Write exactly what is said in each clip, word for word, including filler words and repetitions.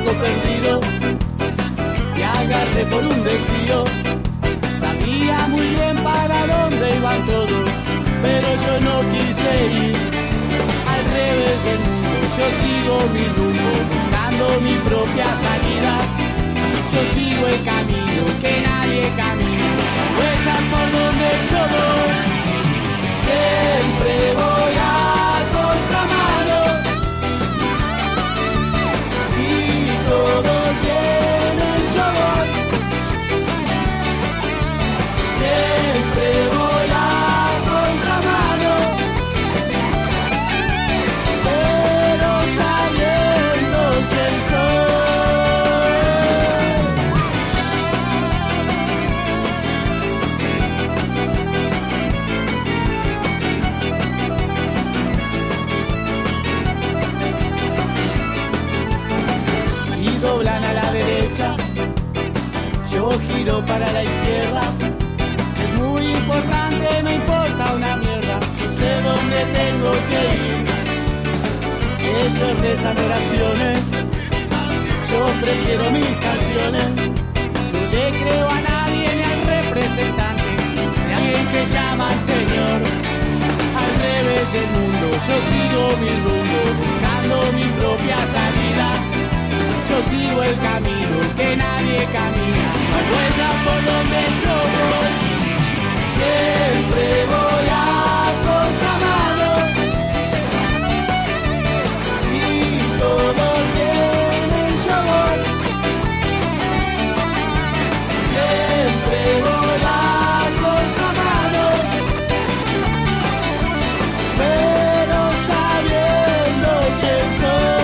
perdido, te agarré por un desvío. Sabía muy bien para dónde iban todos, pero yo no quise ir. Al revés del mundo yo sigo mi rumbo, buscando mi propia salida. Yo sigo el camino que nadie camina, huellas por donde yo voy. Siempre voy a contramano. Si todos vienen yo voy. Siempre voy a contramano, pero sabiendo quién soy. Si doblan a la derecha, yo giro para la izquierda. Muy importante, me importa una mierda, yo sé dónde tengo que ir. Ellos rezan oraciones, yo prefiero mis canciones. No le creo a nadie ni al representante, ni a alguien que llama al Señor. Al revés del mundo, yo sigo mi rumbo, buscando mi propia salida. Yo sigo el camino que nadie camina, hay huellas por donde yo voy. Siempre voy a contramano. Si todos vienen yo voy. Siempre voy a contramano, pero sabiendo quién soy.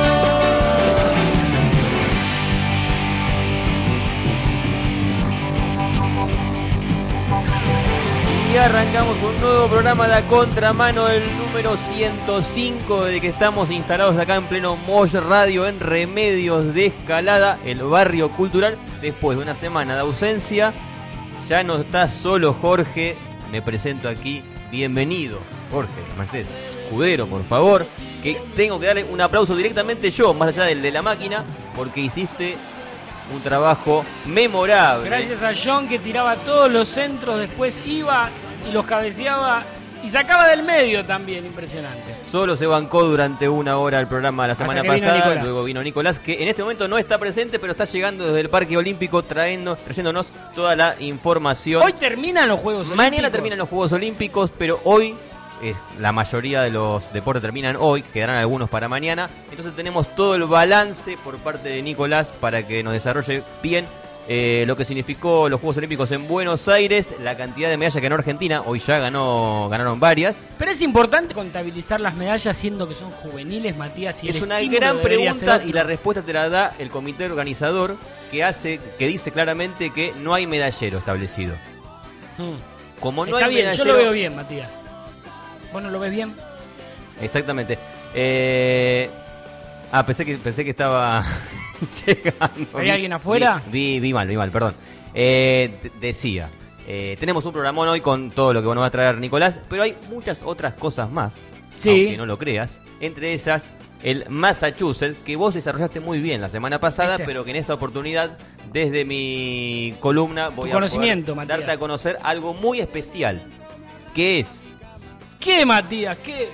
Y arrancamos un nuevo programa de A Contramano, el número ciento cinco, de que estamos instalados acá en pleno Mosh Radio en Remedios de Escalada, el barrio cultural. Después de una semana de ausencia, ya no está solo Jorge, me presento aquí, bienvenido Jorge Mercedes Escudero, por favor, que tengo que darle un aplauso directamente yo, más allá del de la máquina, porque hiciste un trabajo memorable. Gracias a John, que tiraba todos los centros, después iba y los cabeceaba y sacaba del medio también, impresionante. Solo se bancó durante una hora el programa la semana pasada, vino luego vino Nicolás, que en este momento no está presente, pero está llegando desde el Parque Olímpico trayendo, trayéndonos toda la información. Hoy terminan los Juegos Olímpicos. Mañana terminan los Juegos Olímpicos, pero hoy eh, la mayoría de los deportes terminan hoy, quedarán algunos para mañana. Entonces tenemos todo el balance por parte de Nicolás para que nos desarrolle bien eh, lo que significó los Juegos Olímpicos en Buenos Aires, la cantidad de medallas que ganó Argentina. Hoy ya ganó ganaron varias. Pero es importante contabilizar las medallas siendo que son juveniles, Matías. Y es el una estímulo gran debería pregunta ser... y la respuesta te la da el comité organizador, que hace que dice claramente que no hay medallero establecido. Hmm. Como no Está hay bien, medallero, yo lo veo bien, Matías. ¿Vos no lo ves bien? Exactamente. Eh... Ah, pensé que pensé que estaba llegando. ¿Hay alguien afuera? Vi, vi, vi mal, vi mal, perdón. Eh, d- decía, eh, tenemos un programón hoy con todo lo que nos va a traer Nicolás, pero hay muchas otras cosas más, Sí. aunque no lo creas. Entre esas, el Massachusetts, que vos desarrollaste muy bien la semana pasada, ¿Viste? pero que en esta oportunidad, desde mi columna, voy Tu a conocimiento, poder Matías. darte a conocer algo muy especial, que es ¿Qué, Matías? ¿Qué?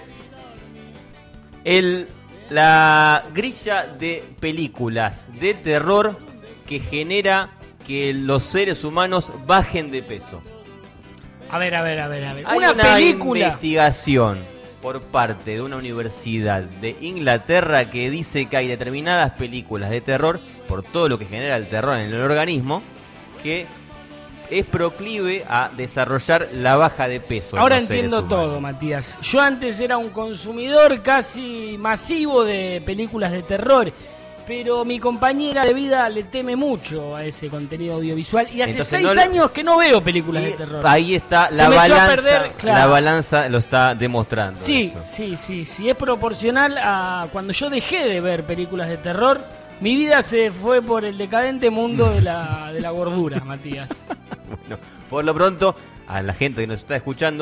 el... la grilla de películas de terror que genera que los seres humanos bajen de peso. A ver, a ver, a ver, a ver. Hay Una, una película. investigación por parte de una universidad de Inglaterra que dice que hay determinadas películas de terror, por todo lo que genera el terror en el organismo, que es proclive a desarrollar la baja de peso. Ahora en los entiendo seres humanos. todo, Matías. Yo antes era un consumidor casi masivo de películas de terror, pero mi compañera de vida le teme mucho a ese contenido audiovisual y hace Entonces seis no lo- años que no veo películas Y de terror. ahí está Se la me echó a balanza. perder, claro. La balanza lo está demostrando. Sí, esto. sí, sí, sí. Es proporcional a cuando yo dejé de ver películas de terror. Mi vida se fue por el decadente mundo de la, de la gordura, Matías. Bueno, por lo pronto, a la gente que nos está escuchando,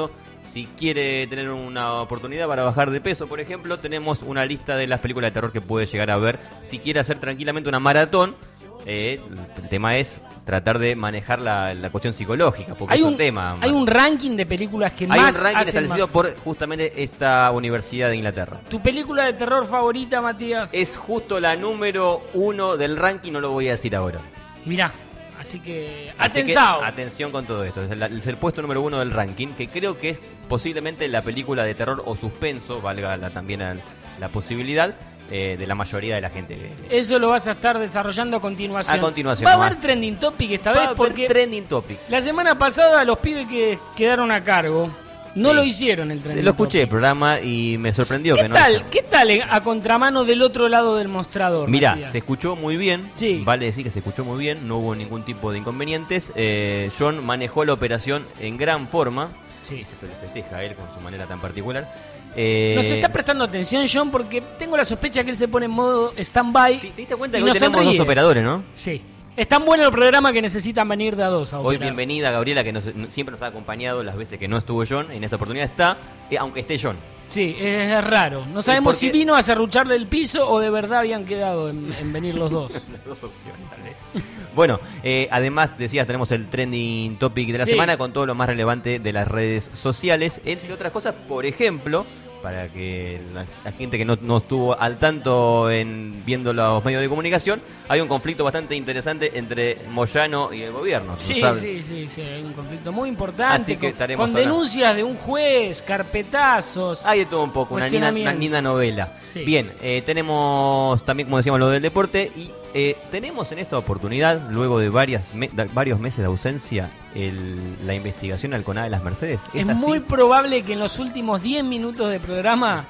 Si quiere tener una oportunidad para bajar de peso, por ejemplo, tenemos una lista de las películas de terror que puede llegar a ver. Si quiere hacer tranquilamente una maratón, eh, el tema es tratar de manejar la, la cuestión psicológica, porque hay es un, un tema. Hay un ranking de películas que hay más un ranking hacen establecido más. por justamente esta Universidad de Inglaterra. ¿Tu película de terror favorita, Matías? Es justo la número uno del ranking, no lo voy a decir ahora. Mirá, así que Así atensao. que, atención con todo esto. Es el, es el puesto número uno del ranking, que creo que es posiblemente la película de terror o suspenso, valga la, también la, la posibilidad, eh, de la mayoría de la gente. Eso lo vas a estar desarrollando a continuación. A continuación, Va a haber nomás. trending topic esta Va vez a haber porque trending topic. la semana pasada los pibes que quedaron a cargo no Sí. lo hicieron el trending Se lo escuché el topic. programa y me sorprendió ¿Qué que no. tal? ¿Qué tal a contramano del otro lado del mostrador? Mirá, Matías? se escuchó muy bien. Sí. Vale decir que se escuchó muy bien. No hubo ningún tipo de inconvenientes. Eh, John manejó la operación en gran forma. Sí. Y se lo festeja a él con su manera tan particular. Eh, Nos está prestando atención, John, porque tengo la sospecha que él se pone en modo stand-by. Sí, te diste cuenta y que hoy nos tenemos sonríe. dos operadores, ¿no? Sí. Es tan bueno el programa que necesitan venir de a dos a Hoy operar. bienvenida Gabriela, que nos- siempre nos ha acompañado las veces que no estuvo John. En esta oportunidad está, eh, aunque esté John. Sí, es raro. No sabemos porque- si vino a serrucharle el piso o de verdad habían quedado en, en venir los dos. Las dos opciones, tal vez. Bueno, eh, además, decías, tenemos el trending topic de la Sí. semana con todo lo más relevante de las redes sociales. Entre otras cosas, por ejemplo, para que la, la gente que no, no estuvo al tanto en viendo los medios de comunicación, hay un conflicto bastante interesante entre Moyano y el gobierno. Sí, ¿Saben? sí, sí, sí, hay un conflicto muy importante. Así que con- estaremos con hablando. denuncias de un juez, carpetazos. Hay de todo un poco, una linda, una Cuestionamiento. linda novela. Sí. Bien, eh, tenemos también, como decíamos, lo del deporte. Y eh, tenemos en esta oportunidad, luego de varias me- da- varios meses de ausencia, el- la investigación al CONADE de las Mercedes. Es así? muy probable que en los últimos diez minutos de programa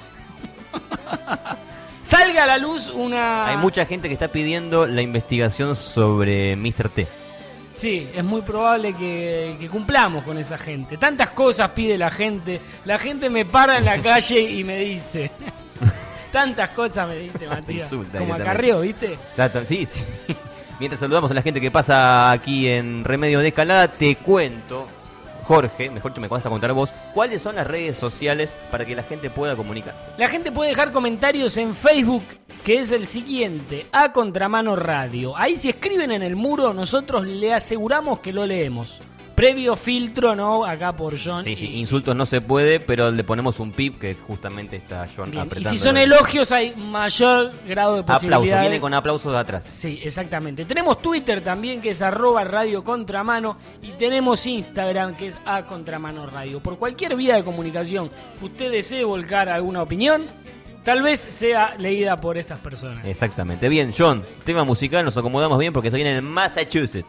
salga a la luz una... Hay mucha gente que está pidiendo la investigación sobre míster T. Sí, es muy probable que, que cumplamos con esa gente. Tantas cosas pide la gente. La gente me para en la calle y me dice... Tantas cosas me dice Matías. Insulta Como directamente. acarrió, ¿viste? Exacto, sí, sí. Mientras saludamos a la gente que pasa aquí en Remedio de Escalada, te cuento, Jorge, mejor que me vas a contar vos, cuáles son las redes sociales para que la gente pueda comunicarse. La gente puede dejar comentarios en Facebook, que es el siguiente, A Contramano Radio. Ahí si escriben en el muro, nosotros le aseguramos que lo leemos. Previo filtro, ¿no? Acá por John. Sí, sí, y- insultos no se puede, pero le ponemos un pip que es justamente está John Bien, y apretando. si son el- elogios hay mayor grado de posibilidades. Aplausos, viene con aplausos de atrás. Sí, exactamente. Tenemos Twitter también, que es arroba Radio Contramano, y tenemos Instagram, que es A Contramano Radio. Por cualquier vía de comunicación que usted desee volcar alguna opinión, tal vez sea leída por estas personas. Exactamente. Bien, John, tema musical, nos acomodamos bien porque se viene en Massachusetts.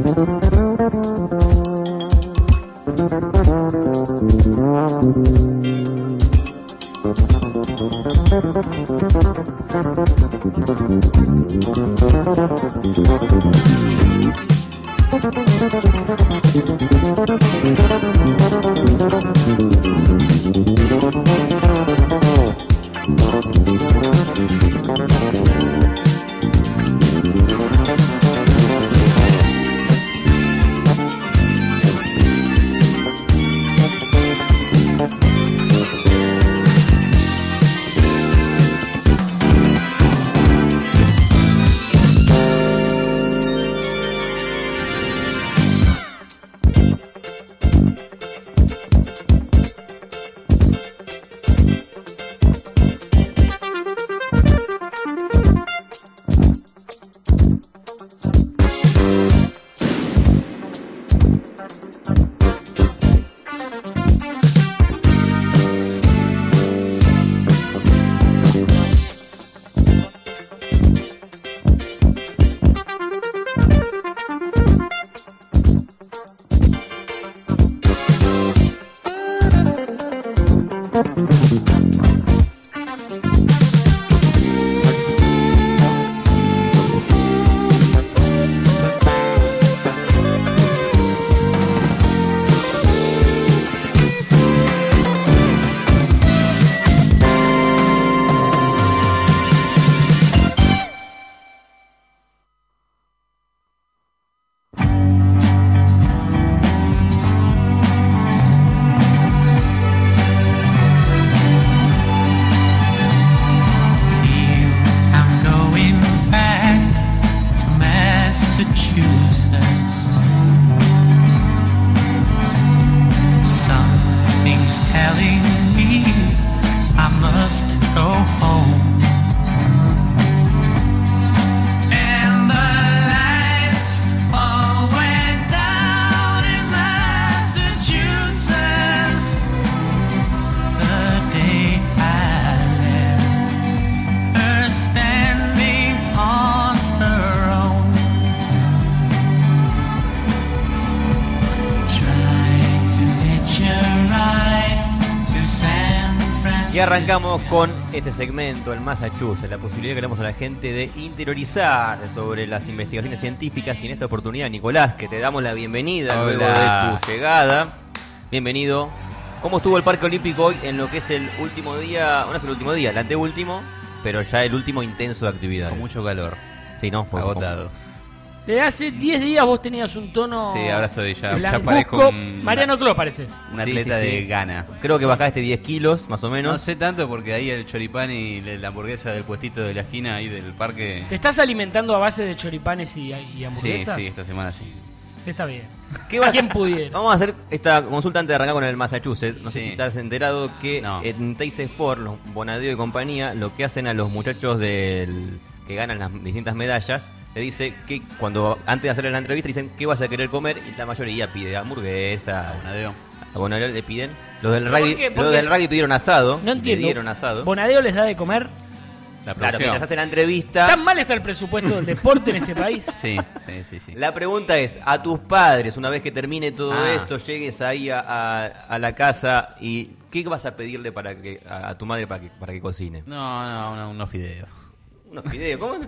Y arrancamos con este segmento, el Massachusetts, la posibilidad que tenemos a la gente de interiorizar sobre las investigaciones científicas. Y en esta oportunidad, Nicolás, que te damos la bienvenida luego de tu llegada. Bienvenido. ¿Cómo estuvo el Parque Olímpico hoy en lo que es el último día? No es el último día, el anteúltimo, pero ya el último intenso de actividad. Con mucho calor. Sí, no, fue agotado. Desde hace diez días vos tenías un tono. Sí, ahora estoy ya. Ya parezco un, Mariano Clos pareces. Un atleta sí, sí, sí. de Ghana. Creo que bajaste diez kilos, más o menos. No sé tanto porque ahí el choripán y la hamburguesa del puestito de la esquina ahí del parque. ¿Te estás alimentando a base de choripanes y, y hamburguesas? Sí, sí, esta semana sí. Está bien. ¿Qué va? ¿Quién pudiera? Vamos a hacer esta consulta antes de arrancar con el Massachusetts. No sé Sí. si estás enterado que No. en Teis Sport, los Bonadeo y compañía, lo que hacen a los muchachos del que ganan las distintas medallas, le dice que cuando antes de hacerle la entrevista dicen qué vas a querer comer y la mayoría pide hamburguesa. Bonadeo. A Bonadeo le piden. Los del ¿Por rugby, qué? los Porque del rugby pidieron asado. No entiendo. Pidieron asado. ¿Bonadeo les da de comer? La Claro, producción. mientras hacen la entrevista. ¿Tan mal está el presupuesto del deporte en este país? Sí, sí, sí, sí. La pregunta es, a tus padres, una vez que termine todo Ah. esto, llegues ahí a, a- a la casa y ¿qué vas a pedirle para que a, a tu madre para que, para que cocine? No, no, no, unos fideos. Unos fideos, ¿cómo?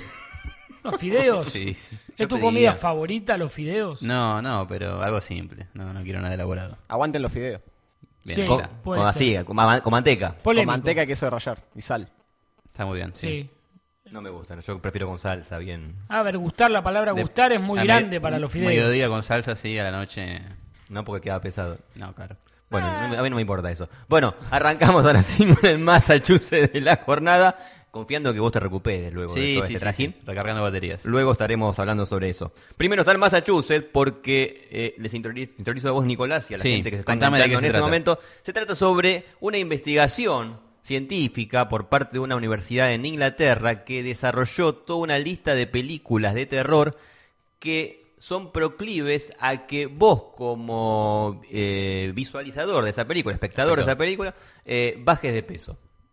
¿Los fideos? Sí, sí. ¿Es Yo tu pedía. comida favorita, los fideos? No, no, pero algo simple. No, no quiero nada elaborado. Aguanten los fideos. Bien, Sí. ahí Con, está. puede con ser. así, con, ma- con manteca. Polémico. Con manteca y queso de rallar y sal. Está muy bien. Sí. Sí. No me gustan, yo prefiero con salsa, bien. A ver, gustar, la palabra De- gustar es muy a grande me- para los fideos. Mediodía con salsa, sí, a la noche. No porque queda pesado. No, claro. Bueno, a mí no me importa eso. Bueno, arrancamos ahora sí con el Massachusetts de la jornada, confiando que vos te recuperes luego de Sí, todo sí, este sí, trajín. sí. Recargando baterías. Luego estaremos hablando sobre eso. Primero está el Massachusetts porque eh, les interiorizo interiorizo a vos, Nicolás, y a la Sí, gente que se está contame de enganchando qué en se este trata. momento. Se trata sobre una investigación científica por parte de una universidad en Inglaterra que desarrolló toda una lista de películas de terror que son proclives a que vos como eh, visualizador de esa película, espectador de esa película, eh, bajes de peso.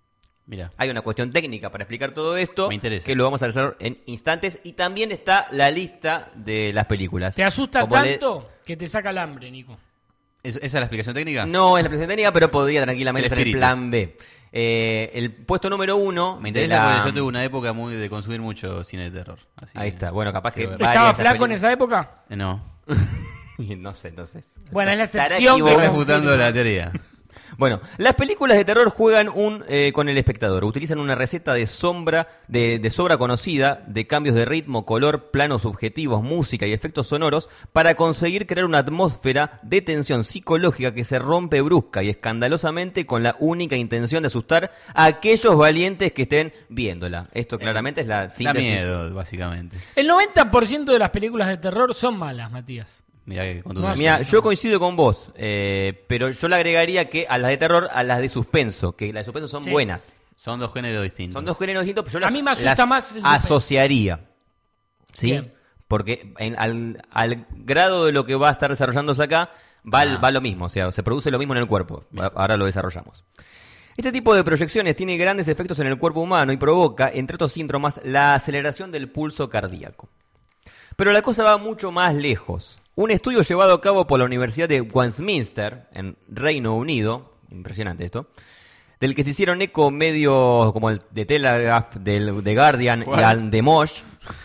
Mira. Hay una cuestión técnica para explicar todo esto. Me interesa. Que lo vamos a hacer en instantes. Y también está la lista de las películas. ¿Te asusta Como le- tanto que te saca el hambre, Nico? ¿Es- ¿Esa es la explicación técnica? No es la explicación técnica, pero podría tranquilamente Es el ser el espíritu. plan B. Eh, el puesto número uno. Me de interesa la- porque yo tuve una época muy de consumir mucho cine de terror. Así Ahí que- está. Bueno, capaz que. quiero ver. varias ¿Estaba de esas flaco en películas- esa época? Eh, No. No sé, no sé. Bueno, es la Estará excepción que equivocado. Estoy confirma. refutando la teoría. Bueno, las películas de terror juegan un eh, con el espectador. Utilizan una receta de sombra, de, de sobra conocida, de cambios de ritmo, color, planos subjetivos, música y efectos sonoros para conseguir crear una atmósfera de tensión psicológica que se rompe brusca y escandalosamente con la única intención de asustar a aquellos valientes que estén viéndola. Esto claramente es la Da síntesis. miedo, básicamente. El noventa por ciento de las películas de terror son malas, Matías. Mirá que No, contundente. Mira, yo coincido con vos, eh, pero yo le agregaría que a las de terror, a las de suspenso, que las de suspenso son Sí. buenas. Son dos géneros distintos. Son dos géneros distintos, pero yo A las, mí me asusta las más el suspenso. asociaría. ¿Sí? Bien. Porque en- al, al grado de lo que va a estar desarrollándose acá, va, Ah. va lo mismo. O sea, se produce lo mismo en el cuerpo. A- Ahora lo desarrollamos. Este tipo de proyecciones tiene grandes efectos en el cuerpo humano y provoca, entre otros síntomas, la aceleración del pulso cardíaco. Pero la cosa va mucho más lejos. Un estudio llevado a cabo por la Universidad de Westminster, en Reino Unido, impresionante esto, del que se hicieron eco medios como el de Telegraph, del The Guardian y ¿Cuál? al de Mosh,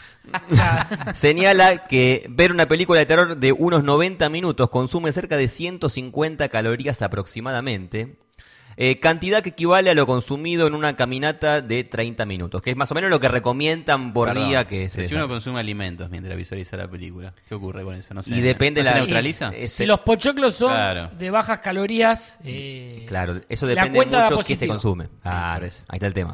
señala que ver una película de terror de unos noventa minutos consume cerca de ciento cincuenta calorías aproximadamente, eh, cantidad que equivale a lo consumido en una caminata de treinta minutos, que es más o menos lo que recomiendan por Perdón, día que se Si uno desarrolle. consume alimentos mientras visualiza la película, ¿qué ocurre con eso? No sé. Y depende ¿No se la- neutraliza? eh, Si los pochoclos son Claro. de bajas calorías, eh, Claro, eso la depende cuenta da mucho qué se positivo. consume. Ah, por eso. ahí está el tema.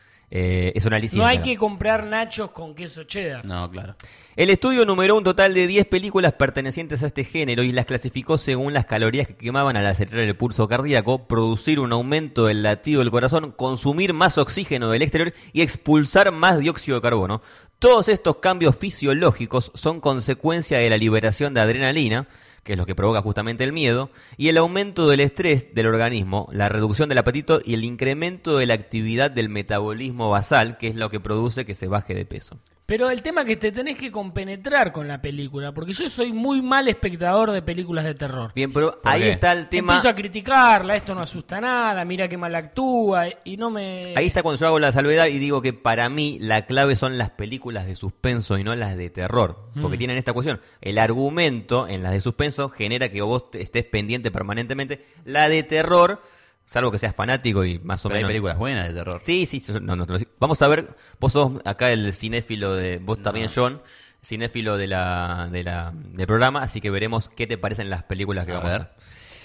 Eh, es una licencia. No hay que comprar nachos con queso cheddar. No, claro. El estudio numeró un total de diez películas pertenecientes a este género y las clasificó según las calorías que quemaban al acelerar el pulso cardíaco, producir un aumento del latido del corazón, consumir más oxígeno del exterior y expulsar más dióxido de carbono. Todos estos cambios fisiológicos son consecuencia de la liberación de adrenalina, que es lo que provoca justamente el miedo, y el aumento del estrés del organismo, la reducción del apetito y el incremento de la actividad del metabolismo basal, que es lo que produce que se baje de peso. Pero el tema es que te tenés que compenetrar con la película, porque yo soy muy mal espectador de películas de terror. Bien, pero ¿Por ahí qué? está el tema. Empiezo a criticarla, esto no asusta nada, mira qué mal actúa, y no me... Ahí está cuando yo hago la salvedad y digo que para mí la clave son las películas de suspenso y no las de terror. Porque Mm. tienen esta cuestión. El argumento en las de suspenso genera que vos te- estés pendiente permanentemente. La de terror, salvo que seas fanático y más o Pero hay menos... películas buenas de terror. Sí, sí, sí, no, no, no, vamos a ver, vos sos acá el cinéfilo de, vos también John, cinéfilo de la, de la, del programa, así que veremos qué te parecen las películas que A vamos a ver. ver.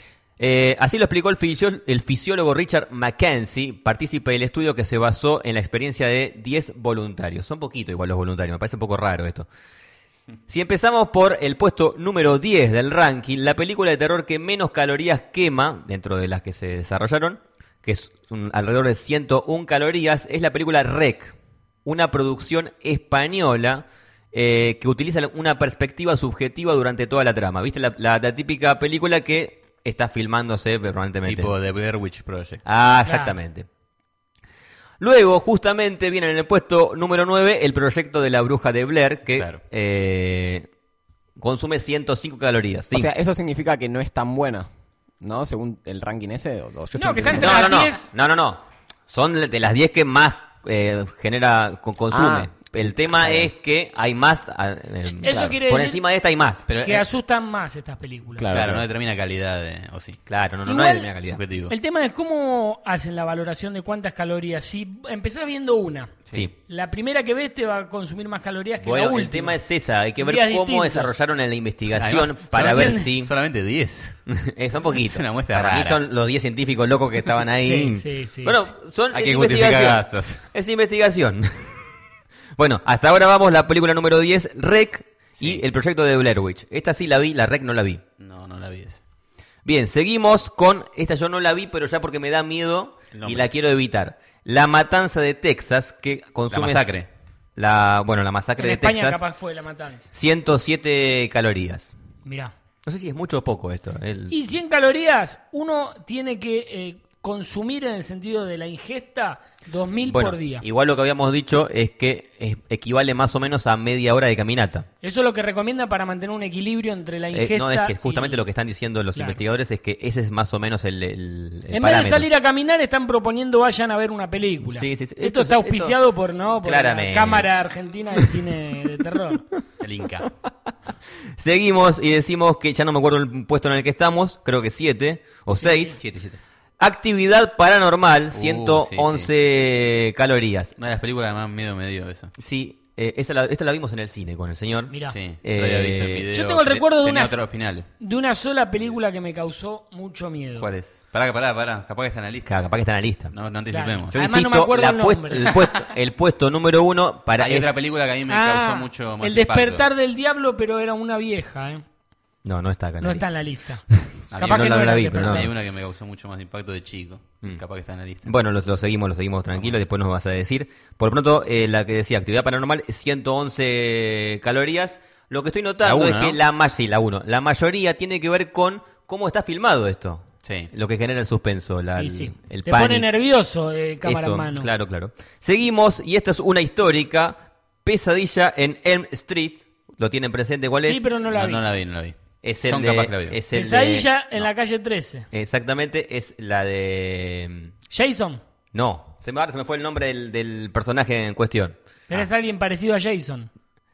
Eh, así lo explicó el, fisio- el fisiólogo Richard Mackenzie, partícipe del estudio que se basó en la experiencia de diez voluntarios. Son poquito igual los voluntarios, me parece un poco raro esto. Si empezamos por el puesto número diez del ranking, la película de terror que menos calorías quema, dentro de las que se desarrollaron, que es un- alrededor de ciento una calorías, es la película Rec, una producción española eh, que utiliza una perspectiva subjetiva durante toda la trama. ¿Viste? La, la- la típica película que está filmándose permanentemente. Tipo The Blair Witch Project. Ah, exactamente. Luego, justamente, viene en el puesto número nueve el proyecto de la bruja de Blair, que Claro. eh, consume ciento cinco calorías. Sí. O sea, eso significa que no es tan buena, ¿no? Según el ranking ese. O, o yo estoy No, que está entendiendo- entre no, no, las no, diez. no, no, no. Son de las diez que más eh, genera, con- consume. Ah. El tema Está bien. es que hay más. eh, Eso quiere por decir encima de esta hay más. Pero, que eh, asustan más estas películas. Claro, claro, claro. no determina calidad, de, o sí. Claro, no, no, no Igual- es de primera calidad. Subjetivo. El tema es cómo hacen la valoración de cuántas calorías. Si empezás viendo una, Sí. la primera que ves te va a consumir más calorías que Bueno, la última. el tema es esa. Hay que ver Días cómo distintos. desarrollaron en la investigación Además, para ver solamente- si. Solamente diez. Eh, son poquitos. Es una muestra Para mí rara. son los diez científicos locos que estaban ahí. Sí, sí, sí, Bueno, sí. son, Hay es que justificar investigación. gastos. Es investigación. Bueno, hasta ahora vamos la película número diez, Rec, Sí. y el proyecto de Blair Witch. Esta sí la vi, la Rec no la vi. No, no la vi esa. Bien, seguimos con... Esta yo no la vi, pero ya porque me da miedo El y nombre. la quiero evitar. La Matanza de Texas, que consume... La masacre. La, bueno, la masacre En de España Texas, capaz fue la matanza. ciento siete calorías. Mirá. No sé si es mucho o poco esto. el- Y cien calorías, uno tiene que eh, consumir en el sentido de la ingesta dos mil Bueno, por día. igual lo que habíamos dicho es que es- equivale más o menos a media hora de caminata. Eso es lo que recomienda para mantener un equilibrio entre la Eh, ingesta no, es que justamente y- lo que están diciendo los Claro. investigadores es que ese es más o menos el, el, el En vez de parámetro. salir a caminar, están proponiendo vayan a ver una película. Sí, sí, sí. Esto, Esto- está auspiciado por, ¿no? por la Claramente. Cámara Argentina de Cine de Terror. El Inca. Seguimos y decimos que ya no me acuerdo el puesto en el que estamos, creo que siete o seis. siete, siete. Actividad paranormal, Uh, ciento once calorías. Una de las películas que más miedo me dio esa. Sí, eh, esa la, esta la vimos en el cine con el señor. Mirá. Sí, Eh, yo había visto el video. yo tengo el Tenía- recuerdo de tenía unas- otros finales. De una sola película que me causó mucho miedo. ¿Cuál es? Pará, pará, pará. Capaz que está en la lista. Ca- Capaz que está en la lista. No, no anticipemos. Yo Además, no me insisto, acuerdo la el puest- nombre. el, puesto, el puesto número uno para Hay es- otra película que a mí me Ah, causó mucho más El impacto. despertar del diablo, pero era una vieja, ¿eh? No, no está acá. en No la está en lista. la lista. A mí Capaz no que la- no la era vi, el pero no. despertar. Hay una que me causó mucho más impacto de chico. Capaz que está en la lista. Bueno, lo, lo seguimos, lo seguimos tranquilo, después nos vas a decir. Por pronto, eh, la que decía actividad paranormal, ciento once calorías. Lo que estoy notando La uno, es que ¿no? la, ma- sí, la uno, la mayoría tiene que ver con cómo está filmado esto. Sí. Lo que genera el suspenso, la, Y el, sí. el Te pánico. pone nervioso eh, cámara Eso, en mano. claro, claro. Seguimos, y esta es una histórica pesadilla en Elm Street. ¿Lo tienen presente cuál es? Sí, pero no la No, vi. no la vi, no la vi. Es el Son de, capaz que la vi. es el de- Pesadilla en la calle trece. exactamente, es la de... Jason. No, se me, ahora se me fue el nombre del, del personaje en cuestión. Pero es alguien parecido a Jason.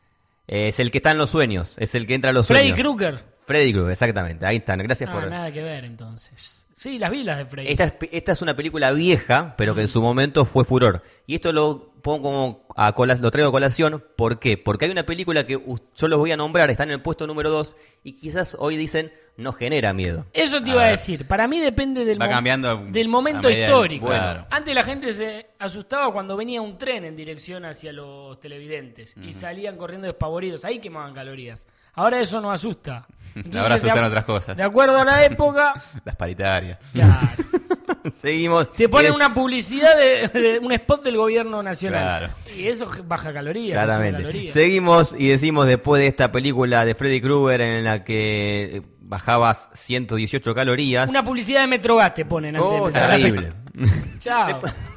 Es el que está en los sueños, es el que entra a los Freddy sueños. Krueger. Freddy Krueger, exactamente. Ahí están, gracias Ah, por... nada que ver entonces. Sí, las vi las de Freddy. Esta es, esta es una película vieja, pero que en su momento fue furor. Y esto lo pongo como a cola- lo traigo a colación. ¿Por qué? Porque hay una película que us- yo los voy a nombrar, está en el puesto número dos, y quizás hoy dicen no genera miedo. Eso te A iba a ver. decir. Para mí depende del, Va mo- cambiando del momento a medida del- histórico. Claro. Antes la gente se asustaba cuando venía un tren en dirección hacia los televidentes y salían corriendo despavoridos. Ahí quemaban calorías. Ahora eso no asusta. Ahora asustan de, ac- otras cosas. De acuerdo a la época, Las paritarias. claro, Seguimos. te ponen Eh, una publicidad de, de un spot del gobierno nacional. Claro. Y eso baja calorías. sube Claramente. calorías. Seguimos y decimos después de esta película de Freddy Krueger en la que eh, bajabas ciento dieciocho calorías. Una publicidad de Metrogas te ponen antes de Oh, empezar la terrible. película. Chao.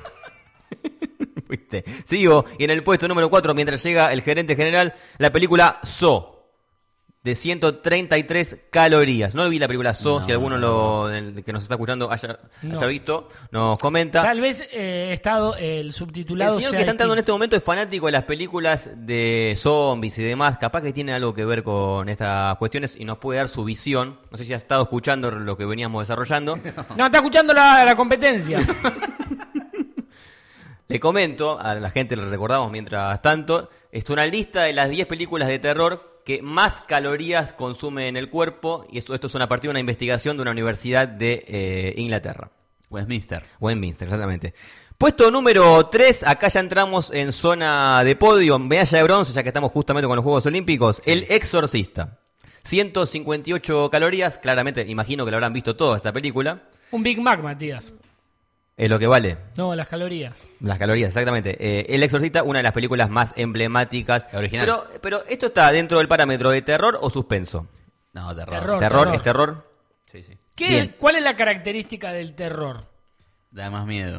Fuiste. Sigo, y en el puesto número cuatro, mientras llega el gerente general, la película So, de ciento treinta y tres calorías. No vi la película So, No, si alguno lo, el que nos está escuchando haya, No. haya visto, nos comenta. Tal vez eh, estado el El subtitulado señor sea que está entrando en distinto. este momento es fanático de las películas de zombies y demás. Capaz que tiene algo que ver con estas cuestiones y nos puede dar su visión. No sé si ha estado escuchando lo que veníamos desarrollando. No, está escuchando la, la competencia. Le comento, a la gente le recordamos mientras tanto, es una lista de las diez películas de terror que más calorías consume en el cuerpo, y esto, esto es una partida de una investigación de una universidad de eh, Inglaterra. Westminster. Westminster, exactamente. Puesto número tres, acá ya entramos en zona de podio, medalla de bronce, ya que estamos justamente con los Juegos Olímpicos, El Exorcista. ciento cincuenta y ocho calorías, claramente, imagino que lo habrán visto toda esta película. Un Big Mac, Matías. Es lo que vale. No, las calorías. Las calorías, exactamente. Eh, El Exorcista, una de las películas más emblemáticas. La original. Pero, pero ¿esto está dentro del parámetro de terror o suspenso? No, terror. Terror. ¿Terror? ¿Es terror? Sí, sí. ¿Qué, Bien. ¿Cuál es la característica del terror? Da más miedo.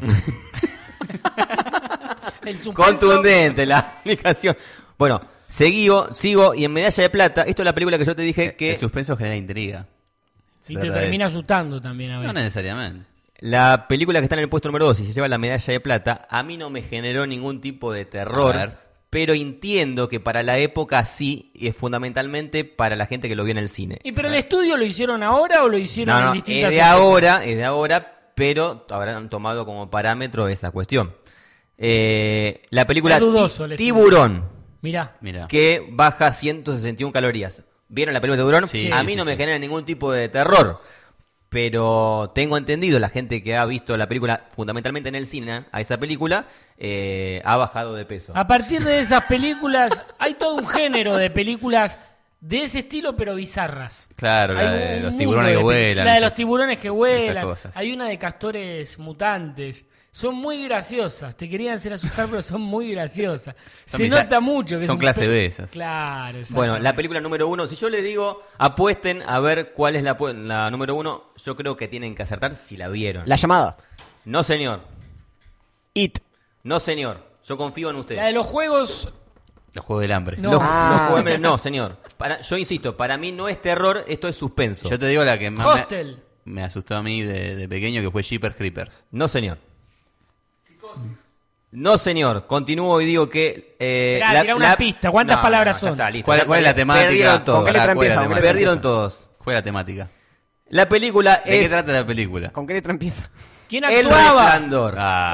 El suspenso. Contundente la indicación. Bueno, seguido, sigo, y en medalla de plata, esto es la película que yo te dije que... El suspenso genera intriga. Y te Trata de termina eso. Ah, asustando también a No veces. necesariamente. La película que está en el puesto número dos y se lleva la medalla de plata, a mí no me generó ningún tipo de A terror, ver. pero entiendo que para la época sí, y es fundamentalmente para la gente que lo vio en el cine. ¿Y pero el estudio lo hicieron ahora o lo hicieron No, en no, distintas es de épocas? ahora, es de ahora, pero habrán tomado como parámetro esa cuestión. Eh, la película Es dudoso Ti- el estudio. Tiburón, Mirá. Mira. que baja ciento sesenta y una calorías. ¿Vieron la película Tiburón? Sí, a sí, mí sí, no me sí. genera ningún tipo de terror. Pero tengo entendido, la gente que ha visto la película fundamentalmente en el cine, a esa película, eh, ha bajado de peso. A partir de esas películas, hay todo un género de películas de ese estilo, pero bizarras. Claro, la Hay de un los mundo tiburones que de películas. vuelan. La de esas- los tiburones que vuelan. cosas. Hay una de castores mutantes. Son muy graciosas. Te querían hacer asustar, pero son muy graciosas. Son Se bizar- nota mucho que son es un clase pe- B esas. Claro, Bueno, la exactamente. película número uno, si yo les digo, apuesten a ver cuál es la, pu- la número uno, yo creo que tienen que acertar si la vieron. La llamada. No, señor. It. No, señor. Yo confío en usted. La de los juegos... Los Juegos del Hambre. No. Los, Ah. los juegos- no, señor. Para, yo insisto, para mí no es terror, esto es suspenso. Yo te digo la que más Hostel. me, me asustó a mí de, de pequeño, que fue Jeepers Creepers. No, señor. No, señor. Continúo y digo que... Eh, Esperá, tirá una pista. ¿Cuántas palabras ya son? está, listo. ¿Cuál, Ya cuál es la perdí- temática? Perdieron todos. ¿Con qué letra ¿Cuál es la empieza? ¿Con qué temática? letra Perdieron empieza? todos. ¿Cuál es la temática? La película ¿De es qué trata la película? ¿Con qué letra empieza? ¿Quién El actuaba? Resplandor.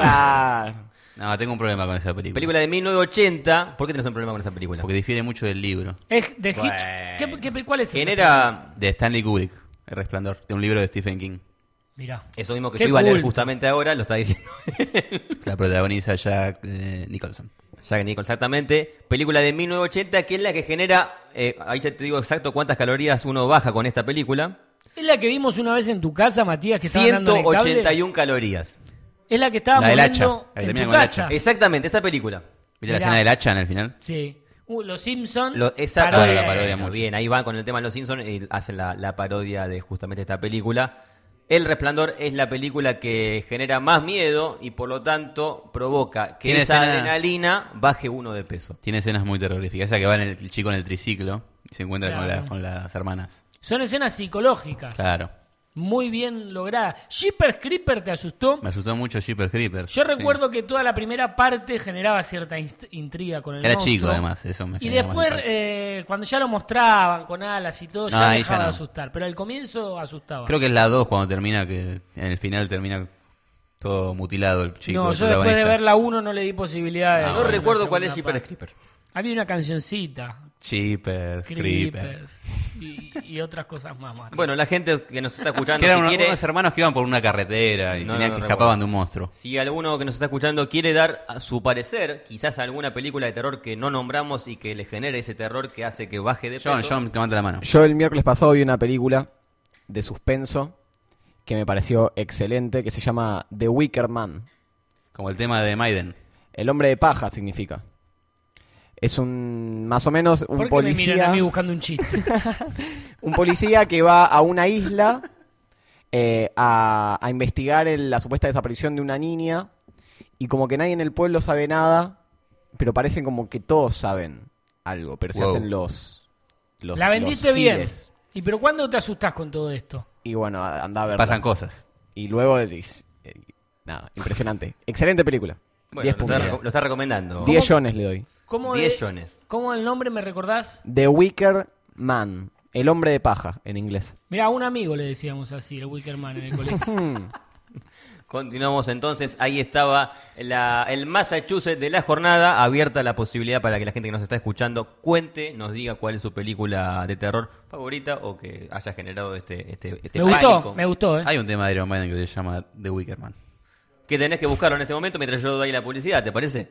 Ah, Claro. no, tengo un problema con esa película. Película de mil novecientos ochenta. ¿Por qué tenés un problema con esa película? Porque difiere mucho del libro. Es de Hitch. Bueno. ¿Qué, qué, ¿Cuál es el? Genera De Stanley Kubrick, El Resplandor, de un libro de Stephen King. Mirá. eso mismo que Qué yo iba a leer cool. justamente ahora, lo está diciendo La protagoniza Jack eh, Nicholson. Jack Nicholson, exactamente. Película de mil novecientos ochenta, que es la que genera, eh, ahí ya te digo exacto cuántas calorías uno baja con esta película. Es la que vimos una vez en tu casa, Matías, que estaba dando ciento en el cable. ochenta y uno calorías. Es la que estábamos La del viendo hacha. Ahí en termina tu con el casa. hacha. Exactamente, esa película. ¿Viste la Mirá. escena del hacha en el final? Sí. Uh, los Simpsons. Lo, esa Parodia, ah, la parodia bueno, mucho. bien, ahí van con el tema de los Simpsons y hacen la, la parodia de justamente esta película. El Resplandor es la película que genera más miedo y por lo tanto provoca que Tiene esa escena- adrenalina baje uno de peso. Tiene escenas muy terroríficas. Esa que va en el, el chico en el triciclo y se encuentra con, Claro. la- con las hermanas. Son escenas psicológicas. Claro. Muy bien logradas. Jeepers Creeper, ¿te asustó? Me asustó mucho Jeepers Creepers. Yo Sí. recuerdo que toda la primera parte generaba cierta inst- intriga con el Era monstruo. chico, además. Eso me Y generaba después, más impacto. eh, cuando ya lo mostraban con alas y todo, No, ya ahí dejaba ya de no. asustar. Pero al comienzo asustaba. Creo que es la dos cuando termina, que en el final termina todo mutilado el chico. no, el yo después de protagonista. ver la uno no le di posibilidades. No, No bueno, recuerdo cuál es Jeepers Creepers. Había una cancioncita. Jeepers Creepers. Creepers. Y, y otras cosas más. más. Bueno, la gente que nos está escuchando, Que eran si unos, quiere, unos hermanos que iban por una carretera y No, tenían no, no que recuerdo. escapaban de un monstruo. si alguno que nos está escuchando quiere dar a su parecer, quizás alguna película de terror que no nombramos y que le genere ese terror que hace que baje de peso. John, John, levanta la mano. Yo el miércoles pasado vi una película de suspenso que me pareció excelente, que se llama The Wicker Man. Como el tema de Maiden. El hombre de paja significa. Es un, más o menos, un ¿Por qué me miran a policía, mí buscando un chiste? un policía que va a una isla eh, a, a investigar el- la supuesta desaparición de una niña y como que nadie en el pueblo sabe nada, pero parece como que todos saben algo, pero se Wow. hacen los, los La vendiste los bien. giles. ¿Y pero cuándo te asustás con todo esto? Y bueno, a- anda a ver. Pasan cosas. Y luego, eh, eh, nada, impresionante. Excelente película. Bueno, diez lo está, puntos. reco- lo está recomendando. diez yones le doy. ¿Cómo, diez de- yones. ¿Cómo el nombre me recordás? The Wicker Man. El hombre de paja, en inglés. Mirá, a un amigo le decíamos así, el Wickerman en el colegio. Hmm. Continuamos entonces, ahí estaba la- el Massachusetts de la jornada, abierta la posibilidad para que la gente que nos está escuchando cuente, nos diga cuál es su película de terror favorita o que haya generado este, este, este Me gustó, pánico. me gustó, ¿eh? Hay un tema de Iron Maiden que se llama The Wicker Man. Que tenés que buscarlo en este momento mientras yo doy la publicidad, ¿te parece?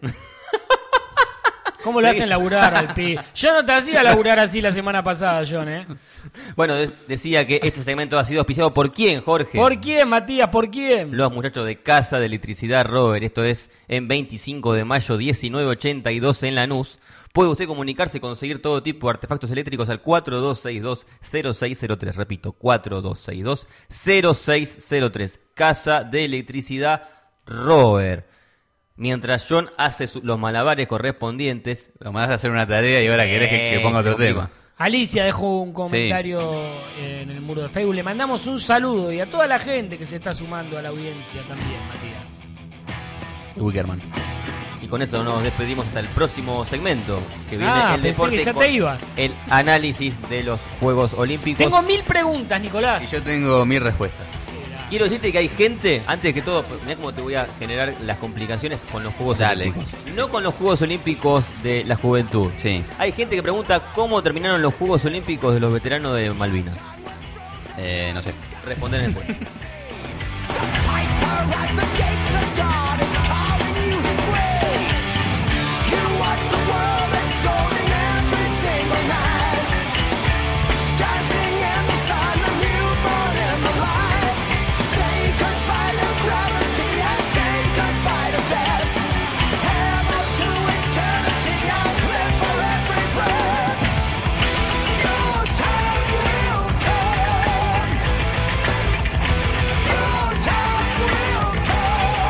¿Cómo lo hacen laburar al pi? Yo no te hacía laburar así la semana pasada, John, ¿eh? Bueno, des- decía que este segmento ha sido auspiciado por quién, Jorge. ¿Por quién, Matías? ¿Por quién? Los muchachos de Casa de Electricidad Robert, esto es en veinticinco de mayo diecinueve ochenta y dos en Lanús. Puede usted comunicarse y conseguir todo tipo de artefactos eléctricos al cuatro dos seis dos cero seis cero tres. Repito, cuatro dos seis dos cero seis cero tres. Casa de Electricidad Robert. Mientras John hace su- los malabares correspondientes. Lo mandas a hacer una tarea y ahora querés que, que ponga otro Eh, tema. Alicia dejó un comentario eh, en el muro de Facebook. Le mandamos un saludo y a toda la gente que se está sumando a la audiencia también, Matías. The Wicker Man. Y con esto nos despedimos hasta el próximo segmento. Que viene Ah, el pensé deporte que ya con te ibas. el análisis de los Juegos Olímpicos. Tengo mil preguntas, Y Nicolás. yo tengo mis respuestas. Quiero decirte que hay gente, antes que todo, mirá cómo te voy a generar las complicaciones con los Juegos Dale. Olímpicos. No con los Juegos Olímpicos de la juventud. Sí. Hay gente que pregunta cómo terminaron los Juegos Olímpicos de los veteranos de Malvinas. Eh, no sé. Responder después. Your time will come.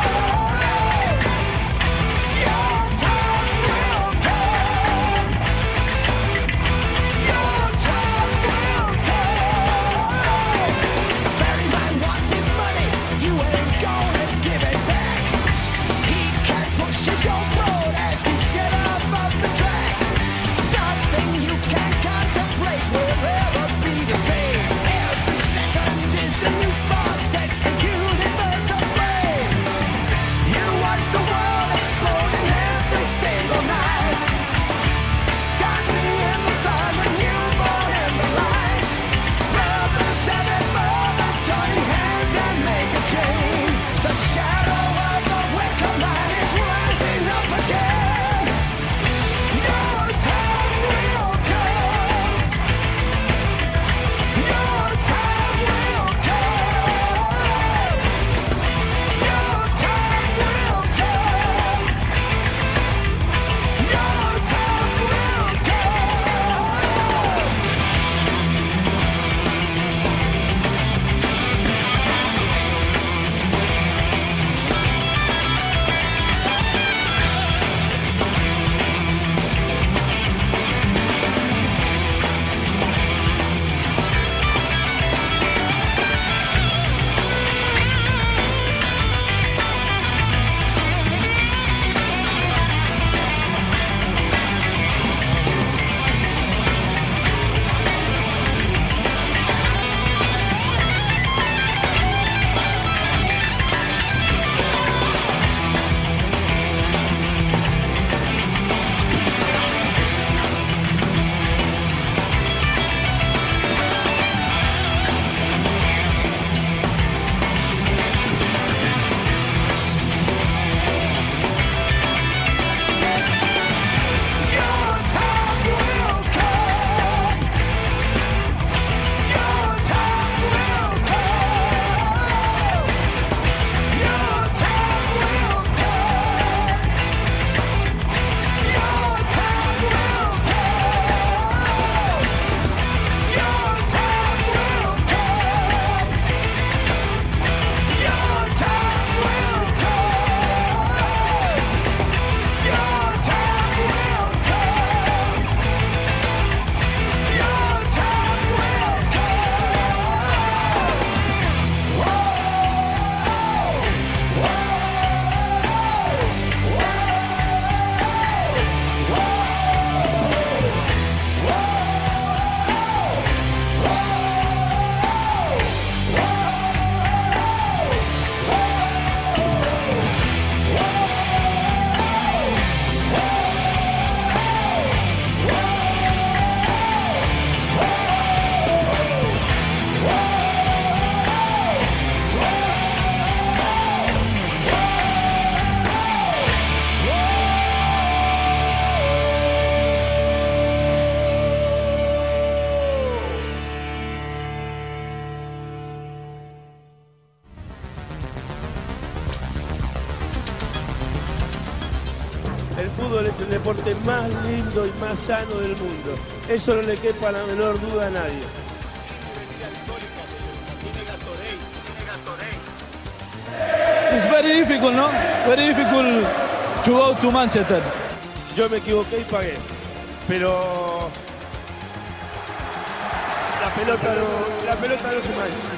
fútbol es el deporte más lindo y más sano del mundo. Eso no le quepa la menor duda a nadie. It's very difficult, no? Very difficult to go to Manchester. Yo me equivoqué y pagué, pero la pelota no, la pelota no se mancha.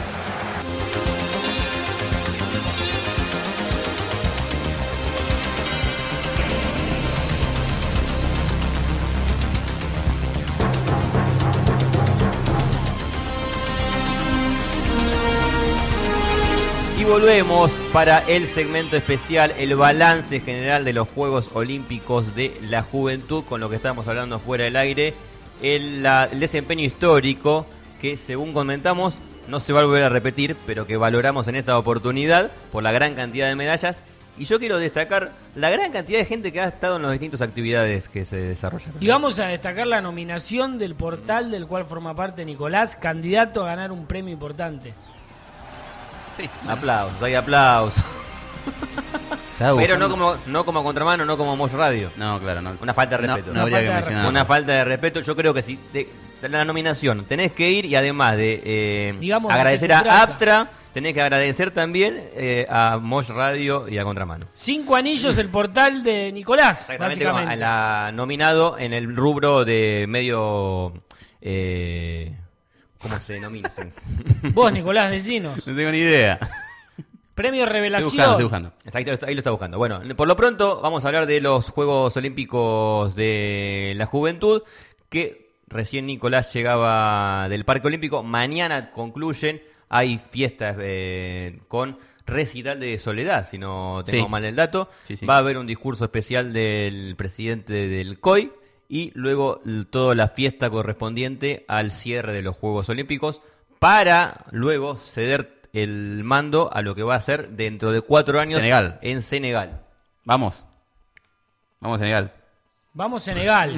Y volvemos para el segmento especial, el balance general de los Juegos Olímpicos de la Juventud, con lo que estábamos hablando fuera del aire, el, la, el desempeño histórico que, según comentamos, no se va a volver a repetir, pero que valoramos en esta oportunidad por la gran cantidad de medallas. Y yo quiero destacar la gran cantidad de gente que ha estado en las distintas actividades que se desarrollaron. Y vamos a destacar la nominación del portal del cual forma parte Nicolás, candidato a ganar un premio importante. Sí, aplausos, hay aplausos. Pero no como no como Contramano, no como Mosh Radio. No, claro, no. Una falta de respeto. No, no habría que mencionar. Una falta de respeto. Yo creo que si te, la nominación tenés que ir y además de eh, Digamos agradecer de a qué se trata. Aptra, tenés que agradecer también eh, a Mosh Radio y a Contramano. Cinco anillos el portal de Nicolás, Exactamente, básicamente. la, nominado en el rubro de medio... Eh, ¿Cómo se denomina? Vos, Nicolás, decinos. No tengo ni idea. Premio Revelación. Estoy buscando, estoy buscando. Exacto, ahí lo está buscando. Bueno, por lo pronto vamos a hablar de los Juegos Olímpicos de la Juventud, que recién Nicolás llegaba del Parque Olímpico. Mañana concluyen, hay fiestas eh, con recital de Soledad, si no tengo Sí. mal el dato. Sí, sí. Va a haber un discurso especial del presidente del C O I y luego l- toda la fiesta correspondiente al cierre de los Juegos Olímpicos para luego ceder el mando a lo que va a ser dentro de cuatro años Senegal. en Senegal. Vamos. Vamos, Senegal. Vamos, Senegal.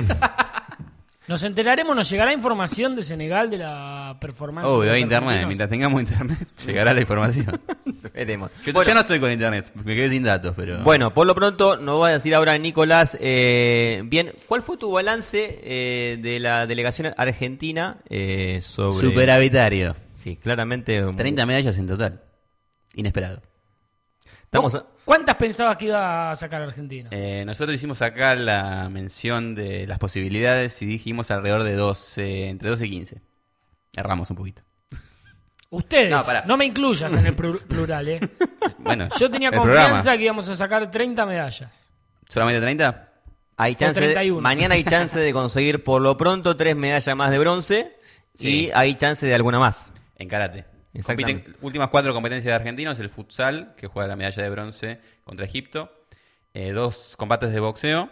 Nos enteraremos, nos llegará información de Senegal de la performance. Obvio, de los hay internet. argentinos? Mientras tengamos internet, llegará la información. Veremos. Yo Bueno, ya no estoy con internet, me quedé sin datos, pero... bueno, por lo pronto nos va a decir ahora Nicolás, eh, bien, ¿cuál fue tu balance eh, de la delegación argentina eh, sobre... Superavitario. Sí, claramente... un- treinta medallas en total. Inesperado. Estamos... ¿Vos ¿Cuántas pensabas que iba a sacar Argentina? Eh, nosotros hicimos acá la mención de las posibilidades y dijimos alrededor de doce, entre doce y quince. Erramos un poquito. Ustedes, No, no, pará. me incluyas en el plu- plural, ¿eh? Bueno, Yo tenía el confianza programa. que íbamos a sacar treinta medallas. ¿Solamente treinta? Hay chance de- treinta y uno. mañana hay chance de conseguir por lo pronto tres medallas más de bronce Sí. y hay chance de alguna más. En karate. Exactamente. Compiten últimas cuatro competencias de argentinos: el futsal, que juega la medalla de bronce contra Egipto, eh, dos combates de boxeo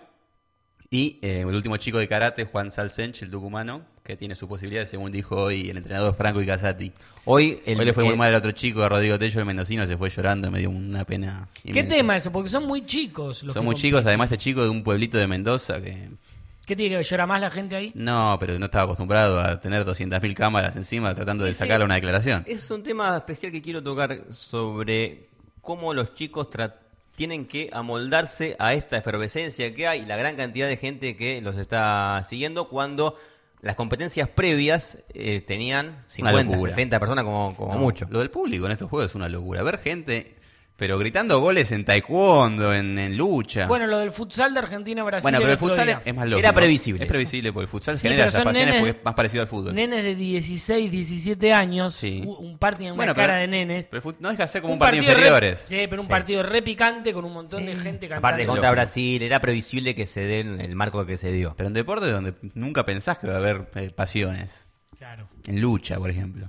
y eh, el último chico de karate, Juan Salsench, el tucumano, que tiene sus posibilidades, según dijo hoy el entrenador Franco y Casati. Hoy, el, Hoy le fue muy el- mal al otro chico, a Rodrigo Tello, el mendocino, se fue llorando, me dio una pena ¿Qué inmensa. tema eso? Porque son muy chicos. Los Son que muy compiten. chicos, además este chico de un pueblito de Mendoza que... ¿Qué tiene que ver? ¿Llora más la gente ahí? No, pero no estaba acostumbrado a tener doscientas mil cámaras encima tratando de Ese- sacarle una declaración. Es un tema especial que quiero tocar sobre cómo los chicos tra- tienen que amoldarse a esta efervescencia que hay, la gran cantidad de gente que los está siguiendo cuando las competencias previas eh, tenían cincuenta, locura. sesenta personas como, como No, mucho. Lo del público en estos juegos es una locura. Ver gente, pero gritando goles en taekwondo, en, en lucha. Bueno, lo del futsal de Argentina-Brasil. Bueno, pero el otro futsal día. es, es más loco. Era previsible Es eso. previsible porque el futsal Sí, genera pero esas son pasiones nenes- porque es más parecido al fútbol. Nenes de dieciséis, diecisiete años. Sí. u- Un partido en Bueno, una cara pero- de nenes. Pero el fut- no deja de ser como un, Un partido de partido re- inferiores. Sí, pero un Sí. partido re picante con un montón de gente cantando. Aparte contra Lógico. Brasil, era previsible que se den el marco que se dio. Pero en deportes donde nunca pensás que va a haber eh, pasiones. Claro, En lucha, por ejemplo.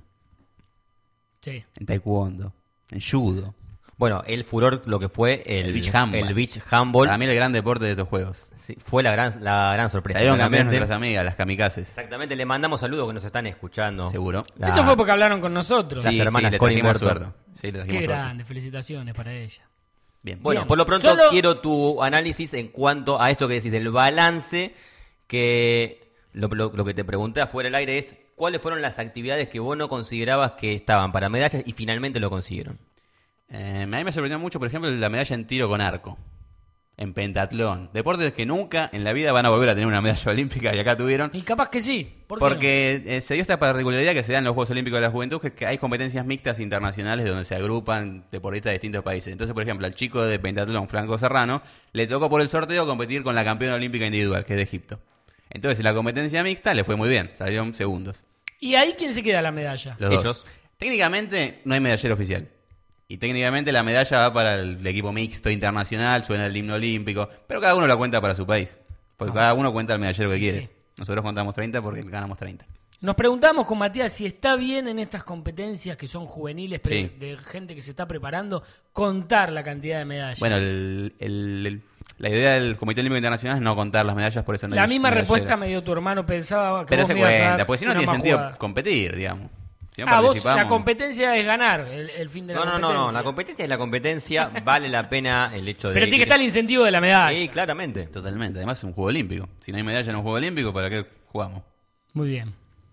sí. En taekwondo. En judo. Bueno, el furor lo que fue el, El beach handball. el beach handball, Para mí el gran deporte de estos juegos. sí, fue la gran, la gran sorpresa. Salieron campeones Realmente. nuestras amigas, las kamikazes. Exactamente, le mandamos saludos que nos están escuchando. Seguro. La- Eso fue porque hablaron con nosotros. Las hermanas le Colin trajimos Burton. suerte. Sí, le Qué trajimos suerte. grande, felicitaciones para ella. Bien. Bueno, Bien. por lo pronto Solo- quiero tu análisis en cuanto a esto que decís, el balance que lo, lo- lo que te pregunté afuera del aire es cuáles fueron las actividades que vos no considerabas que estaban para medallas y finalmente lo consiguieron. Eh, a mí me sorprendió mucho, por ejemplo, la medalla en tiro con arco. en pentatlón. Deportes que nunca en la vida van a volver a tener una medalla olímpica y acá tuvieron. Y capaz que sí. ¿Por qué Porque eh, se dio esta particularidad que se da en los Juegos Olímpicos de la Juventud, que, que hay competencias mixtas internacionales donde se agrupan deportistas de distintos países. Entonces, por ejemplo, al chico de pentatlón, Franco Serrano, le tocó por el sorteo competir con la campeona olímpica individual, que es de Egipto. Entonces, en la competencia mixta le fue muy bien, salieron segundos. no? ¿Y ahí quién se queda la medalla? Los Ellos. dos. Técnicamente no hay medallero oficial. Y técnicamente la medalla va para el equipo mixto internacional, suena el himno olímpico, pero cada uno la cuenta para su país. Porque Ah. cada uno cuenta el medallero que quiere. Sí. Nosotros contamos treinta porque ganamos treinta. Nos preguntamos con Matías si está bien en estas competencias que son juveniles, pre- Sí. de gente que se está preparando, contar la cantidad de medallas. Bueno, el, el- el- la idea del Comité Olímpico Internacional es no contar las medallas, por eso no la hay misma medallera. respuesta me dio tu hermano, pensaba que Pero vos se me ibas a cuenta, dar porque si no, no una tiene más sentido jugada. competir, digamos. Si no Ah, vos, participamos- la competencia es ganar el, el fin de la No, no, no, competencia. no, la competencia es la competencia, vale la pena el hecho de... Pero tiene que estar el incentivo de la medalla. Sí, claramente. Totalmente, además es un juego olímpico. Si no hay medalla en un juego olímpico, ¿para qué jugamos? Muy bien.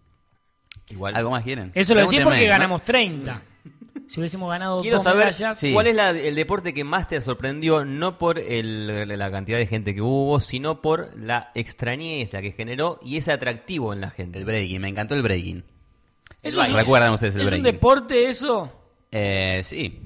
Igual. ¿Algo más quieren? Eso lo decís Pregúntenme, porque ¿no? ganamos treinta. Si hubiésemos ganado Quiero dos saber medallas... Sí. cuál es la- el deporte que más te sorprendió, no por el- la cantidad de gente que hubo, sino por la extrañeza que generó y ese atractivo en la gente. El breaking, me encantó el breaking. Eso es un- ¿Recuerdan ustedes el ¿Es un breaking? deporte eso? Eh, sí.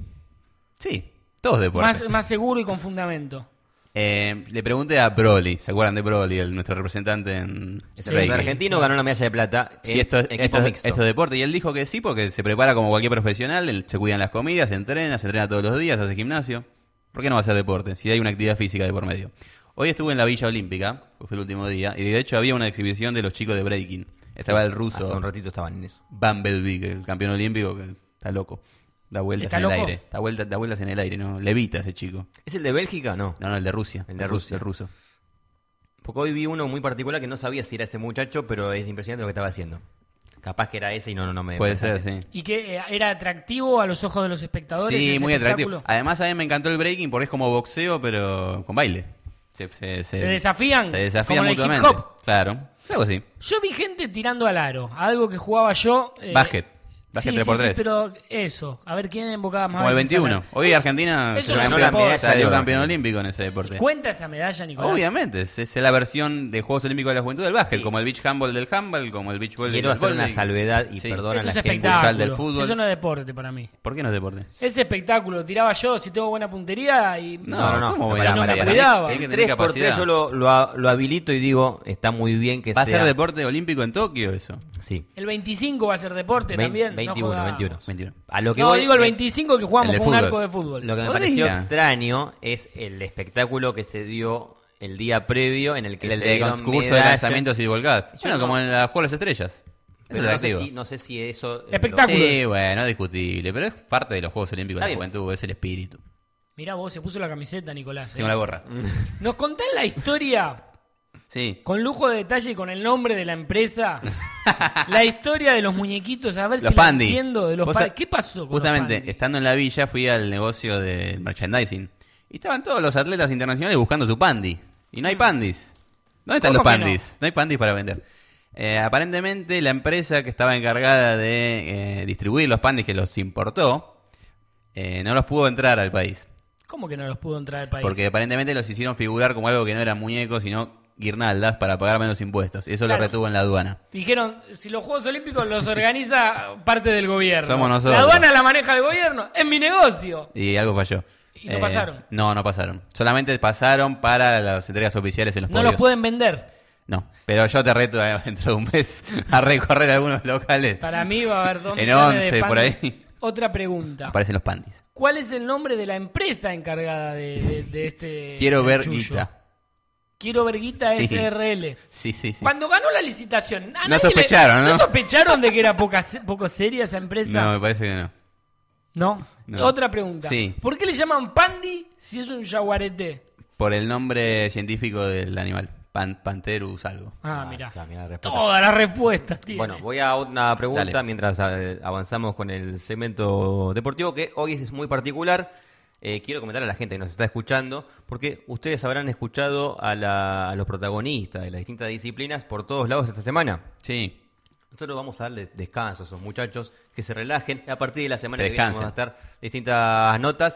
Sí, todos deportes. Más, más seguro y con fundamento. Eh, le pregunté a Broly, ¿se acuerdan de Broly, el, nuestro representante en Sí, breaking? el argentino ganó la medalla de plata en Si esto es, equipo esto, es, mixto. esto es deporte, y él dijo que sí porque se prepara como cualquier profesional, él se cuidan las comidas, se entrena, se entrena todos los días, hace gimnasio. ¿Por qué no va a ser deporte si hay una actividad física de por medio? Hoy estuve en la Villa Olímpica, que fue el último día, y de hecho había una exhibición de los chicos de breaking. Estaba el ruso Hace un ratito estaban en eso. Bumblebee, que el campeón olímpico, que está loco. Da vueltas ¿Está en loco? el aire. Da vueltas, da vueltas en el aire, ¿no? Levita ese chico. ¿Es el de Bélgica? No. No, no, el de Rusia. El de ruso, Rusia. El ruso. Porque hoy vi uno muy particular que no sabía si era ese muchacho, pero es impresionante lo que estaba haciendo. Capaz que era ese y no, no, no me... Puede ser, percaté. sí. ¿Y que era atractivo a los ojos de los espectadores? Sí, ese muy atractivo. espectáculo? Además, a mí me encantó el breaking porque es como boxeo, pero con baile. Se, se- se- ¿Se desafían? Se desafían Como en el hip mutuamente. hop. Claro, algo así. Yo vi gente tirando al aro, algo que jugaba yo. eh, Básquet. Básquet sí, tres por sí, sí, tres. pero eso, a ver quién embocaba más Como el veces veintiuno. al aro. Hoy Eso- Argentina eso salió no es campeón, un deporte. salió Salió campeón campeón. olímpico en ese deporte. ¿Cuenta esa medalla, Nicolás? Obviamente, es, es la versión de Juegos Olímpicos de la Juventud del básquet, Sí. como el beach handball del handball, como el beach volley Quiero del hacer una volley. salvedad y Sí. perdona a Eso la es gente. futsal espectáculo. del fútbol. Eso no es deporte para mí. ¿Por qué no es deporte? Es espectáculo. Tiraba yo si tengo buena puntería y... No, No, no, no. ¿cómo Pará, voy a no me marear? cuidaba. Hay que tener tres por tres capacidad. yo lo, lo, lo habilito y digo, está muy bien que ¿Va a sea... ser deporte olímpico en Tokio eso? Sí. El veinticinco va a ser deporte Vein- también. no veintiuno, jodas. veintiuno. veintiuno. A lo que No, voy- digo el me- veinticinco que jugamos El de con un fútbol. arco de fútbol. Lo que me Podría. pareció extraño es el espectáculo que se dio el día previo en el que El se de dieron concurso de medallas. lanzamientos y volcadas. Bueno, no- como en la Juego de las Estrellas. Pero Es no sé, atractivo. si, no sé si eso... eh, Espectáculo. lo- Sí, bueno, es discutible, pero es parte de los Juegos Olímpicos Está de la bien. Juventud, es el espíritu. Mirá vos, se puso la camiseta, Nicolás. ¿eh? Tengo la gorra. ¿Nos contás la historia Sí. con lujo de detalle y con el nombre de la empresa? La historia de los muñequitos, a ver Los si la Pandi. entiendo. De los Vos pa- sa- ¿Qué pasó con Justamente, los Pandi? estando en la villa, fui al negocio de merchandising. Y estaban todos los atletas internacionales buscando su pandi. Y no hay pandis. ¿Dónde están los ¿Cómo que pandis? No? hay pandis para vender. Eh, aparentemente, la empresa que estaba encargada de eh, distribuir los pandis que los importó, eh, no los pudo entrar al país. ¿Cómo que no los pudo entrar al país? Porque aparentemente los hicieron figurar como algo que no eran muñecos, sino guirnaldas para pagar menos impuestos. Eso Claro. lo retuvo en la aduana. Dijeron, si los Juegos Olímpicos los organiza parte del gobierno. Somos nosotros. La aduana la maneja el gobierno. Es mi negocio. Y algo falló. ¿Y no pasaron? No, no pasaron. Solamente pasaron para las entregas oficiales en los No podios. los pueden vender. No, pero yo te reto eh, dentro de un mes a recorrer algunos locales. Para mí va a haber dos En millones de once, por Pandi. ahí. Otra pregunta. Aparecen los pandis. ¿Cuál es el nombre de la empresa encargada de, de- de este Quiero ver chanchullo? guita. Quiero ver guita Sí. S R L. Sí, sí, sí. Cuando ganó la licitación, ¿a No nadie sospecharon, le- ¿no? sospecharon de que era poca, se- poco seria esa empresa? No, me parece que no. ¿No? No. Otra pregunta. Sí. ¿Por qué le llaman Pandi si es un jaguarete? Por el nombre científico del animal. Pan, Panterus algo. Ah, Ah, mirá. claro, mirá la respuesta. Todas las respuestas tiene. Bueno, voy a una pregunta Dale. mientras eh, avanzamos con el segmento deportivo, que hoy es muy particular. Eh, quiero comentar a la gente que nos está escuchando, porque ustedes habrán escuchado a, la- a los protagonistas de las distintas disciplinas por todos lados esta semana. Sí. Nosotros vamos a darle descanso a esos muchachos, que se relajen. A partir de la semana Que que viene vamos a descansen. estar distintas notas.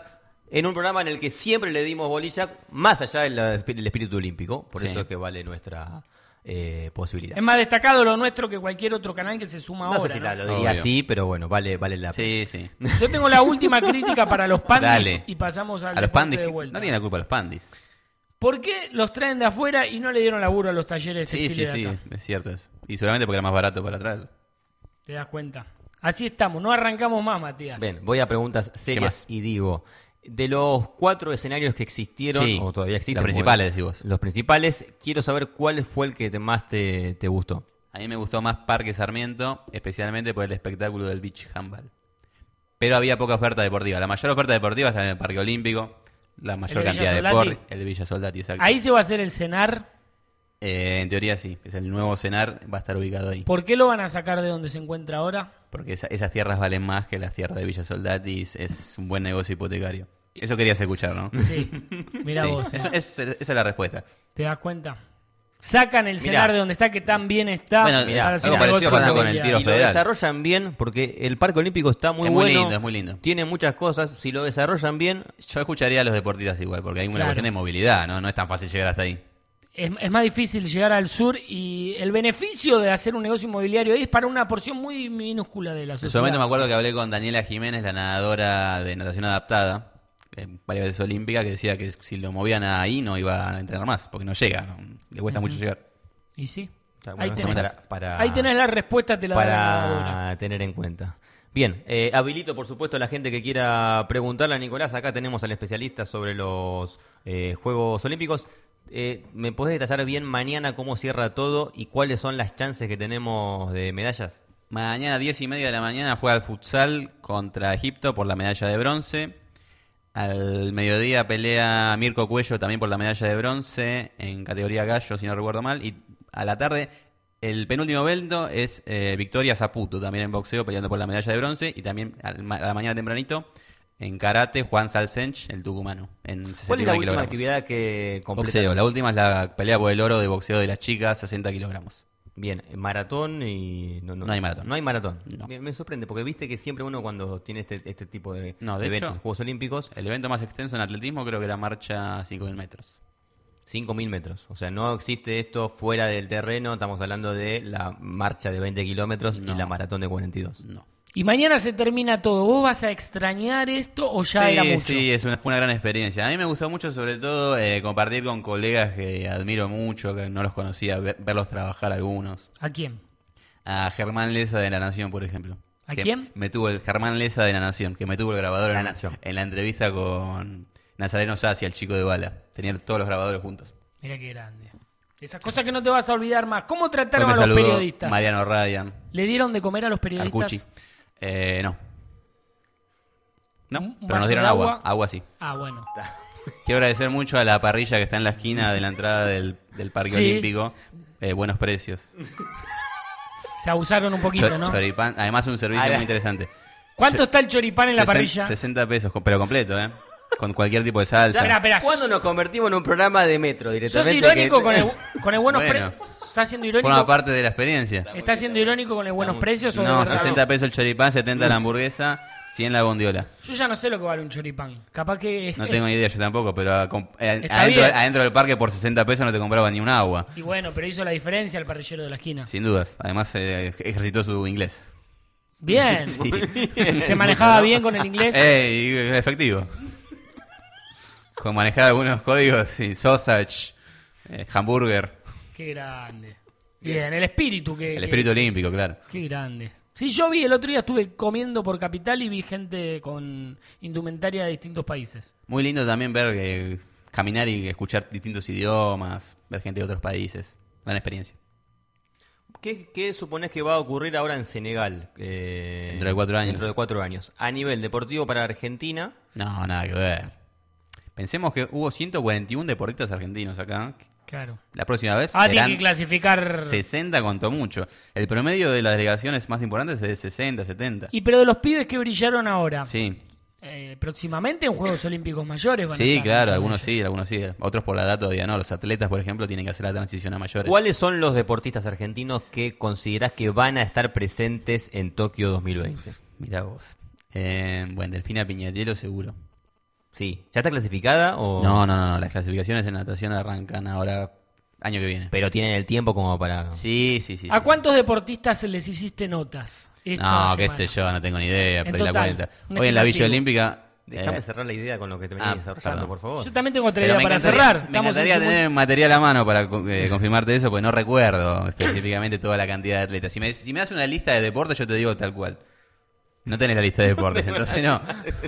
en un programa en el que siempre le dimos bolilla, más allá del, del espíritu olímpico. Por Sí. eso es que vale nuestra eh, posibilidad. Es más destacado lo nuestro que cualquier otro canal que se suma No ahora. sé si ¿no? tal, lo diría Obvio. así, pero bueno, vale, vale la pena. Sí, sí. Yo tengo la última crítica para los pandis Dale. y pasamos al A los deporte pandis, de que- vuelta. no tiene la culpa los pandis. ¿Por qué los traen de afuera y no le dieron laburo a los talleres Sí, textiles sí, de sí, acá? es cierto eso. Y seguramente porque era más barato para traerlo. ¿Te das cuenta? Así estamos, no arrancamos más, Matías. Bien, voy a preguntas serias más? y digo, de los cuatro escenarios que existieron, Sí, o todavía existen, los principales, bueno, decís vos. los principales, quiero saber cuál fue el que te- más te, te gustó. A mí me gustó más Parque Sarmiento, especialmente por el espectáculo del beach handball. Pero había poca oferta deportiva. La mayor oferta deportiva está en el Parque Olímpico, la mayor de cantidad de Villa Soldati? deporte, el de Villa Soldati, exacto. Ahí se va a hacer el cenar. Eh, en teoría sí, es el nuevo cenar, va a estar ubicado ahí. ¿Por qué lo van a sacar de donde se encuentra ahora? Porque esa- esas tierras valen más que las tierras de Villa Soldati, y es, es un buen negocio hipotecario. Eso querías escuchar, ¿no? Sí, mira Sí, vos. ¿eh? eso- es- esa es la respuesta. ¿Te das cuenta? Sacan el Mirá. cenar de donde está, que tan bien está. Bueno, para mirá, hacer algo un parecido negocio pasó con el familiar. tiro Si lo federal. desarrollan bien, porque el Parque Olímpico está muy Es muy bueno, lindo, es muy lindo. tiene muchas cosas, si lo desarrollan bien, Yo escucharía a los deportistas igual, porque hay una Claro. cuestión de movilidad, ¿no? No es tan fácil llegar hasta ahí. Es, es más difícil llegar al sur y el beneficio de hacer un negocio inmobiliario ahí es para una porción muy minúscula de la En su sociedad. momento me acuerdo que hablé con Daniela Jiménez, la nadadora de natación adaptada, eh, varias veces olímpica, que decía que si lo movían ahí no iba a entrenar más, porque no llega, no- le cuesta mucho llegar. Y sí, sea, ahí, bueno, tenés. para- para- ahí tenés la respuesta, te la da la nadadora. para tener en cuenta. Bien, eh, habilito por supuesto a la gente que quiera preguntarle a Nicolás. Acá tenemos al especialista sobre los eh, Juegos Olímpicos. Eh, ¿Me podés detallar bien mañana cómo cierra todo y cuáles son las chances que tenemos de medallas? Mañana, diez y media de la mañana, juega el futsal contra Egipto por la medalla de bronce. Al mediodía pelea Mirko Cuello también por la medalla de bronce en categoría gallo, si no recuerdo mal. Y a la tarde, el penúltimo evento es eh, Victoria Zaputo, también en boxeo, peleando por la medalla de bronce. Y también al ma- a la mañana tempranito, en karate, Juan Salsench, el tucumano, en ¿Cuál es sesenta y la nueve última kilogramos. actividad que completa? Boxeo. La última es la pelea por el oro de boxeo de las chicas, sesenta kilogramos. Bien, maratón y... No hay maratón. No hay maratón. No. Bien, me sorprende, porque viste que siempre uno cuando tiene este, este tipo de, No, de eventos, hecho- Juegos Olímpicos, El evento más extenso en atletismo creo que era marcha cinco mil metros. cinco mil metros. O sea, no existe esto fuera del terreno. Estamos hablando de la marcha de veinte kilómetros y No. la maratón de cuarenta y dos. No. Y mañana se termina todo. ¿Vos vas a extrañar esto o ya sí, era mucho? sí, es una, fue una gran experiencia. A mí me gustó mucho, sobre todo, eh, compartir con colegas que admiro mucho, que no los conocía, ver- verlos trabajar algunos. ¿A quién? A Germán Leza de La Nación, por ejemplo. ¿A Que quién? Me tuvo el Germán Leza de La Nación, que me tuvo el grabador La en, Nación. en la entrevista con Nazareno Sassi, el chico de bala. Tenían todos los grabadores juntos. Mira qué grande. Esas cosas que no te vas a olvidar más. ¿Cómo Hoy trataron me a los saludó periodistas? Mariano Radian, ¿Le dieron de comer a los al periodistas? Cuchi. Eh, no. No, ¿Un pero vaso nos dieron de agua. agua? Agua sí. Ah, bueno. Quiero agradecer mucho a la parrilla que está en la esquina de la entrada del, del Parque Sí. Olímpico. Eh, buenos precios. Se abusaron un poquito, Cho- ¿no? Choripán, además un servicio Ahora- muy interesante. ¿Cuánto está el choripán en la Sesen- parrilla? sesenta pesos, con- pero completo, ¿eh? Con cualquier tipo de salsa. Espera, espera, ¿Cuándo sos- nos convertimos en un programa de metro ¿Sos directamente? irónico que- con el, con el buenos Bueno. precios? ¿Estás siendo irónico? Forma parte de la experiencia. ¿Estás siendo irónico con el buenos precios o de No, verdad? sesenta pesos el choripán, setenta la hamburguesa, cien la bondiola. Yo ya no sé lo que vale un choripán. Capaz que es No es- tengo ni idea yo tampoco, pero a- com- eh, Está adentro, bien. adentro del parque por sesenta pesos no te compraba ni un agua. Y bueno, pero hizo la diferencia el parrillero de la esquina. Sin dudas. Además eh, ejercitó su inglés. Bien. ¿Y se manejaba bien con el inglés? Eh, y efectivo. Con manejar algunos códigos, sí, sausage, eh, hamburger, Qué grande. Bien, el espíritu que... el que- espíritu olímpico, claro. Qué grande. Sí, yo vi el otro día, estuve comiendo por Capital y vi gente con indumentaria de distintos países. Muy lindo también ver, eh, caminar y escuchar distintos idiomas, ver gente de otros países. Gran experiencia. ¿Qué, ¿Qué suponés que va a ocurrir ahora en Senegal? Eh, Dentro de cuatro años. Dentro de cuatro años. A nivel deportivo para Argentina, No, nada que ver. Pensemos que hubo ciento cuarenta y uno deportistas argentinos acá. Claro. La próxima vez Ah, tiene serán que clasificar- sesenta contó mucho. El promedio de las delegaciones más importantes es de sesenta, setenta. Y pero de los pibes que brillaron ahora, Sí, eh, próximamente en Juegos Olímpicos Mayores van a sí, estar claro, muchos algunos de ellos. sí, algunos sí. Otros por la edad todavía no. Los atletas, por ejemplo, tienen que hacer la transición a mayores. ¿cuáles son los deportistas argentinos que considerás que van a estar presentes en Tokio dos mil veinte? Mirá vos. Eh, bueno, Delfina Piñatielo seguro. Sí. ¿Ya está clasificada o...? No, no, no, no, las clasificaciones en natación arrancan ahora, año que viene. Pero tienen el tiempo como para... Sí, sí, sí. ¿A sí, cuántos deportistas les hiciste notas? sí. esta No, qué semana? sé yo, no tengo ni idea, En perdí la total, cuenta. un Hoy en la Villa estimativo. Olímpica... Déjame eh, cerrar la idea con lo que te venís ah, desarrollando, perdón. por favor. Yo también tengo otra Pero idea me para encantaría- cerrar. Me Estamos en encantaría simul- tener material a mano para eh, confirmarte eso, porque no recuerdo específicamente toda la cantidad de atletas. Si me, si me das una lista de deportes, yo te digo tal cual. No tenés la lista de deportes, entonces no.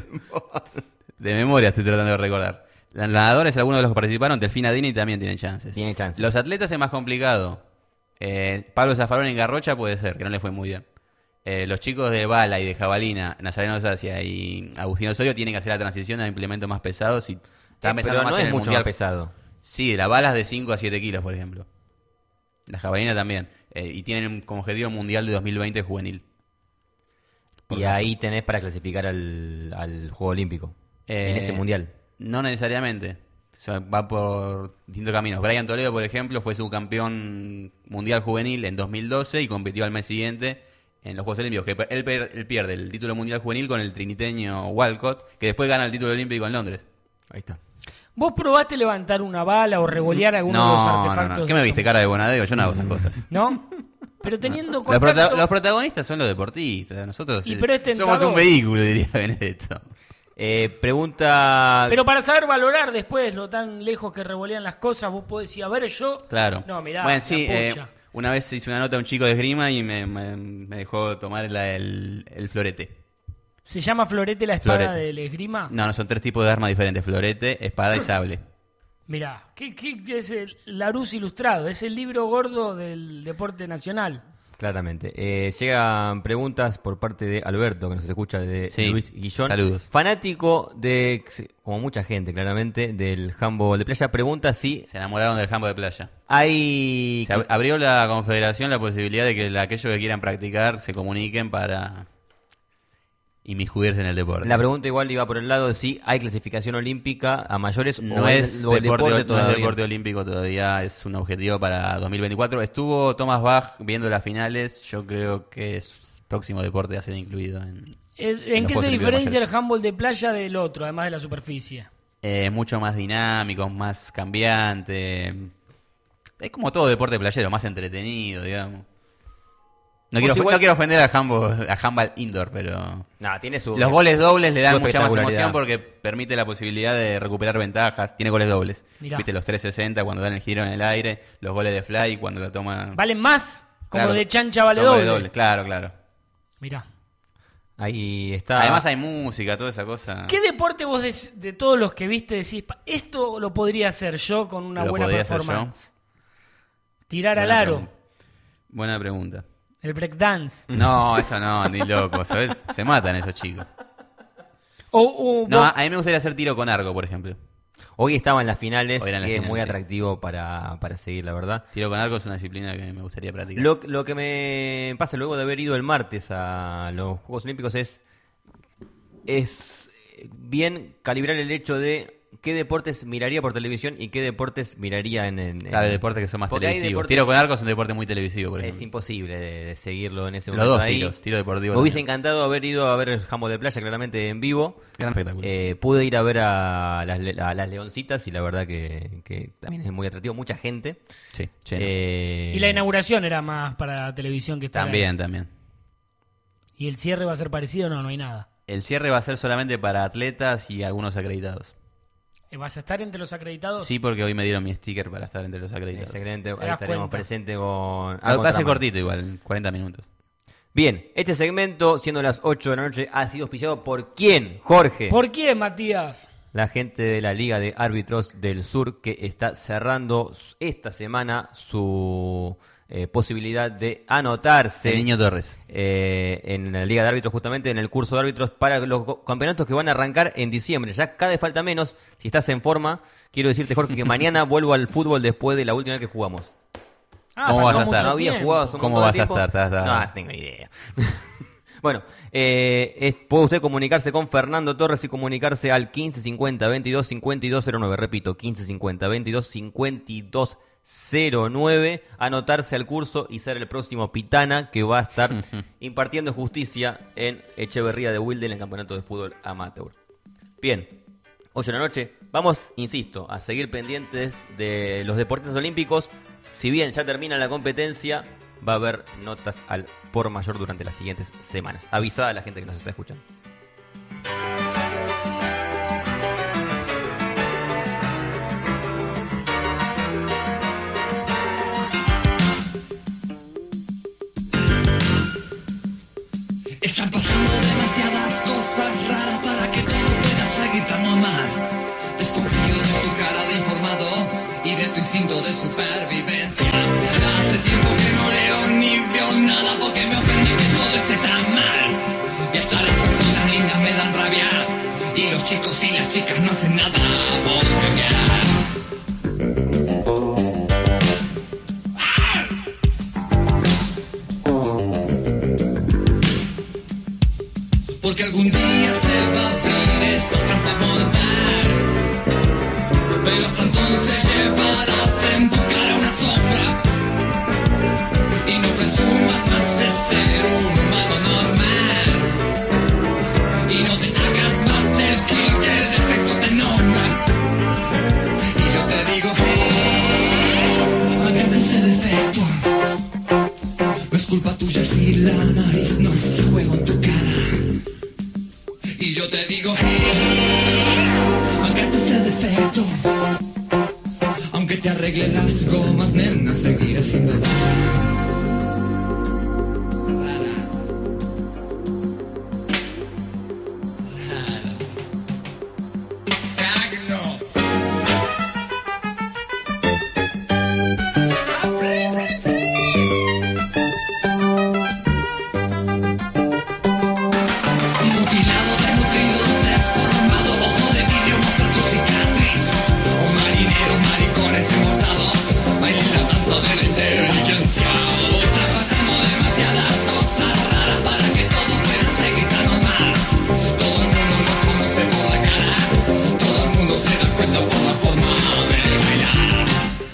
De memoria estoy tratando de recordar. Los nadadores, algunos de los que participaron, Delfina Dini también tienen chances. Tiene chances. Los atletas es más complicado. Eh, Pablo Zaffaroni en Garrocha puede ser, que no le fue muy bien. Eh, los chicos de bala y de jabalina, Nazareno Sacia y Agustino Osorio, tienen que hacer la transición a implementos más pesados y están Eh, pensando pero más no en es el mucho mundial. más pesado. Sí, la bala es de cinco a siete kilos, por ejemplo. La jabalina también. Eh, y tienen como objetivo mundial de dos mil veinte juvenil. Por Y caso. ahí tenés para clasificar al, al Juego Olímpico. Eh, en ese mundial. No necesariamente. O sea, va por distintos caminos. Brian Toledo, por ejemplo, fue subcampeón mundial juvenil en dos mil doce y compitió al mes siguiente en los Juegos Olímpicos. Que él, per- él pierde el título mundial juvenil con el triniteño Walcott, que después gana el título olímpico en Londres. Ahí está. ¿Vos probaste levantar una bala o revolear alguno de los No, no, artefactos? no. ¿Qué me viste, cara de bonadeo? Yo no hago esas cosas. ¿No? Pero teniendo Los, contacto... prota- los protagonistas son los deportistas. Nosotros Y eh, pero es somos tentador. un vehículo, diría Benedetto. Eh, pregunta... Pero para saber valorar después lo tan lejos que revolean las cosas, vos podés decir, a ver, yo... Claro. No, mirá, bueno, la sí, eh, pucha. una vez hice una nota a un chico de esgrima y me, me- me dejó tomar la- el, el florete. ¿Se llama florete la espada Florete. del esgrima? No, no, son tres tipos de armas diferentes: florete, espada y sable. Mirá, ¿qué, qué- qué es el Larousse Ilustrado? Es el libro gordo del deporte nacional. Claramente. Eh, llegan preguntas por parte de Alberto, que nos escucha de Sí, Luis Guillón. saludos. Fanático de, como mucha gente claramente, del handball de playa. Pregunta si Se enamoraron del campo de playa. hay... Se ab- abrió la confederación la posibilidad de que la- aquellos que quieran practicar se comuniquen para inmiscuirse en el deporte. La pregunta igual iba por el lado de si hay clasificación olímpica a mayores No o es, o el deporte, no es todavía. deporte olímpico todavía, es un objetivo para dos mil veinticuatro. Estuvo Thomas Bach viendo las finales, yo creo que es próximo deporte a ser incluido en... Eh, ¿En los qué Juegos se Olímpicos diferencia mayores. el handball de playa del otro, además de la superficie? Eh, mucho más dinámico, más cambiante. Es como todo deporte playero, más entretenido, digamos. No quiero, igual- no quiero ofender a handball, a handball indoor, pero... No, tiene su... Los goles dobles le dan su mucha más espectacularidad. emoción porque permite la posibilidad de recuperar ventajas. Tiene goles dobles. Mirá. Viste los trescientos sesenta cuando dan el giro en el aire, los goles de fly cuando la toman... ¿Valen más? Como Claro, de chancha vale son doble. goles dobles, Claro, claro. Mirá. Ahí está. Además hay música, toda esa cosa. ¿Qué deporte vos de, de todos los que viste decís, "Pa, esto lo podría hacer yo con una ¿Lo buena podría hacer performance"? Tirar al Buena aro, pregunta. Buena pregunta. el breakdance. No, eso no, ni loco, ¿sabes? Se matan esos chicos. O, o No, vos- a mí me gustaría hacer tiro con arco, por ejemplo. Hoy estaba en las finales, Hoy era en las que es finales, muy sí. atractivo para, para seguir, la verdad. Tiro con arco es una disciplina que me gustaría practicar. Lo, lo que me pasa luego de haber ido el martes a los Juegos Olímpicos es, es bien calibrar el hecho de qué deportes miraría por televisión y qué deportes miraría en... en Claro, en- deportes que son más Porque hay televisivos. deportes- Tiro con arco es un deporte muy televisivo, por Es ejemplo. imposible de, de seguirlo en ese Los momento dos ahí. tiros, tiro deportivo. Me hubiese también. encantado haber ido a ver el handball de playa claramente en vivo. Gran espectáculo. Eh, pude ir a ver a las, le- a las Leoncitas y la verdad que, que también es muy atractivo. Mucha gente. Sí, lleno. Eh, y la inauguración era más para la televisión que estar También, ahí. también. ¿Y el cierre va a ser parecido? No, no hay nada. El cierre va a ser solamente para atletas y algunos acreditados. Eh, ¿Vas a estar entre los acreditados? Sí, porque hoy me dieron mi sticker para estar entre los acreditados. Excelente, ahí das estaremos cuenta. presentes con... Ah, va a ser Contramano. cortito igual, cuarenta minutos. Bien, este segmento, siendo las ocho de la noche, ha sido auspiciado por ¿quién, Jorge? ¿Por qué, Matías? La gente de la Liga de Árbitros del Sur, que está cerrando esta semana su eh, posibilidad de anotarse El Niño Torres. eh, en la Liga de Árbitros, justamente en el curso de árbitros para los co- campeonatos que van a arrancar en diciembre. Ya cada vez falta menos. Si estás en forma, quiero decirte, Jorge, que mañana vuelvo al fútbol después de la última vez que jugamos. Ah, ¿Cómo pasó vas a mucho estar? No había tiempo. jugado hace un ¿Cómo montón de vas a tiempo. estar? Estás- estás- No, tengo ni idea. Bueno, eh, es- puede usted comunicarse con Fernando Torres y comunicarse al quince cincuenta veintidós cincuenta y dos cero nueve. Repito, quince cincuenta veintidós cincuenta y dos cero nueve. Anotarse al curso y ser el próximo Pitana que va a estar impartiendo justicia en Echeverría de Wilde en el campeonato de fútbol amateur. Bien, Hoy en la noche vamos, insisto, a seguir pendientes de los deportistas olímpicos. Si bien ya termina la competencia, va a haber notas al por mayor durante las siguientes semanas. Avisada a la gente que nos está escuchando. Están pasando demasiadas cosas raras para que todo pueda seguir tan normal. Desconfío de tu cara de informado y de tu instinto de supervivencia. Hace tiempo que no leo ni veo nada porque me ofende que todo esté tan mal. Y hasta las personas lindas me dan rabia y los chicos y las chicas no hacen nada por cambiar. Porque algún día se va a abrir esta trampa mortal. Pero hasta entonces llevarás en tu cara una sombra. Y no presumas más de ser un humano normal. Y no te hagas más del kill que el defecto te nombra. Y yo te digo, hey, mágate ese defecto. No es culpa tuya si la nariz no hace juego en tu cara. Y yo te digo, hey, mágate ese defecto. Aunque te arregle las gomas, nena, seguirás siendo rara. Rara. Rara. Cagno. Mutilado, desnutrido, deformado, ojo de vidrio, mostrar tu cicatriz. O marineros, maricones embolsados, bailen la danza de la inteligencia. Está pasando demasiadas cosas raras para que todo pueda seguir tan normal. Todo el mundo los conoce por la cara, todo el mundo se da cuenta por la forma de bailar.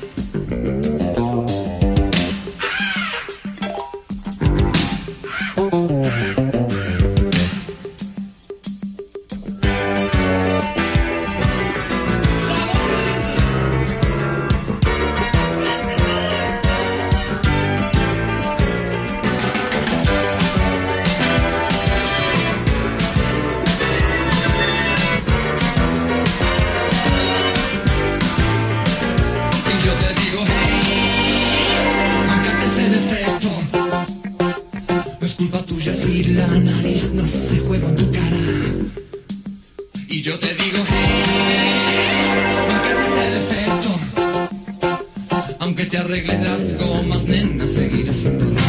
Y yo te digo, hey, mágate ese defecto. No es culpa tuya si la nariz no hace juego en tu cara. Y yo te digo, hey, mágate ese defecto. Aunque te arregles las gomas, nena, seguirás siendo rara.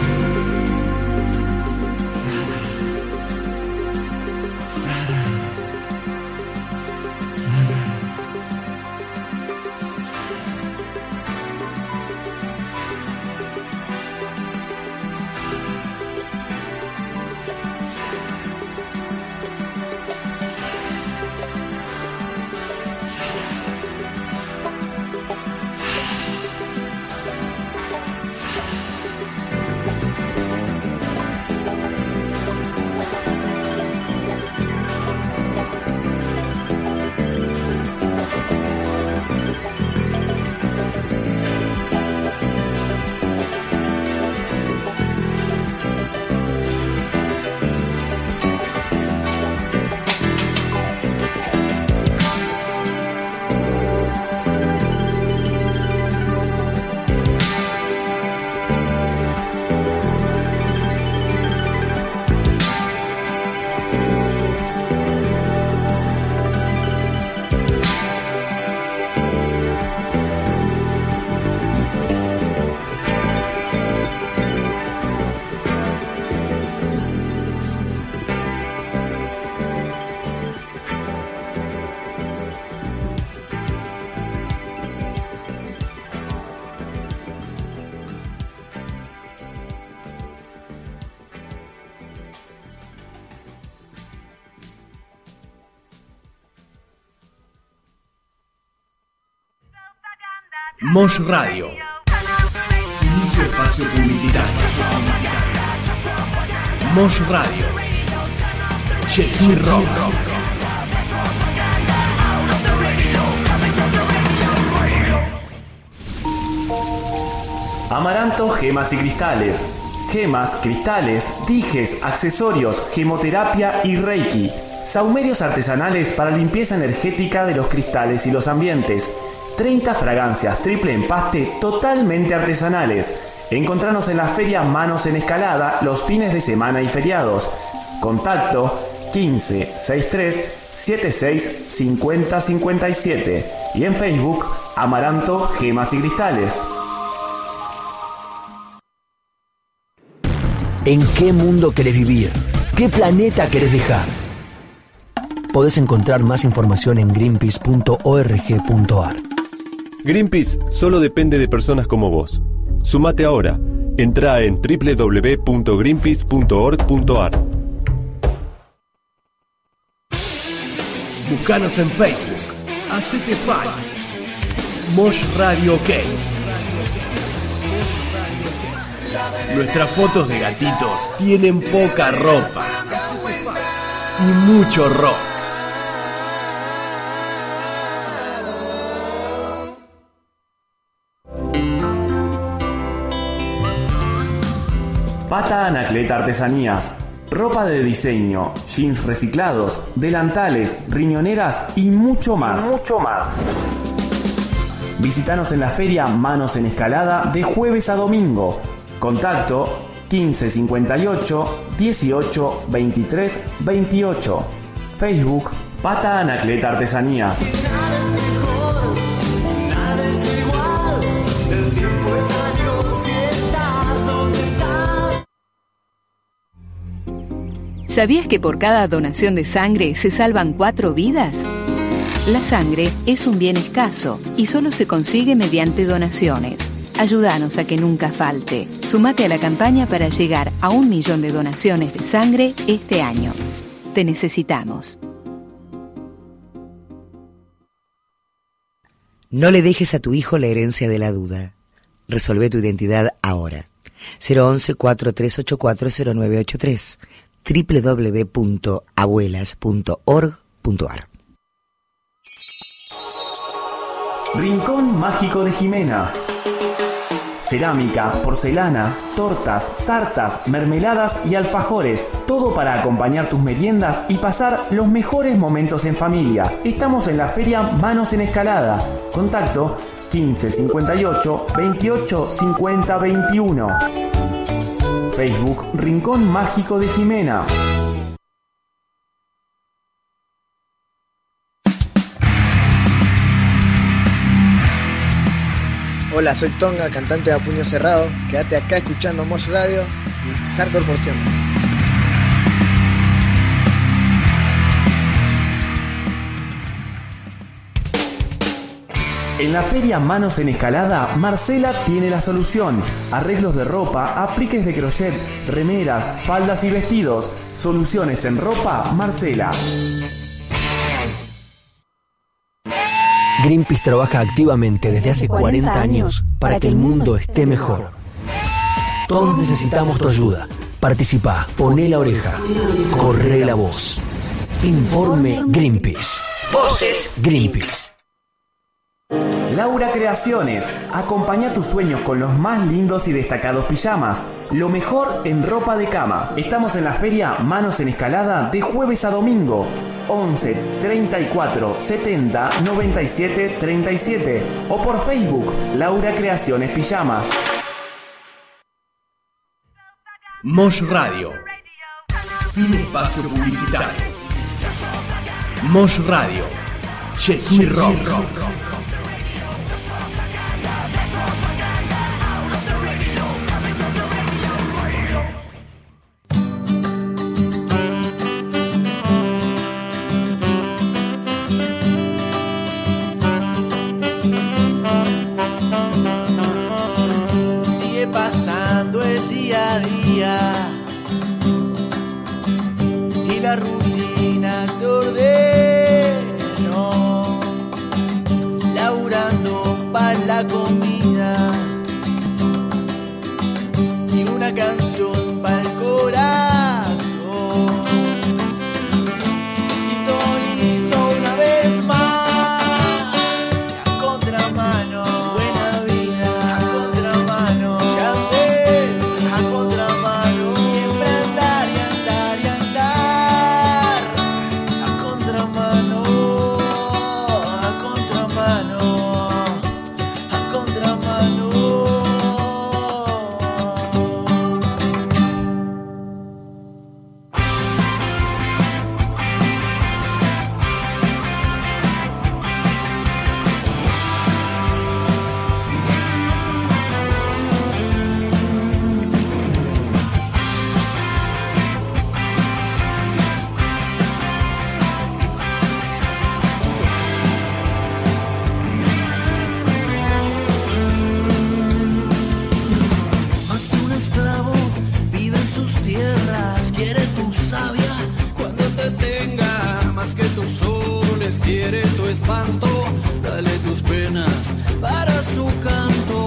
Mosh Radio. Inicio espacio publicitario. Mosh Radio. Jesús Rock. Amaranto Gemas y Cristales. Gemas, cristales, dijes, accesorios, gemoterapia y reiki. Saumerios artesanales para limpieza energética de los cristales y los ambientes. treinta fragancias triple empaste totalmente artesanales. Encontranos en la feria Manos en Escalada los fines de semana y feriados. Contacto quince sesenta y tres setenta y seis cincuenta cincuenta y siete y en Facebook Amaranto Gemas y Cristales. ¿En qué mundo querés vivir? ¿Qué planeta querés dejar? Podés encontrar más información en greenpeace punto org punto ar. Greenpeace solo depende de personas como vos. Sumate ahora. Entrá en doble u doble u doble u punto greenpeace punto org punto ar. Buscanos en Facebook. Hacete fan. Mosh Radio OK. Nuestras fotos de gatitos tienen poca ropa y mucho rock. Pata Anacleta Artesanías. Ropa de diseño, jeans reciclados, delantales, riñoneras y mucho más. Mucho más. Visítanos en la feria Manos en Escalada de jueves a domingo. Contacto quince cincuenta y ocho dieciocho veintitrés veintiocho. Facebook Pata Anacleta Artesanías. ¿Sabías que por cada donación de sangre se salvan cuatro vidas? La sangre es un bien escaso y solo se consigue mediante donaciones. Ayúdanos a que nunca falte. Súmate a la campaña para llegar a un millón de donaciones de sangre este año. Te necesitamos. No le dejes a tu hijo la herencia de la duda. Resolvé tu identidad ahora. cero once cuatro tres ocho cuatro cero nueve ocho tres. doble u doble u doble u punto abuelas punto org punto ar. Rincón Mágico de Jimena. Cerámica, porcelana, tortas, tartas, mermeladas y alfajores. Todo para acompañar tus meriendas y pasar los mejores momentos en familia. Estamos en la feria Manos en Escalada. Contacto quince cincuenta y ocho veintiocho cincuenta veintiuno. Facebook Rincón Mágico de Jimena. Hola, soy Tonga, cantante de A Puño Cerrado. Quédate acá escuchando Mosh Radio y Hardcore por siempre. En la feria Manos en Escalada, Marcela tiene la solución. Arreglos de ropa, apliques de crochet, remeras, faldas y vestidos. Soluciones en ropa, Marcela. Greenpeace trabaja activamente desde hace cuarenta años para que el mundo esté mejor. Todos necesitamos tu ayuda. Participá, poné la oreja, corre la voz. Informe Greenpeace. Voces Greenpeace. Laura Creaciones. Acompaña tus sueños con los más lindos y destacados pijamas. Lo mejor en ropa de cama. Estamos en la feria Manos en Escalada de jueves a domingo. once treinta y cuatro setenta noventa y siete treinta y siete o por Facebook Laura Creaciones Pijamas. Mosh Radio. Fin espacio publicitario. Mosh Radio. Je suis rock. Sigue pasando el día a día y la rutina te ordenó, laburando para la comida y una canción para el corazón. Sintonizo una vez más a contramano, buena vida a contramano. quiere tu espanto, dale tus penas para su canto.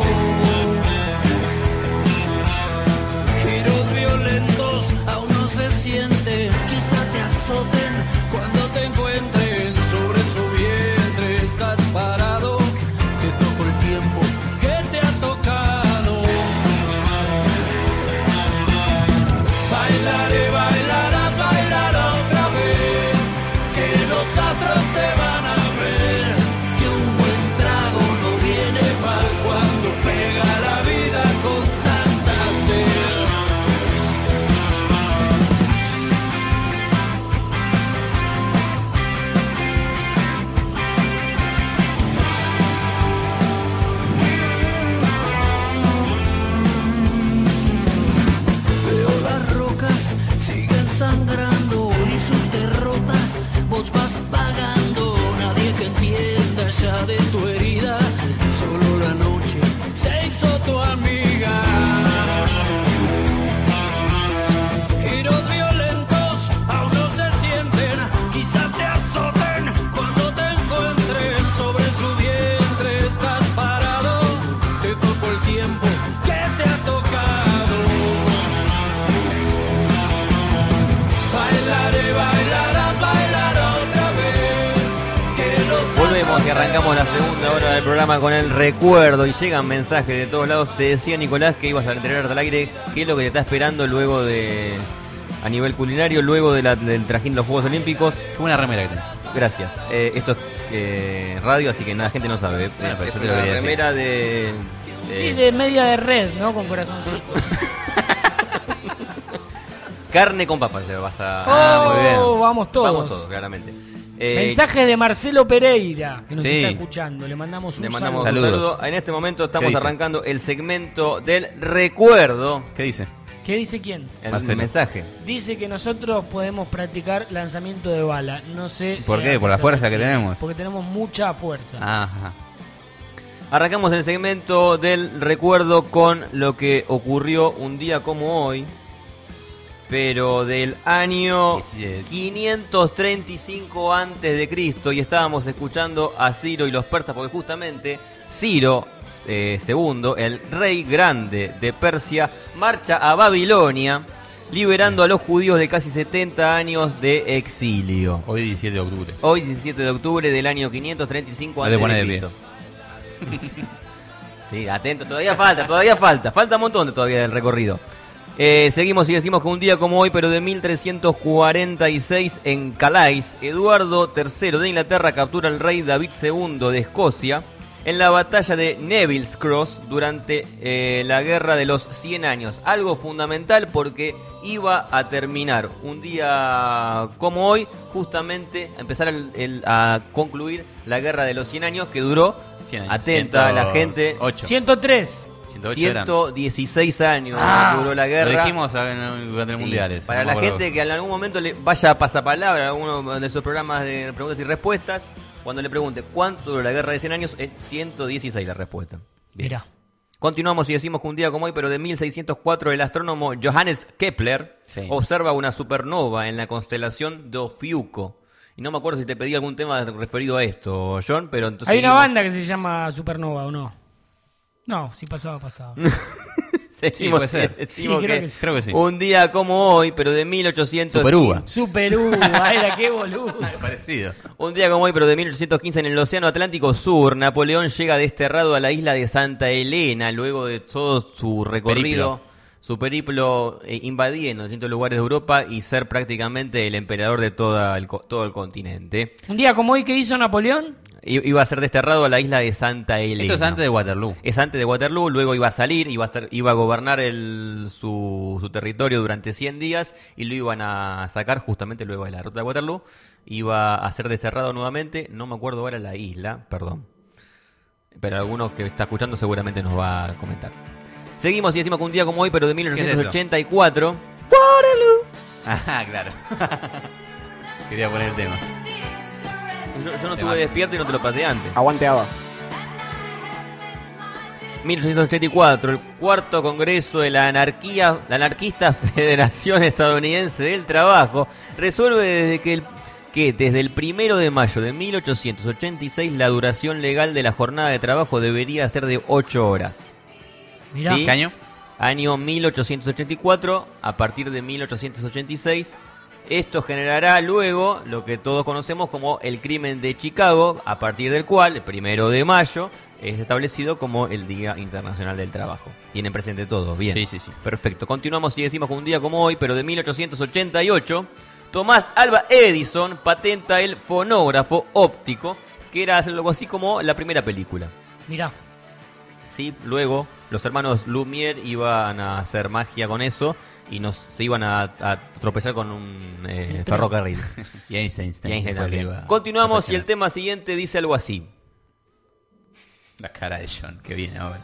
Giros violentos aún no se sienten, quizá te azoten cuando te encuentren sobre su vientre. Estás parado, te toco el tiempo que te ha tocado. Bailaré, bailarás, bailarás otra vez, que los astros te van a ver, que un buen trago no viene mal cuando pega la vida con tanta sed. Veo las rocas siguen sangrando y sus derrotas vos vas pagando. Nadie que entienda ya de tu herida, solo la noche se hizo tu amiga. Giros violentos aún no se sienten, quizás te azoten cuando te encuentren sobre su vientre. Estás parado, te toco el tiempo que te ha tocado. Bailaré, bailarás, bailarás otra vez, que los Volvemos y arrancamos la segunda hora del programa con el recuerdo y llegan mensajes de todos lados. Te decía Nicolás que ibas a enterarte al aire qué es lo que te está esperando luego de, a nivel culinario, luego de la, del trajín de los Juegos Olímpicos. Qué buena remera que tenés. Gracias. Eh, esto es eh, radio, así que la gente no sabe. Bueno, pero es yo te lo una quería decir. remera de, de- Sí, de media de red, ¿no? Con corazoncitos. carne con papas. Ya vas a... Oh, Ah, muy bien. vamos todos. Vamos todos, claramente. Eh, Mensaje de Marcelo Pereira, que nos sí. está escuchando. Le mandamos un Le mandamos saludo. un saludo. En este momento estamos ¿Qué dice? arrancando el segmento del recuerdo. ¿Qué dice? ¿Qué dice quién? El Marcelo. mensaje. Dice que nosotros podemos practicar lanzamiento de bala. No sé. ¿Por eh, qué? a ¿Por la se fuerza que refiere. tenemos? Porque tenemos mucha fuerza. Ajá. Arrancamos el segmento del recuerdo con lo que ocurrió un día como hoy, pero del año quinientos treinta y cinco antes de Cristo, y estábamos escuchando a Ciro y los persas porque justamente Ciro eh, segundo, el rey grande de Persia, marcha a Babilonia liberando a los judíos de casi setenta años de exilio. Hoy diecisiete de octubre. Hoy diecisiete de octubre del año quinientos treinta y cinco Ahí te antes pones de de pie. Cristo. Sí, atento, todavía falta, todavía falta, falta un montón de todavía del recorrido. Eh, seguimos y decimos que un día como hoy, pero de mil trescientos cuarenta y seis, en Calais, Eduardo tercero de Inglaterra captura al rey David segundo de Escocia en la batalla de Neville's Cross durante eh, la guerra de los cien años. Algo fundamental porque iba a terminar un día como hoy, justamente a empezar el- el- a concluir la guerra de los cien años que duró, cien años. atenta a la gente, ciento tres. ciento ocho eran. ciento dieciséis años Ah, duró la guerra. Lo dijimos en- durante el Sí, mundial. eso, para no la me acuerdo. gente que en algún momento le vaya a pasapalabra a alguno de esos programas de preguntas y respuestas, cuando le pregunte cuánto duró la guerra de cien años, es ciento dieciséis la respuesta. Bien. Mirá. Continuamos y decimos que un día como hoy, pero de mil seiscientos cuatro, el astrónomo Johannes Kepler Sí. observa una supernova en la constelación de Ofiuco. Y no me acuerdo si te pedí algún tema referido a esto, John, pero entonces... Hay una seguimos. banda que se llama Supernova, ¿o no? No, si pasaba, pasaba. Seguimos, puede ser. decimos Sí, creo que que sí. Creo que sí. un día como hoy, pero de mil ochocientos quince. Superuva. Superuva, era qué boludo. Parecido. Un día como hoy, pero de mil ochocientos quince, en el Océano Atlántico Sur, Napoleón llega desterrado a la isla de Santa Elena luego de todo su recorrido, Periplo. su periplo eh, invadiendo distintos lugares de Europa y ser prácticamente el emperador de toda el, co- todo el continente. Un día como hoy, ¿qué hizo Napoleón? I- Iba a ser desterrado a la isla de Santa Elena. Esto es antes de Waterloo. Es antes de Waterloo, luego iba a salir, iba a, ser, iba a gobernar el, su, su territorio durante cien días y lo iban a sacar justamente luego de la derrota de Waterloo. Iba a ser desterrado nuevamente, no me acuerdo ahora la isla, perdón. Pero algunos que está escuchando seguramente nos va a comentar. Seguimos y decimos que un día como hoy, pero de mil ochocientos ochenta y cuatro... ¡Waterloo! Ajá, claro. Quería poner el tema. Yo, yo no estuve despierto y no te lo pasé antes. Aguante Ava. mil ochocientos ochenta y cuatro, el cuarto congreso de la anarquía, la anarquista Federación Estadounidense del Trabajo resuelve desde que, el, que desde el primero de mayo de mil ochocientos ochenta y seis la duración legal de la jornada de trabajo debería ser de ocho horas. Mirá. ¿Sí? ¿Qué año? Año mil ochocientos ochenta y cuatro, a partir de mil ochocientos ochenta y seis. Esto generará luego lo que todos conocemos como el crimen de Chicago, a partir del cual, el primero de mayo, es establecido como el Día Internacional del Trabajo. Tienen presente todo, bien. Sí, sí, sí. Perfecto. Continuamos y decimos que un día como hoy, pero de mil ochocientos ochenta y ocho, Tomás Alva Edison patenta el fonógrafo óptico, que era algo así como la primera película. Mirá. Sí, luego los hermanos Lumière iban a hacer magia con eso y nos se iban a, a tropezar con un eh, ferrocarril. Y Einstein. Y Einstein después también. lo iba a Continuamos y el perfeccionar. tema siguiente dice algo así. La cara de John, que viene ahora.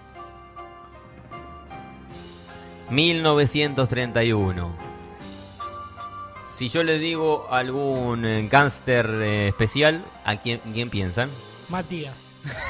mil novecientos treinta y uno. Si yo les digo algún eh, gángster eh, especial, ¿a quién, quién piensan? Matías.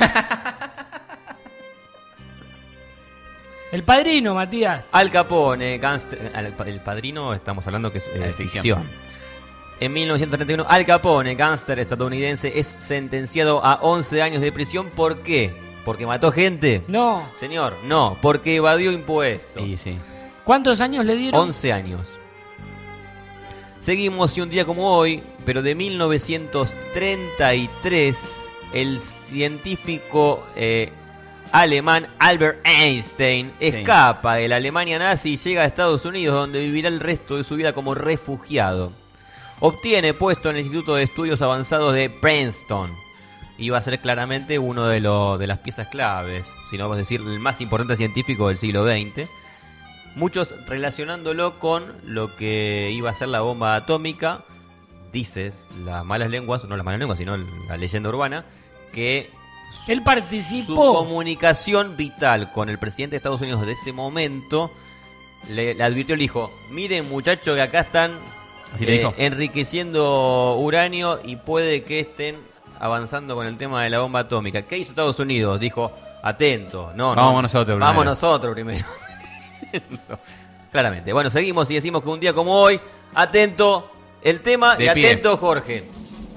El Padrino, Matías. Al Capone, gángster, al- el Padrino, estamos hablando que es eh, ficción. En mil novecientos treinta y uno, Al Capone, gángster estadounidense, es sentenciado a once años de prisión. ¿Por qué? ¿Porque mató gente? No. Señor, no, porque evadió impuestos. Sí, sí. ¿Cuántos años le dieron? once años. Seguimos y un día como hoy, pero de mil novecientos treinta y tres, el científico eh, alemán Albert Einstein escapa de la Alemania nazi y llega a Estados Unidos, donde vivirá el resto de su vida como refugiado. Obtiene puesto en el Instituto de Estudios Avanzados de Princeton. Y va a ser claramente uno de, lo, de las piezas claves, si no vamos a decir el más importante científico del siglo veinte. Muchos relacionándolo con lo que iba a ser la bomba atómica. Dices las malas lenguas, no las malas lenguas, sino la leyenda urbana, que él su participó. comunicación vital con el presidente de Estados Unidos de ese momento le, le advirtió, le dijo: miren muchachos que acá están Así le eh, dijo. enriqueciendo uranio y puede que estén avanzando con el tema de la bomba atómica. ¿Qué hizo Estados Unidos? Dijo: atento, no, no, Vamos nosotros vamos primero. nosotros primero. No, claramente. Bueno, seguimos y decimos que un día como hoy, atento el tema De y pie. atento Jorge.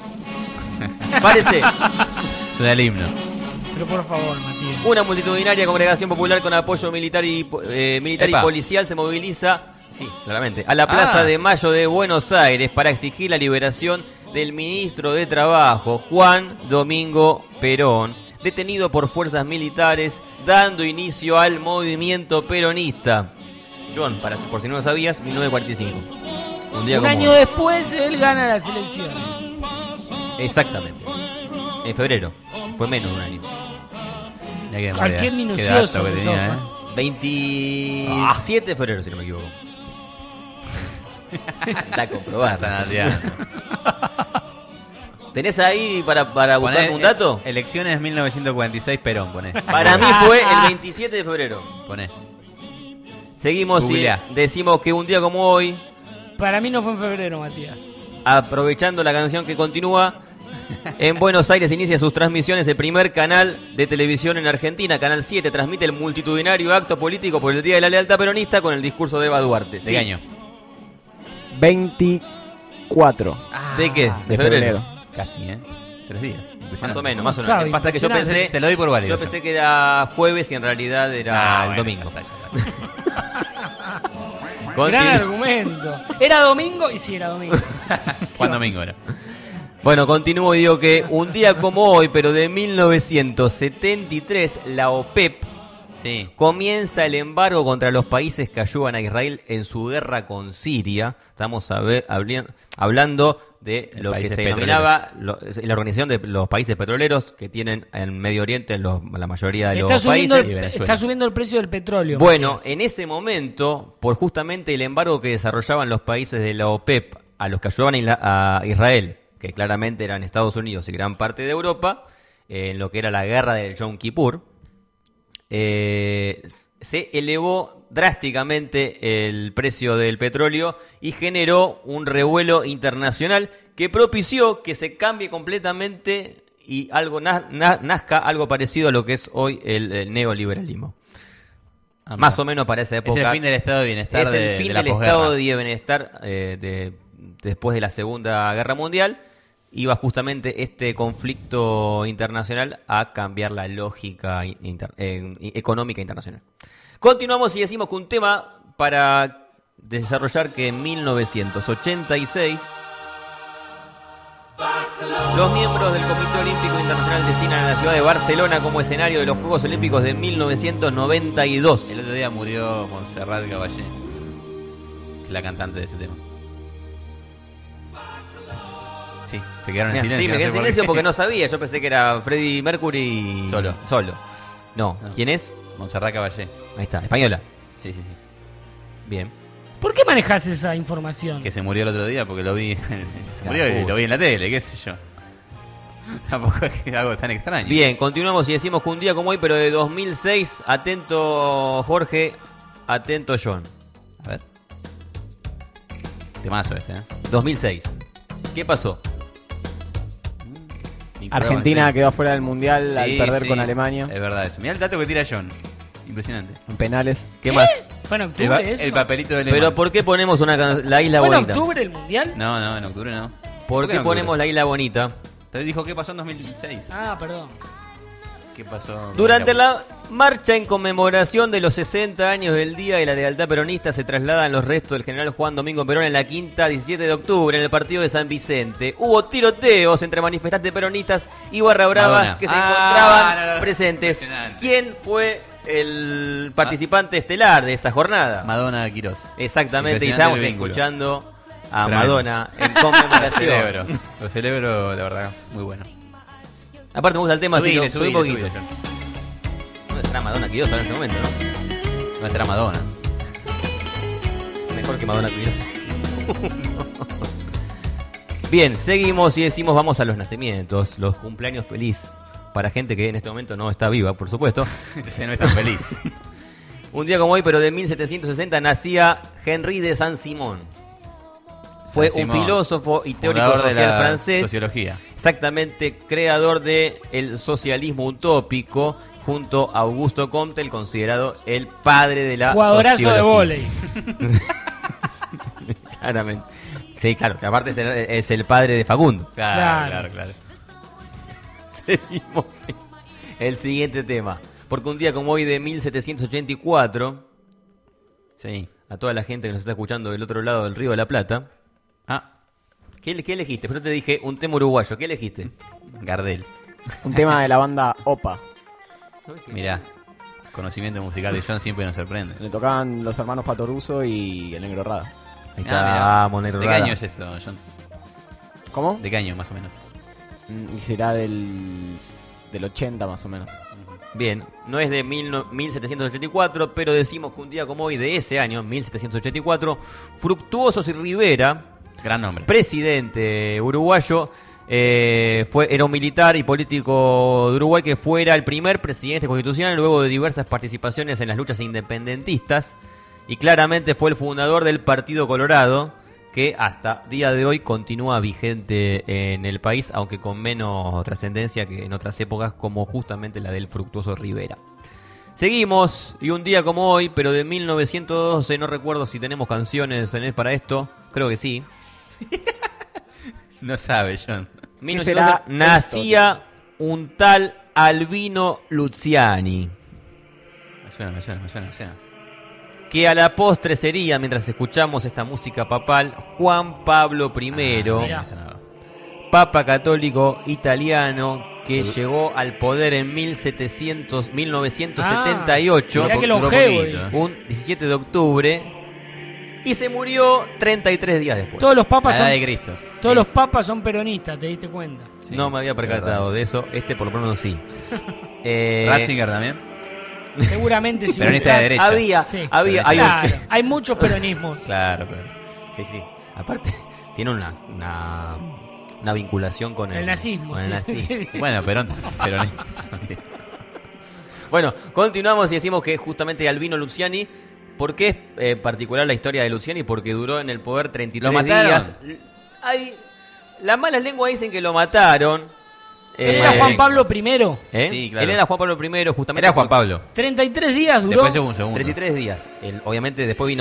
Parece Suena el himno. Pero por favor, Matías. una multitudinaria congregación popular con apoyo militar y po- eh, militar y Epa. policial se moviliza, sí, claramente, a la Plaza Ah. de Mayo de Buenos Aires para exigir la liberación del ministro de Trabajo, Juan Domingo Perón, detenido por fuerzas militares, dando inicio al movimiento peronista. John, para, por si no lo sabías, mil novecientos cuarenta y cinco. Un día Un como año hoy. después él gana las elecciones. Exactamente. En febrero. Fue menos de un año. Mirá qué Cualquier memoria, qué minucioso dato que que tenía, sos, ¿eh? veintisiete de febrero, si no me equivoco. Está comprobado. Sanatiano. ¿Tenés ahí para, para buscar Poné, un dato? eh, Elecciones mil novecientos cuarenta y seis, Perón, poné. Para mí fue el veintisiete de febrero. Poné. Seguimos Googleá. y decimos que un día como hoy, Para mí no fue en febrero, Matías. aprovechando la canción que continúa, en Buenos Aires inicia sus transmisiones el primer canal de televisión en Argentina. Canal siete transmite el multitudinario acto político por el Día de la Lealtad Peronista con el discurso de Eva Duarte. ¿De Sí. qué año? veinticuatro ¿De qué? de febrero. Casi, ¿eh? Tres días. Más o menos, más o menos. Sabe, Lo que pasa es que yo impresionante. pensé, Se lo doy por válido. yo pensé que era jueves y en realidad era Ah, el bueno, domingo. ya está, ya está. Gran Continu- argumento. Era domingo y sí, era domingo. Juan Domingo era. Bueno, continúo y digo que un día como hoy, pero de mil novecientos setenta y tres, la OPEP Sí. comienza el embargo contra los países que ayudan a Israel en su guerra con Siria. Estamos a ver- habli- hablando de De lo que países se denominaba lo- la Organización de los Países Petroleros, que tienen en Medio Oriente los- la mayoría de Está los subiendo, países. el, y Venezuela. está subiendo el precio del petróleo. Bueno, Matías. en ese momento, por justamente el embargo que desarrollaban los países de la OPEP a los que ayudaban a Isla- a Israel, que claramente eran Estados Unidos y gran parte de Europa, eh, en lo que era la guerra del Yom Kippur, eh, se elevó drásticamente el precio del petróleo y generó un revuelo internacional que propició que se cambie completamente y algo na- na- nazca algo parecido a lo que es hoy el, el neoliberalismo. Ah, Más mira. o menos para esa Es época. el fin del estado de bienestar Es de, el fin de la del posguerra. estado de bienestar eh, de, después de la Segunda Guerra Mundial, iba justamente este conflicto internacional a cambiar la lógica inter- eh, económica internacional. Continuamos y decimos que un tema para desarrollar que en mil novecientos ochenta y seis los miembros del Comité Olímpico Internacional designan a la ciudad de Barcelona como escenario de los Juegos Olímpicos de mil novecientos noventa y dos. El otro día murió Montserrat Caballé, la cantante de este tema. Sí, se quedaron en Mira, silencio. sí, me quedé en no sé silencio por porque qué. no sabía. Yo pensé que era Freddie Mercury Solo. Solo. No, No. ¿quién es? Montserrat Caballé. Ahí está, española. Sí, sí, sí. Bien. ¿Por qué manejas esa información? Que se murió el otro día porque lo vi. Se murió y Puta. lo vi en la tele, qué sé yo. Tampoco es algo tan extraño. Bien, continuamos y decimos que un día como hoy, pero de dos mil seis, atento Jorge, atento John. A ver. Temazo este, ¿eh? dos mil seis. ¿Qué pasó? Argentina quedó fuera del Mundial al Sí, perder sí, con Alemania. Es verdad eso. Mirá el dato que tira John. Impresionante. En penales. ¿Qué más? ¿Fue en El, octubre pa- eso? el papelito de Pero ¿por qué ponemos una can- la isla ¿Fue en bonita? octubre el mundial? No, no, en octubre no. ¿Por qué qué en ponemos octubre? la isla bonita? Te dijo qué pasó en dos mil seis. Ah, perdón. ¿Qué pasó? Durante la marcha en conmemoración de los sesenta años del Día de la Lealtad Peronista se trasladan los restos del general Juan Domingo Perón en la quinta diecisiete de octubre en el partido de San Vicente. Hubo tiroteos entre manifestantes peronistas y barra bravas Madonna. que se Ah, encontraban no, no, presentes. impresionante. ¿Quién fue el participante estelar de esa jornada? Madonna Quirós. Exactamente, y Impresionante estábamos el vínculo. escuchando a Tremendo. Madonna en Lo conmemoración. celebro. Lo celebro, la verdad, muy bueno. Aparte me gusta el tema, así Subile, que subí un subile, poquito. subile, John. ¿Dónde estará Madonna Quirós en este momento, no? Nuestra Madonna. Mejor que Madonna Quirós. Bien, seguimos y decimos vamos a los nacimientos, los cumpleaños feliz para gente que en este momento no está viva, por supuesto. Ese no es tan feliz. Un día como hoy, pero de mil setecientos sesenta, nacía Henri de Saint-Simon. Fue un Saint-Simon, filósofo y teórico fundador de social la francés. sociología. Exactamente, creador de el socialismo utópico, junto a Augusto Comte, el considerado el padre de la Jugadorazo sociología. de vóley. Claramente. Sí, claro, que aparte es el, es el padre de Facundo. Claro, Claro. claro, claro. Seguimos. El siguiente tema. Porque un día como hoy de mil setecientos ochenta y cuatro, sí, a toda la gente que nos está escuchando del otro lado del Río de la Plata. Ah, ¿qué, qué elegiste? Yo te dije un tema uruguayo. ¿Qué elegiste? Gardel. Un tema de la banda Opa. Mirá, conocimiento musical de John siempre nos sorprende. Le tocaban los hermanos Patoruso y el Negro Rada. Ahí Ah, mirá. está, Negro ¿De qué Rada. año es esto, John? ¿Cómo? ¿De qué año, más o menos? Mm, Y será del, del ochenta más o menos. Bien, no es de mil, no- mil setecientos ochenta y cuatro, pero decimos que un día como hoy de ese año, mil setecientos ochenta y cuatro, Fructuoso y Rivera, Gran nombre. presidente uruguayo, eh, fue, era un militar y político de Uruguay que fuera el primer presidente constitucional luego de diversas participaciones en las luchas independentistas, y claramente fue el fundador del Partido Colorado, que hasta día de hoy continúa vigente en el país, aunque con menos trascendencia que en otras épocas, como justamente la del Fructuoso Rivera. Seguimos, y un día como hoy, pero de mil novecientos doce, no recuerdo si tenemos canciones en para esto, creo que sí. No sabe, John. mil novecientos doce, será nacía un tal Albino Luciani, Me suena, me suena, me suena, me suena. que a la postre sería, mientras escuchamos esta música papal, Juan Pablo I, Ah, mirá. me sonaba. Papa católico italiano, que llegó al poder en mil setecientos, mil novecientos setenta y ocho, Ah, mirá que Duró longevo. poquito, eh. eh. un diecisiete de octubre, y se murió treinta y tres días después. Todos los papas La edad de son, Cristo. todos los papas son peronistas, ¿te diste cuenta? Sí, No me había percatado verdad, de eso, este por lo menos sí. Eh, Ratzinger también. Seguramente si Peronista de buscas- derecha. Había, Sí. había, hay un- Claro, hay muchos peronismos. Claro, claro. sí, sí. Aparte, tiene una, una, una vinculación con el, El nazismo, con el sí, nazismo. sí, sí. Bueno, Perón, peronista. Bueno, continuamos y decimos que justamente Albino Luciani, ¿por qué es eh, particular la historia de Luciani? Porque duró en el poder treinta y tres ¿Lo mataron? días. Hay, las malas lenguas dicen que lo mataron. Él Eh, era Juan Pablo primero. ¿eh? Sí, claro. Él era Juan Pablo primero, justamente. Era Juan Pablo. treinta y tres días duró. Después hubo un segundo. treinta y tres días. Él, obviamente después vino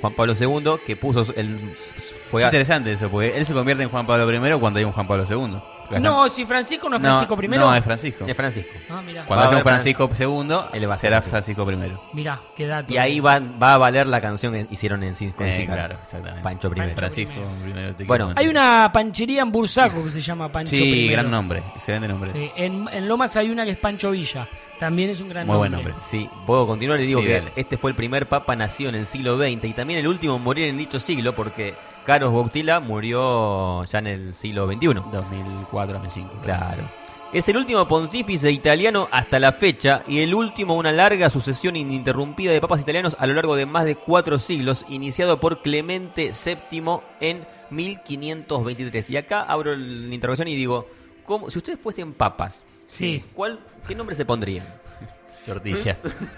Juan Pablo segundo, que puso el... Fue Es a- interesante eso, porque él se convierte en Juan Pablo primero cuando hay un Juan Pablo segundo. No, si Francisco no es Francisco primero. No, es Francisco. Es Francisco. Ah, mirá. Cuando Va a haya un haber Francisco segundo, Él va a ser será Francisco. Francisco primero. Mirá, qué dato. Y ahí va, va a valer la canción que hicieron en Sin Eh, Codificar. claro, exactamente. Pancho primero. Francisco primero. te Bueno, quiero Hay mucho. una panchería en Bursaco que se llama Pancho Sí, Primero. gran nombre. Excelente nombre. Sí, en, en Lomas hay una que es Pancho Villa. También es un gran Muy buen nombre. nombre. Sí, puedo continuar y digo Sí, que dale. este fue el primer papa nacido en el siglo veinte y también el último en morir en dicho siglo porque Carlos Boutila murió ya en el siglo veintiuno. dos mil cuatro, dos mil cinco. Claro. Es el último pontífice italiano hasta la fecha y el último una larga sucesión ininterrumpida de papas italianos a lo largo de más de cuatro siglos, iniciado por Clemente séptimo en mil quinientos veintitrés. Y acá abro la interrogación y digo, ¿cómo, si ustedes fuesen papas, Sí. ¿cuál, ¿qué nombre se pondrían? Tortilla.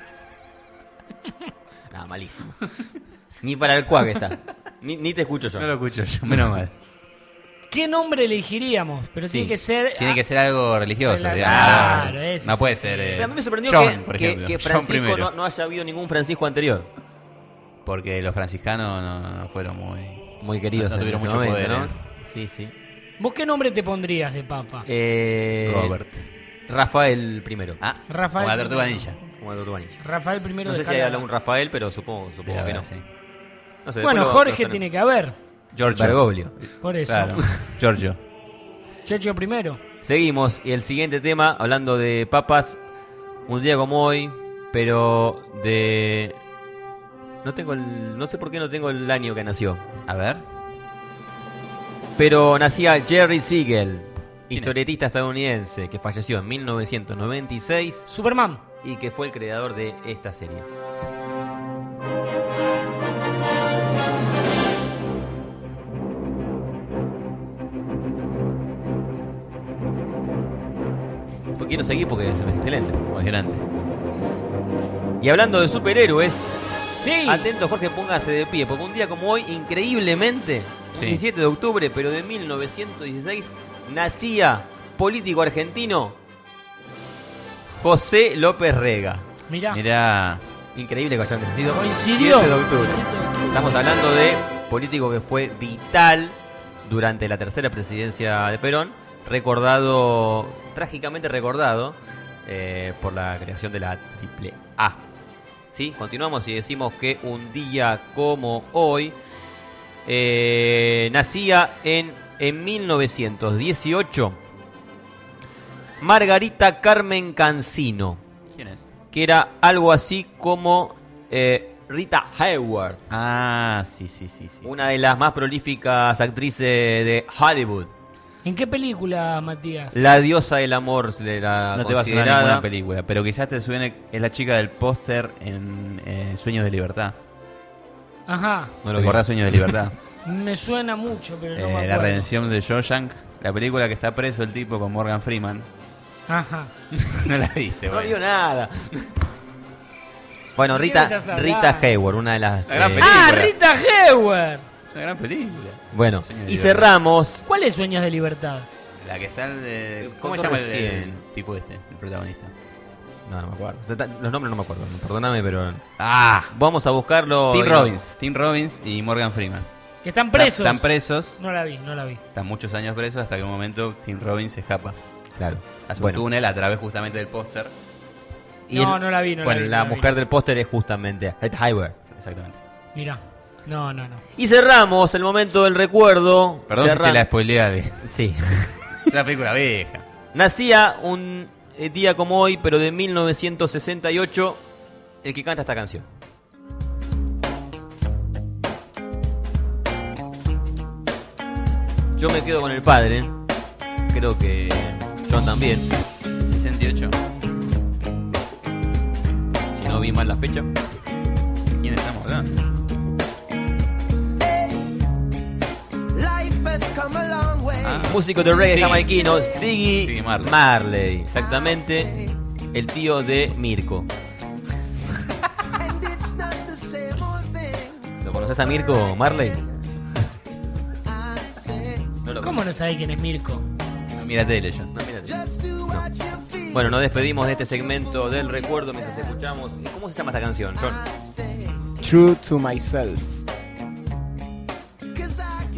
Nada, malísimo. Ni para el cuac está. Ni, ni te escucho yo. No lo escucho yo, menos mal. ¿Qué nombre elegiríamos? Pero Sí. tiene que ser... Tiene que ser algo religioso. Claro, digamos. claro, ese no es puede el ser. que- eh, Pero a mí me sorprendió John, que, por que- ejemplo. que John Francisco primero. no, no haya habido ningún Francisco anterior. Porque los franciscanos no, no fueron muy. Muy queridos No, no en tuvieron ese mucho momento, poder. ¿no? eh. Sí, sí. ¿Vos qué nombre te pondrías de papa? Eh, Robert. Rafael primero. Ah, Rafael como la tortuga primero. ninja. Como la tortuga ninja. Rafael primero No sé de si hay Escalada. algún Rafael, pero supongo, supongo Debe que no. haber, sí. No sé, Bueno, después lo- Jorge lo- tiene que haber. Giorgio. Bergoglio. Por eso. Claro. Giorgio. Chocho primero. Seguimos, y el siguiente tema, hablando de papas, un día como hoy, pero de... No tengo el... No sé por qué no tengo el año que nació. A ver. Pero nacía Jerry Siegel, ¿Quién historietista estadounidense que falleció en mil novecientos noventa y seis Superman. y que fue el creador de esta serie. Pues quiero seguir porque es excelente. Emocionante. Y hablando de superhéroes, Sí. atento Jorge, póngase de pie, porque un día como hoy, increíblemente, un Sí. diecisiete de octubre, pero de mil novecientos dieciséis, nacía político argentino José López Rega. Mirá. Mirá. Increíble que hayan nacido Coincidió. diecisiete de octubre. diecisiete de octubre. Estamos hablando de político que fue vital durante la tercera presidencia de Perón, recordado, trágicamente recordado, eh, por la creación de la Triple A. ¿Sí? Continuamos y decimos que un día como hoy eh, nacía en, en mil novecientos dieciocho Margarita Carmen Cancino, ¿Quién es? que era algo así como eh, Rita Hayworth, Ah, sí, sí, sí. sí una de las más prolíficas actrices de Hollywood. ¿En qué película, Matías? La diosa del amor, de la No te va a sonar considerada. ninguna película, pero quizás te suene. Es la chica del póster en eh, Sueños de Libertad. Ajá. No lo vi. ¿Recordás Sueños de Libertad? Me suena mucho, pero no Eh, me acuerdo. la redención de Shawshank, la película que está preso el tipo con Morgan Freeman. Ajá. No la viste, No bueno. vio nada. Bueno, ¿De qué Rita, me estás hablando? Rita Hayworth, una de las... La gran eh, película. ¡Ah, Rita Hayworth! Es una gran película. Bueno, Sueños de y Libertad. cerramos... ¿Cuál es Sueños de Libertad? La que está el de... El ¿Cómo se Coco llama el, recién. el tipo este, el protagonista? No, no me acuerdo. O sea, los nombres no me acuerdo, perdóname, pero... Ah, Vamos a buscarlo... Tim y- Robbins. Tim Robbins y Morgan Freeman. Que están presos. Están presos. No la vi, no la vi. Están muchos años presos hasta que un momento Tim Robbins se escapa Claro. a su Bueno. túnel a través justamente del póster. Y No, el- no la vi, no bueno, la vi, la no la vi. mujer del póster es justamente Rita Hayworth. Exactamente. Mirá. No, no, no. Y cerramos el momento del recuerdo. Perdón si Cerra- se la spoileé a alguien. Sí. Es una película vieja. Nacía un eh, día como hoy, pero de mil novecientos sesenta y ocho, el que canta esta canción. Yo me quedo con el padre. Creo que John también. sesenta y ocho. Si no vi mal la fecha. ¿De quién estamos hablando? Ah, Músico de reggae sí. jamaiquino, Ziggy Ziggy Marley. Marley. Exactamente. El tío de Mirko. ¿Lo conoces a Mirko Marley? No lo ¿Cómo no sabés quién es Mirko? No, mira tele yo. No, mírate. No. Bueno, nos despedimos de este segmento del recuerdo mientras escuchamos. ¿Cómo se llama esta canción, John? True to myself.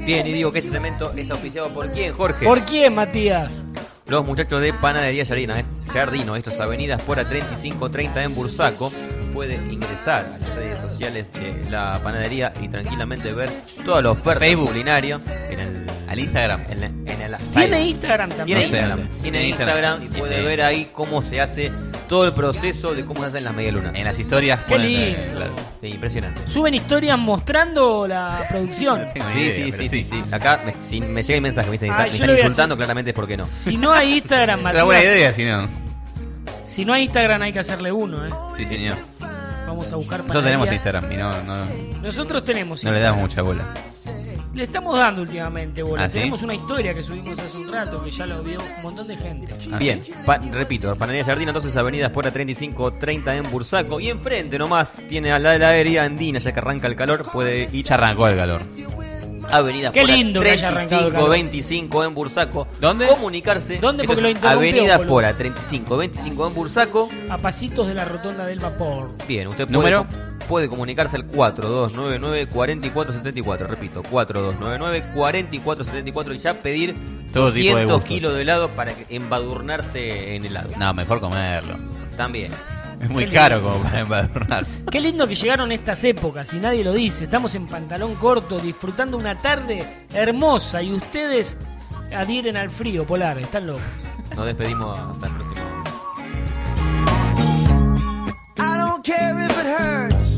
Bien, y digo que este segmento es auspiciado por quién, Jorge. ¿Por quién, Matías? Los muchachos de Panadería Jardina, eh, Jardino, estas avenidas por a treinta y cinco treinta en Bursaco. Puede ingresar a las redes sociales de la panadería y tranquilamente ver toda la oferta Facebook. culinaria en el Al Instagram. En, la- en el Tiene Instagram también. Tiene No sé, Instagram, sí, tiene tiene Instagram Instagram. y puede Sí. ver ahí cómo se hace todo el proceso de cómo se hacen las medialunas. En las historias. Qué ponen, lindo. eh, claro. Sí, impresionante. Suben historias mostrando la producción. Tengo Sí, idea, sí, pero sí, sí, sí. Acá me, si me llega el mensaje, me dicen, Ah, me yo están lo voy a insultando, hacer. claramente es porque no. Si no hay Instagram, Es Matías. una buena idea, si no. Si no hay Instagram, hay que hacerle uno, ¿eh? Sí, señor. Vamos a buscar Nosotros tenemos panadería. Instagram y no, no, Nosotros tenemos no le Instagram. damos mucha bola. Le estamos dando últimamente, bola. ¿Ah, sí? Tenemos una historia que subimos hace un rato que ya lo vio un montón de gente. Bien, pa- repito, Panadería Jardina, entonces avenidas por a treinta y cinco treinta en Bursaco. Y enfrente nomás tiene a la heladería Andina, ya que arranca el calor, puede ir. Ya arrancó el calor. Avenidas Qué por a lindo que haya arrancado el calor. treinta y cinco veinticinco en Bursaco. ¿Dónde? Comunicarse. ¿Dónde? Esto Porque lo es interrumpió, Avenidas boludo. por a treinta y cinco veinticinco en Bursaco. A pasitos de la rotonda del vapor. Bien, usted puede, ¿Número? puede comunicarse al cuatro dos nueve nueve cuatro cuatro siete cuatro. Repito, cuatro dos nueve nueve cuatro cuatro siete cuatro y ya pedir Todo tipo de doscientos gustos. kilos de helado para que- embadurnarse en helado. No, mejor comerlo. También. Es muy Qué caro lindo. como para embadurnarse. Qué lindo que llegaron estas épocas y nadie lo dice. Estamos en pantalón corto disfrutando una tarde hermosa y ustedes adhieren al frío polar. Están locos. Nos despedimos hasta el próximo. I don't care if it hurts.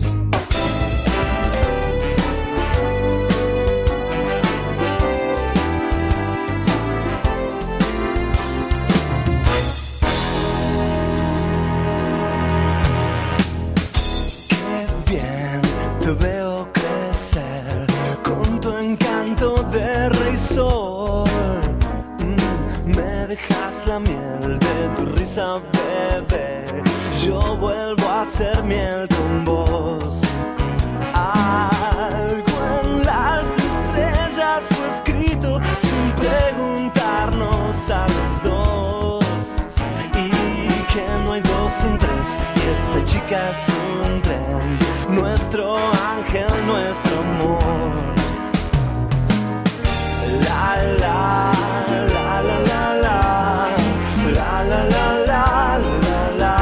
Qué bien te veo crecer con tu encanto de rey sol. Mm, me dejas la miel de tu risa, bebé. Yo vuelvo a ser miel con vos. Algo en las estrellas fue escrito sin preguntarnos a los dos. Y que no hay dos sin tres. Y esta chica es un tren. Nuestro ángel, nuestro amor. La la la la la la la la la la la la.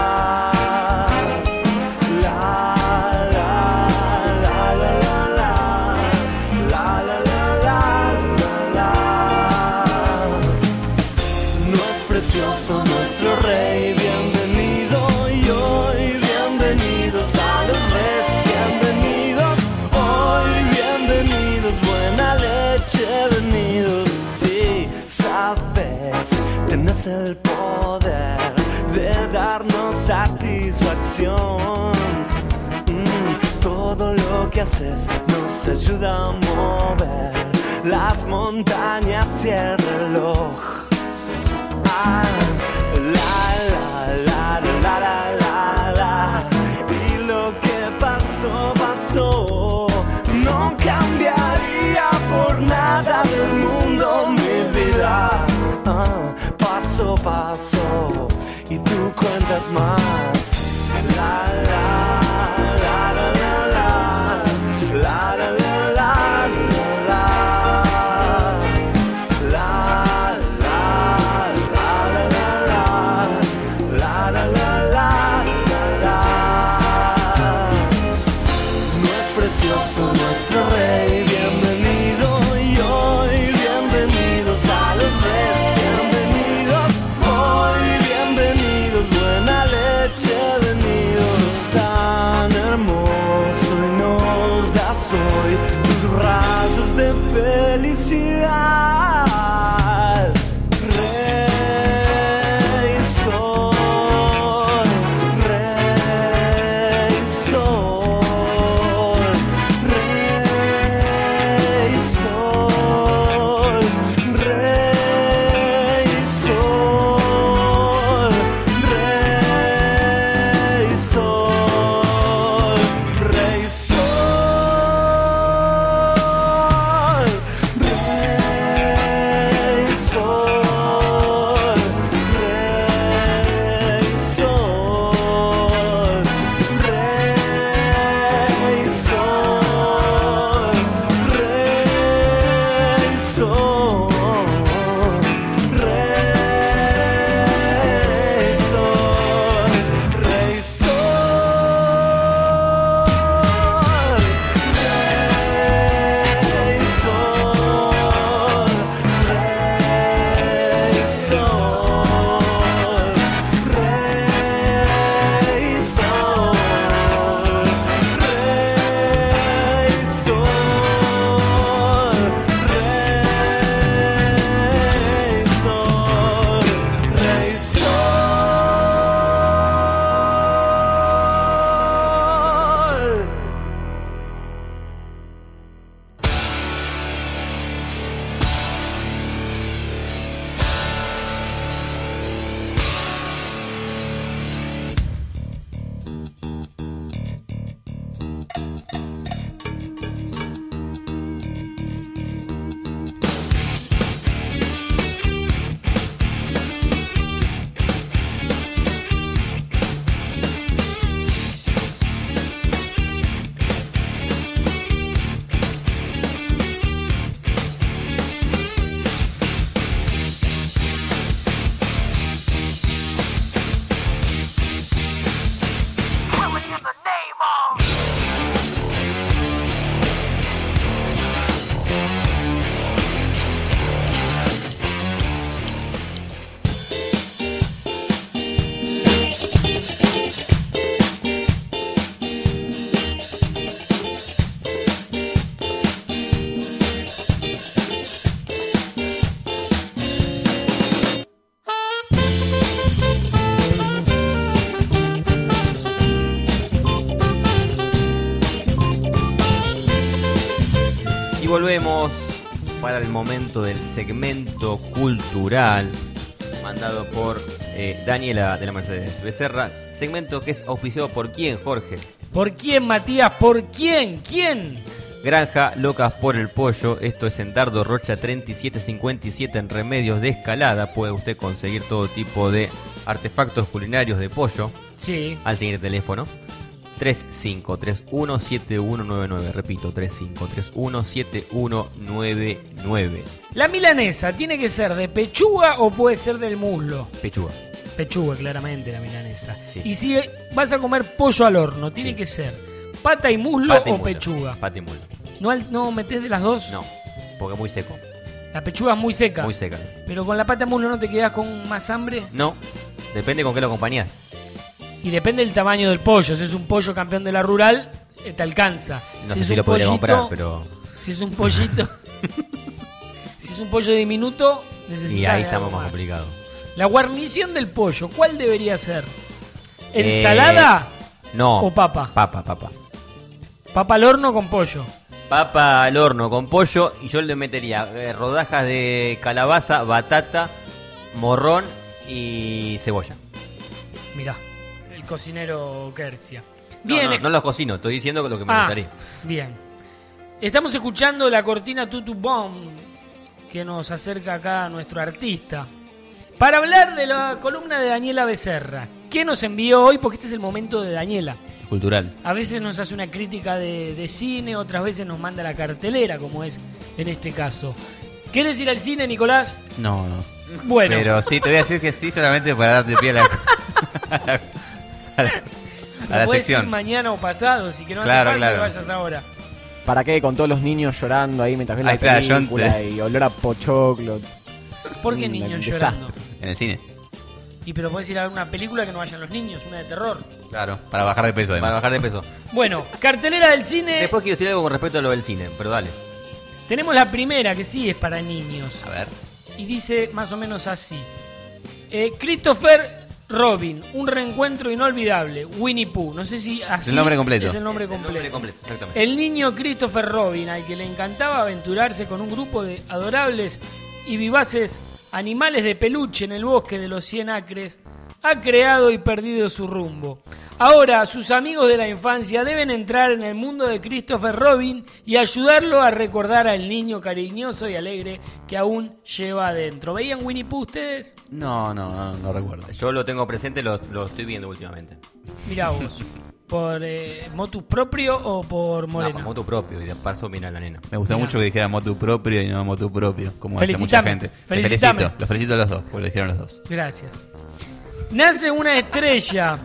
Precioso nuestro rey, bienvenido y hoy bienvenidos a los recién venidos, hoy bienvenidos, buena leche venidos, sí, sabes, tienes el poder de darnos satisfacción, mm, todo lo que haces nos ayuda a mover las montañas y el reloj. La la la la la la la. Y lo que pasó pasó. No cambiaría por nada del mundo mi vida. Ah, paso paso y tú cuentas más. La la la la la la la la la la la. Nuestro rey, bienvenido y hoy bienvenidos a los recién venidos, hoy bienvenidos, buena leche volvemos para el momento del segmento cultural mandado por eh, Daniela de la Mercedes Becerra. Segmento que es auspiciado por quién, Jorge. ¿Por quién, Matías? ¿Por quién? ¿Quién? Granja Locas por el Pollo. Esto es en Dardo Rocha treinta y siete cincuenta y siete en Remedios de Escalada. Puede usted conseguir todo tipo de artefactos culinarios de pollo. Sí. Al siguiente teléfono. tres cinco tres uno siete uno nueve nueve. Repito, tres cinco tres uno siete uno nueve nueve. La milanesa, ¿tiene que ser de pechuga o puede ser del muslo? Pechuga. Pechuga, claramente, la milanesa. Sí. Y si vas a comer pollo al horno, ¿tiene sí. que ser pata y muslo Pata y o muslo. pechuga? Pata y muslo. ¿No, al- ¿No metés de las dos? No, porque es muy seco. La pechuga es muy seca. Muy seca. Pero con la pata y muslo no te quedás con más hambre. No, depende con qué lo acompañás. Y depende del tamaño del pollo. Si es un pollo campeón de la rural, eh, te alcanza. No si sé es si un lo podría pollito- comprar, pero... Si es un pollito... si es un pollo diminuto, necesitas Y ahí de estamos algo más complicados. La guarnición del pollo, ¿cuál debería ser? ¿Ensalada Eh, no. o papa? Papa, papa. Papa al horno con pollo. Papa al horno con pollo y yo le metería eh, rodajas de calabaza, batata, morrón y cebolla. Mirá, el cocinero Kercia. No, Bien, no, no los cocino, estoy diciendo lo que me Ah, gustaría. bien. Estamos escuchando la cortina Tutu Bomb que nos acerca acá a nuestro artista. Para hablar de la columna de Daniela Becerra, ¿qué nos envió hoy? Porque este es el momento de Daniela. Cultural. A veces nos hace una crítica de, de cine, otras veces nos manda la cartelera, como es en este caso. ¿Quieres ir al cine, Nicolás? No, no. Bueno. Pero sí, te voy a decir que sí, solamente para darte pie a la, a la, a la- a la Lo puedes ir sección. mañana o pasado, si que no Claro, hace falta claro. que vayas ahora. ¿Para qué? Con todos los niños llorando ahí mientras ven Ahí la está, John, película te- y olor a pochoclo. ¿Por qué Un niños desastre. llorando? En el cine. Y pero puedes ir a ver una película que no vayan los niños, una de terror. Claro, para bajar de peso además. Para bajar de peso. Bueno, cartelera del cine. Después quiero decir algo con respecto a lo del cine, pero dale. Tenemos la primera, que sí es para niños. A ver. Y dice más o menos así. Eh, Christopher Robin, un reencuentro inolvidable. Winnie Pooh. No sé si así el nombre completo. es el nombre Es el completo. nombre completo, exactamente. El niño Christopher Robin, al que le encantaba aventurarse con un grupo de adorables y vivaces animales de peluche en el bosque de los cien acres, ha creado y perdido su rumbo. Ahora, sus amigos de la infancia deben entrar en el mundo de Christopher Robin y ayudarlo a recordar al niño cariñoso y alegre que aún lleva adentro. ¿Veían Winnie Pooh ustedes? No, no, no, no recuerdo. Yo lo tengo presente, lo, lo estoy viendo últimamente. Mirá vos. ¿Por eh, motus propio o por No, Morena? por moto propio y de paso mira la nena. Me gusta Mirá. mucho que dijera motu propio y no motu propio, como hace mucha Felicitame, gente. Los felicitame. felicito, los felicito a los dos, porque lo dijeron los dos. Gracias. Nace una estrella.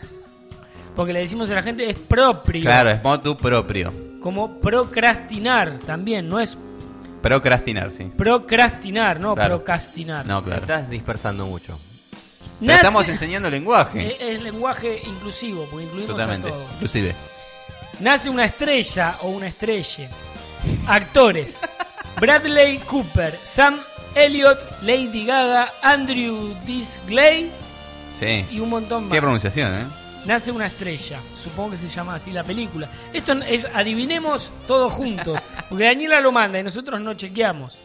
Porque le decimos a la gente es propio. Claro, es motu propio. Como procrastinar también, no es Procrastinar, sí. procrastinar, no Claro. procrastinar. No, claro. Estás dispersando mucho. Pero Nace- estamos enseñando lenguaje. Es, es lenguaje inclusivo, porque incluimos Totalmente. a todo. Inclusive. Nace una estrella o una estrella. Actores: Bradley Cooper, Sam Elliott, Lady Gaga, Andrew Dice Clay Sí. y un montón más. Qué pronunciación, ¿eh? Nace una estrella, supongo que se llama así la película. Esto es, adivinemos todos juntos, porque Daniela lo manda y nosotros no chequeamos.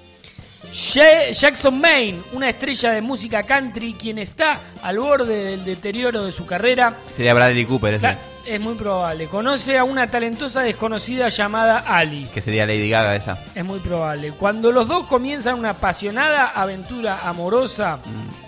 Ja- Jackson Maine, una estrella de música country, quien está al borde del deterioro de su carrera. Sería Bradley Cooper ese. La- es muy probable. Conoce a una talentosa desconocida llamada Ali. Que sería Lady Gaga esa. Es muy probable. Cuando los dos comienzan una apasionada aventura amorosa,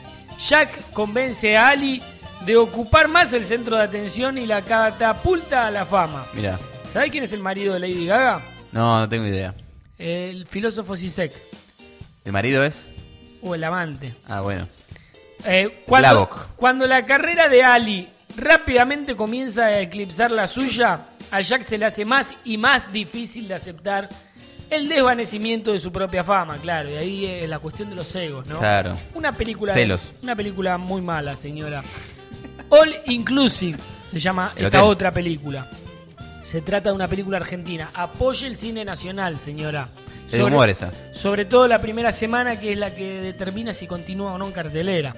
Jack convence a Ali de ocupar más el centro de atención y la catapulta a la fama. Mira. ¿Sabés quién es el marido de Lady Gaga? No, no tengo idea. El filósofo Zizek, ¿El marido es? o el amante. Ah, bueno. Eh, cuando, Slavok. cuando la carrera de Ali rápidamente comienza a eclipsar la suya, a Jack se le hace más y más difícil de aceptar el desvanecimiento de su propia fama, claro, y ahí es la cuestión de los egos, ¿no? Claro. Una película, Celos. una película muy mala, señora. All Inclusive se llama El esta hotel. otra película. Se trata de una película argentina. Apoye el cine nacional, señora. Es de humor esa. Sobre todo la primera semana, que es la que determina si continúa o no en cartelera.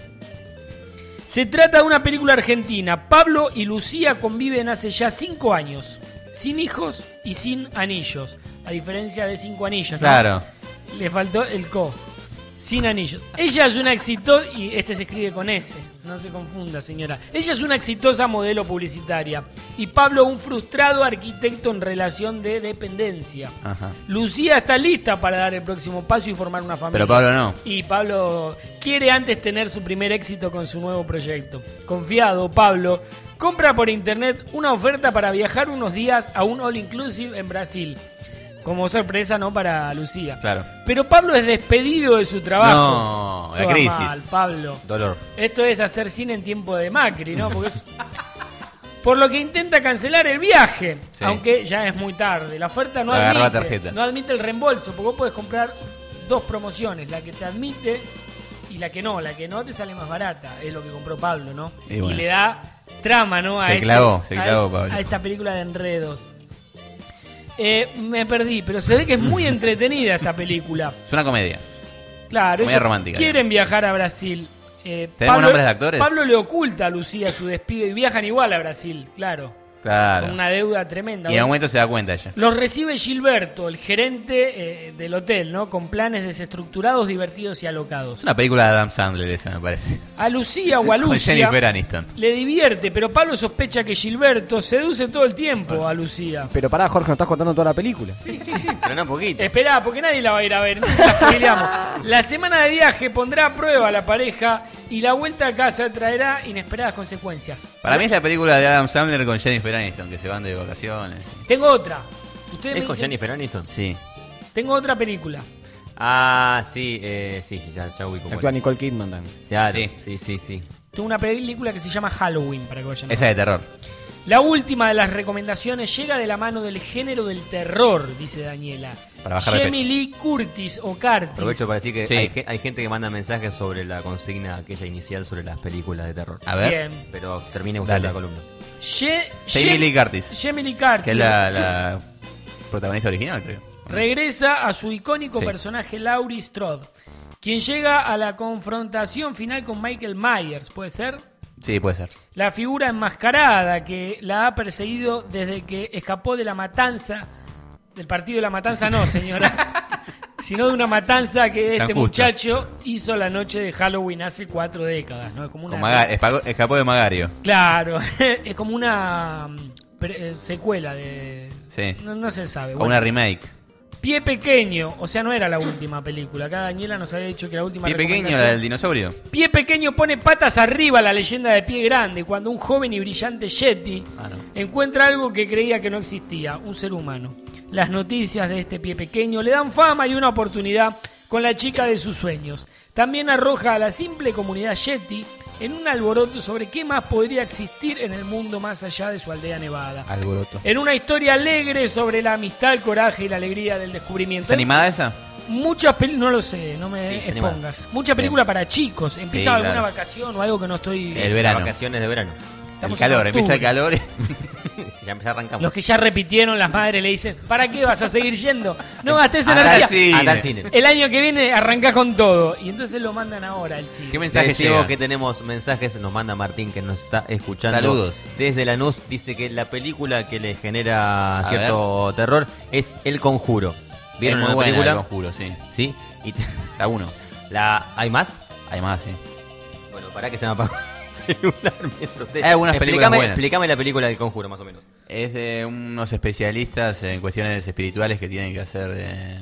Se trata de una película argentina. Pablo y Lucía conviven hace ya cinco años, sin hijos y sin anillos. A diferencia de Cinco Anillos, ¿no? Claro. Le faltó el co. Sin anillos. Ella es una exitosa... Y este se escribe con S. No se confunda, señora. Ella es una exitosa modelo publicitaria. Y Pablo un frustrado arquitecto en relación de dependencia. Ajá. Lucía está lista para dar el próximo paso y formar una familia. Pero Pablo no. Y Pablo quiere antes tener su primer éxito con su nuevo proyecto. Confiado, Pablo compra por internet una oferta para viajar unos días a un all inclusive en Brasil. Como sorpresa, ¿no? Para Lucía. Claro. Pero Pablo es despedido de su trabajo. No, la Todo crisis. mal, Pablo. Dolor. Esto es hacer cine en tiempo de Macri, ¿no? Porque es... Por lo que intenta cancelar el viaje, Sí. aunque ya es muy tarde. La oferta no Agarró la admite, tarjeta. no admite el reembolso, porque vos podés comprar dos promociones, la que te admite y la que no. La que no te sale más barata, es lo que compró Pablo, ¿no? Y bueno. Y le da trama, ¿no? A Se este- clavó, se a- clavó, Pablo. a esta película de enredos. Eh, me perdí, pero se ve que es muy entretenida esta película. Es una comedia. Claro, Comedia ellos romántica, quieren viajar a Brasil. Eh, ¿Tenemos nombres de actores? Pablo le oculta a Lucía su despido y viajan igual a Brasil, claro. Claro. Con una deuda tremenda. Y en un momento se da cuenta ella. Los recibe Gilberto, el gerente eh, del hotel, ¿no? Con planes desestructurados, divertidos y alocados. Es una película de Adam Sandler esa, me parece. A Lucía o a Con Lucia Jennifer Aniston. le divierte, pero Pablo sospecha que Gilberto seduce todo el tiempo a Lucía. Pero pará, Jorge, no estás contando toda la película. Sí, sí. Pero no un poquito. Esperá, porque nadie la va a ir a ver, entonces la spoileamos. La semana de viaje pondrá a prueba a la pareja y la vuelta a casa traerá inesperadas consecuencias. Para mí es la película de Adam Sandler con Jennifer Aniston, que se van de vacaciones. Tengo otra. Ustedes ¿Es me con dicen- Jennifer Aniston? Sí. Tengo otra película. Ah, sí, eh, sí, sí, ya, ya ubico. Actúa cuál es. Nicole Kidman también. Claro, Sí. sí, sí, sí. Tengo una película que se llama Halloween, para que vayan a Esa ver. de terror. La última de las recomendaciones llega de la mano del género del terror, dice Daniela. Para bajar de Jamie peso. Lee Curtis o Curtis. Aprovecho para decir que Sí. hay, ge- hay gente que manda mensajes sobre la consigna aquella inicial sobre las películas de terror. A ver. Bien. Pero termine usted Dale. la columna. Ye- Jamie Ye- Lee Curtis. Jamie Lee Curtis Que es la, la protagonista original, creo. regresa a su icónico Sí. personaje Laurie Strode, quien llega a la confrontación final con Michael Myers, ¿puede ser? Sí, puede ser. La figura enmascarada que la ha perseguido desde que escapó de la matanza, del partido de la matanza no, señora, sino de una matanza que San este Justo. muchacho hizo la noche de Halloween hace cuatro décadas, ¿no? Es como una... Con Maga- escapó, escapó de Magario. Claro, es como una mm, pre- eh, secuela de... Sí. No, no se sabe. O Bueno, una remake. Pie Pequeño, o sea, no era la última película. Acá Daniela nos había dicho que la última Pie pequeño, recomendación- la del dinosaurio. Pie Pequeño pone patas arriba la leyenda de Pie Grande cuando un joven y brillante Yeti Ah, no. encuentra algo que creía que no existía, un ser humano. Las noticias de este Pie Pequeño le dan fama y una oportunidad con la chica de sus sueños. También arroja a la simple comunidad Yeti en un alboroto sobre qué más podría existir en el mundo más allá de su aldea nevada. Alboroto. En una historia alegre sobre la amistad, el coraje y la alegría del descubrimiento. ¿Es animada esa? Muchas películas, no lo sé, no me Sí, es animada. expongas. Mucha película para chicos. ¿Empieza Sí, alguna claro. vacación o algo que no estoy...? Sí, El verano. las vacaciones de verano. Estamos el calor, en empieza el octubre. calor. Sí, ya, ya arrancamos. Los que ya repitieron, las madres le dicen, ¿para qué vas a seguir yendo? No gastes Anda al energía. cine. Anda al cine. El año que viene arrancás con todo. Y entonces lo mandan ahora al cine. ¿Qué Te mensaje decimos llega? que tenemos mensajes, nos manda Martín que nos está escuchando. Saludos. Desde Lanús dice que la película que le genera A cierto terror es El Conjuro. ¿Vieron Es muy la buena, película? El Conjuro, sí. Sí. Y te- La uno. la ¿hay más? Hay más, sí. Bueno, para que se me apagó el celular mientras usted. Hay algunas películas explícame, buenas. explícame la película del Conjuro más o menos. Es de unos especialistas en cuestiones espirituales que tienen que hacer... eh,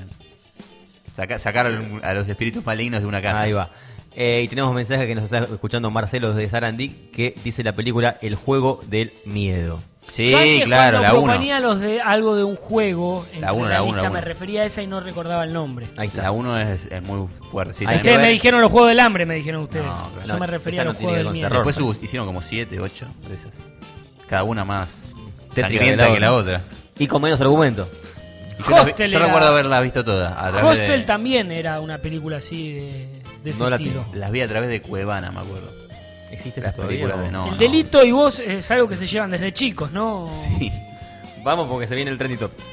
saca- sacar a los espíritus malignos de una casa. Ahí va. Eh, y tenemos un mensaje que nos está escuchando Marcelo desde Sarandí que dice la película El juego del miedo. Sí, Yo antes, claro, cuando la uno. proponía los de algo de un juego, entre La uno, la la uno, lista la me uno. refería a esa y no recordaba el nombre. Ahí está. La uno es, es muy fuerte. Sí, Ahí también Ustedes lo me es. dijeron los juegos del hambre, me dijeron ustedes. No, pero Yo no, me refería esa a no los tiene juegos que del ver miedo. con terror. Después hubo- hicieron como siete, ocho de esas. Cada una más Tétrica sangrienta que que la la otra. otra. Y con menos argumento. Y yo, las vi- Hostel yo era- recuerdo haberlas visto todas. a través Hostel de- también era una película así de, de ese No la estilo. Las vi a través de Cuevana, me acuerdo. ¿Existe Las eso todavía? películas de no. El no. delito y vos es algo que se llevan desde chicos, ¿no? Sí. Vamos porque se viene el trending top.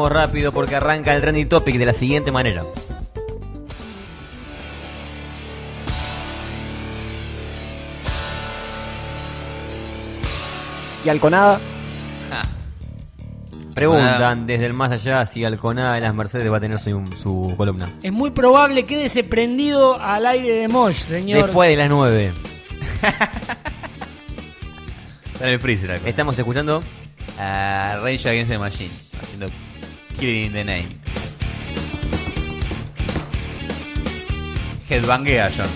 vamos rápido porque arranca el Trending Topic de la siguiente manera. ¿Y Alconada? Preguntan desde el más allá si Alconada de las Mercedes va a tener su, su columna. Es muy probable que quede prendido al aire de Mosh, señor. Después de las nueve. Está en el freezer acá. Estamos escuchando a Rage Against the Machine haciendo Killing in the Name. Headbangea, John.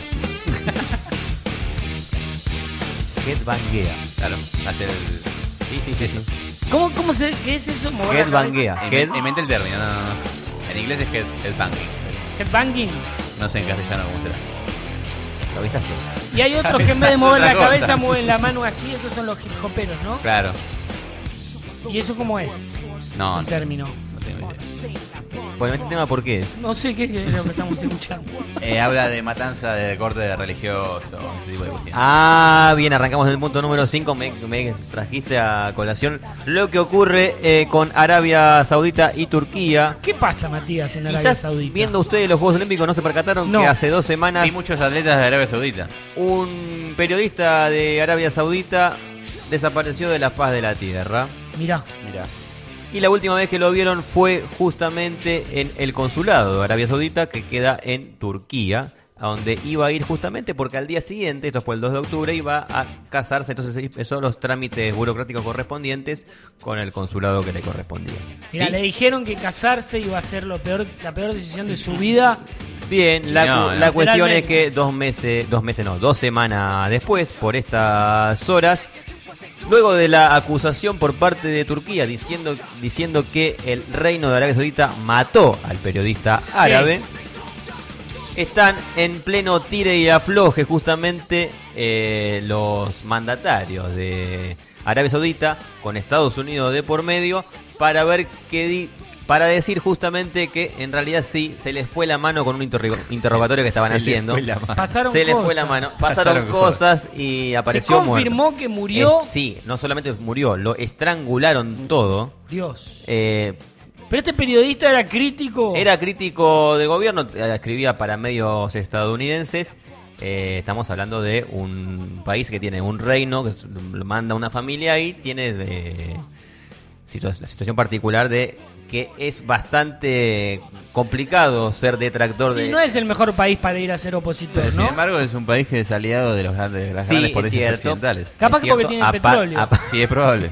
Headbangea. Claro, hace el... Sí, sí, sí, sí. ¿Cómo, cómo se, qué es eso? Mover la Headbangea. cabeza. Head... Inventa el término, no, no, no. En inglés es head, headbanging. Headbanging. No sé en castellano cómo será. Cabezazo. Y hay otros que en vez de mover la Otra cosa. cabeza mueven la mano así, esos son los hip hoperos, ¿no? Claro. ¿Y eso cómo es? No, El término. no tengo idea. Bueno, este tema, ¿por qué es? No sé qué es lo que estamos escuchando. Eh, habla de matanza de corte religioso, ese tipo de cuestiones. Ah, bien, arrancamos en el punto número cinco. Me, me trajiste a colación lo que ocurre eh, con Arabia Saudita y Turquía. ¿Qué pasa, Matías, en Arabia Quizás Saudita? viendo ustedes los Juegos Olímpicos no se percataron No. que hace dos semanas Hay muchos atletas de Arabia Saudita. un periodista de Arabia Saudita desapareció de la faz de la tierra. Mirá. Mirá. Y la última vez que lo vieron fue justamente en el consulado de Arabia Saudita, que queda en Turquía, a donde iba a ir justamente porque al día siguiente, esto fue el dos de octubre, iba a casarse. Entonces empezó los trámites burocráticos correspondientes con el consulado que le correspondía. Mira, ¿Sí? le dijeron que casarse iba a ser lo peor, la peor decisión de su vida. Bien, la, No, cu- no. la cuestión es Literalmente. que dos meses, dos meses no, dos semanas después, por estas horas, luego de la acusación por parte de Turquía diciendo, diciendo que el reino de Arabia Saudita mató al periodista árabe, están en pleno tire y afloje justamente eh, los mandatarios de Arabia Saudita con Estados Unidos de por medio para ver qué di- para decir justamente que en realidad sí se les fue la mano con un interro- interrogatorio que estaban Se les haciendo. fue la mano. Pasaron se les cosas. fue la mano, pasaron, Pasaron cosas y apareció Se confirmó muerto. que murió. Eh, sí, no solamente murió, lo estrangularon todo. Dios. Eh, Pero este periodista era crítico. Era crítico del gobierno, eh, escribía para medios estadounidenses. Eh, estamos hablando de un país que tiene un reino, que s- lo manda una familia y tiene eh, situa- la situación particular de que es bastante complicado ser detractor Sí, de... no es el mejor país para ir a ser opositor, Pero, sin ¿no? embargo, es un país que es aliado de los grandes, de las Sí, grandes es potencias cierto. occidentales. Capaz Es que porque cierto, tienen apa- petróleo. apa- Sí, es probable.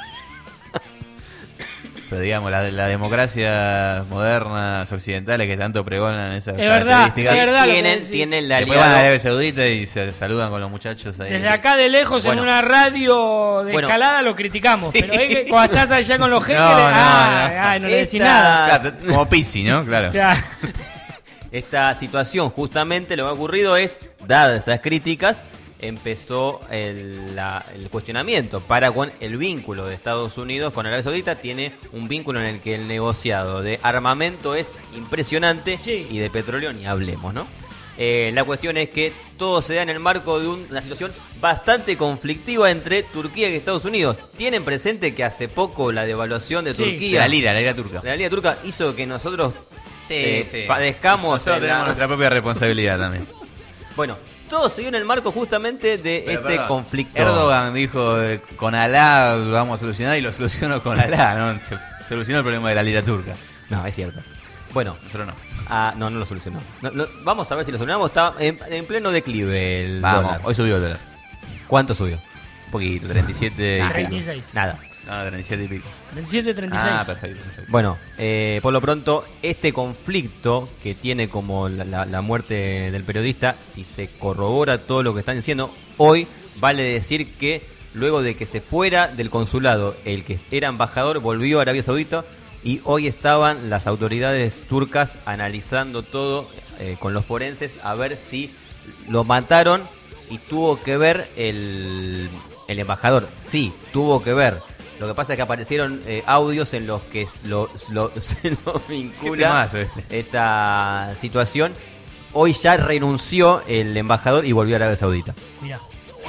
Pero digamos, la, la democracia modernas occidentales que tanto pregonan esas Es verdad, características. es verdad lo que tienen, decís. tienen el Después van a aliado- Arabia Saudita y se saludan con los muchachos ahí. Desde acá de lejos Bueno. en una radio de Bueno. escalada lo criticamos. Sí. Pero es que cuando estás allá con los jefes, No, no, ah, no. ah, no le decís Esta- nada. Claro, como Pizzi, ¿no? Claro. Claro. Esta situación, justamente lo que ha ocurrido es, dadas esas críticas, empezó el, la- el cuestionamiento para con el vínculo de Estados Unidos con Arabia Saudita. Tiene un vínculo en el que el negociado de armamento es impresionante Sí. y de petróleo ni hablemos, ¿no? Eh, la cuestión es que todo se da en el marco de un- una situación bastante conflictiva entre Turquía y Estados Unidos. Tienen presente que hace poco la devaluación de Sí. Turquía, La lira, la lira turca. de la lira turca, hizo que nosotros Sí, eh, sí. padezcamos Nosotros en la- tenemos nuestra propia responsabilidad también. Bueno, todo se dio en el marco justamente de Pero, este perdón, conflicto. Erdogan dijo, eh, con Alá lo vamos a solucionar y lo solucionó con Alá, ¿no? Se solucionó el problema de la lira turca. No, es cierto. Bueno, Nosotros no. ah, no, no lo solucionó. No, lo- vamos a ver si lo solucionamos. Está en, en pleno declive el Vamos, dólar. hoy subió el dólar. ¿Cuánto subió? Un poquito, treinta y siete y Nada. treinta y pico. seis. Nada. No, treinta y siete y pico. treinta y siete, treinta y seis. Ah, perfecto, perfecto. Bueno, eh, por lo pronto, este conflicto que tiene como la, la- la muerte del periodista, si se corrobora todo lo que están diciendo, hoy vale decir que luego de que se fuera del consulado, el que era embajador volvió a Arabia Saudita y hoy estaban las autoridades turcas analizando todo eh, con los forenses a ver si lo mataron y tuvo que ver el, el embajador. Sí, tuvo que ver. Lo que pasa es que aparecieron eh, audios en los que s- lo, lo- se lo vincula temazo este. esta situación. Hoy ya renunció el embajador y volvió a Arabia Saudita. Mirá.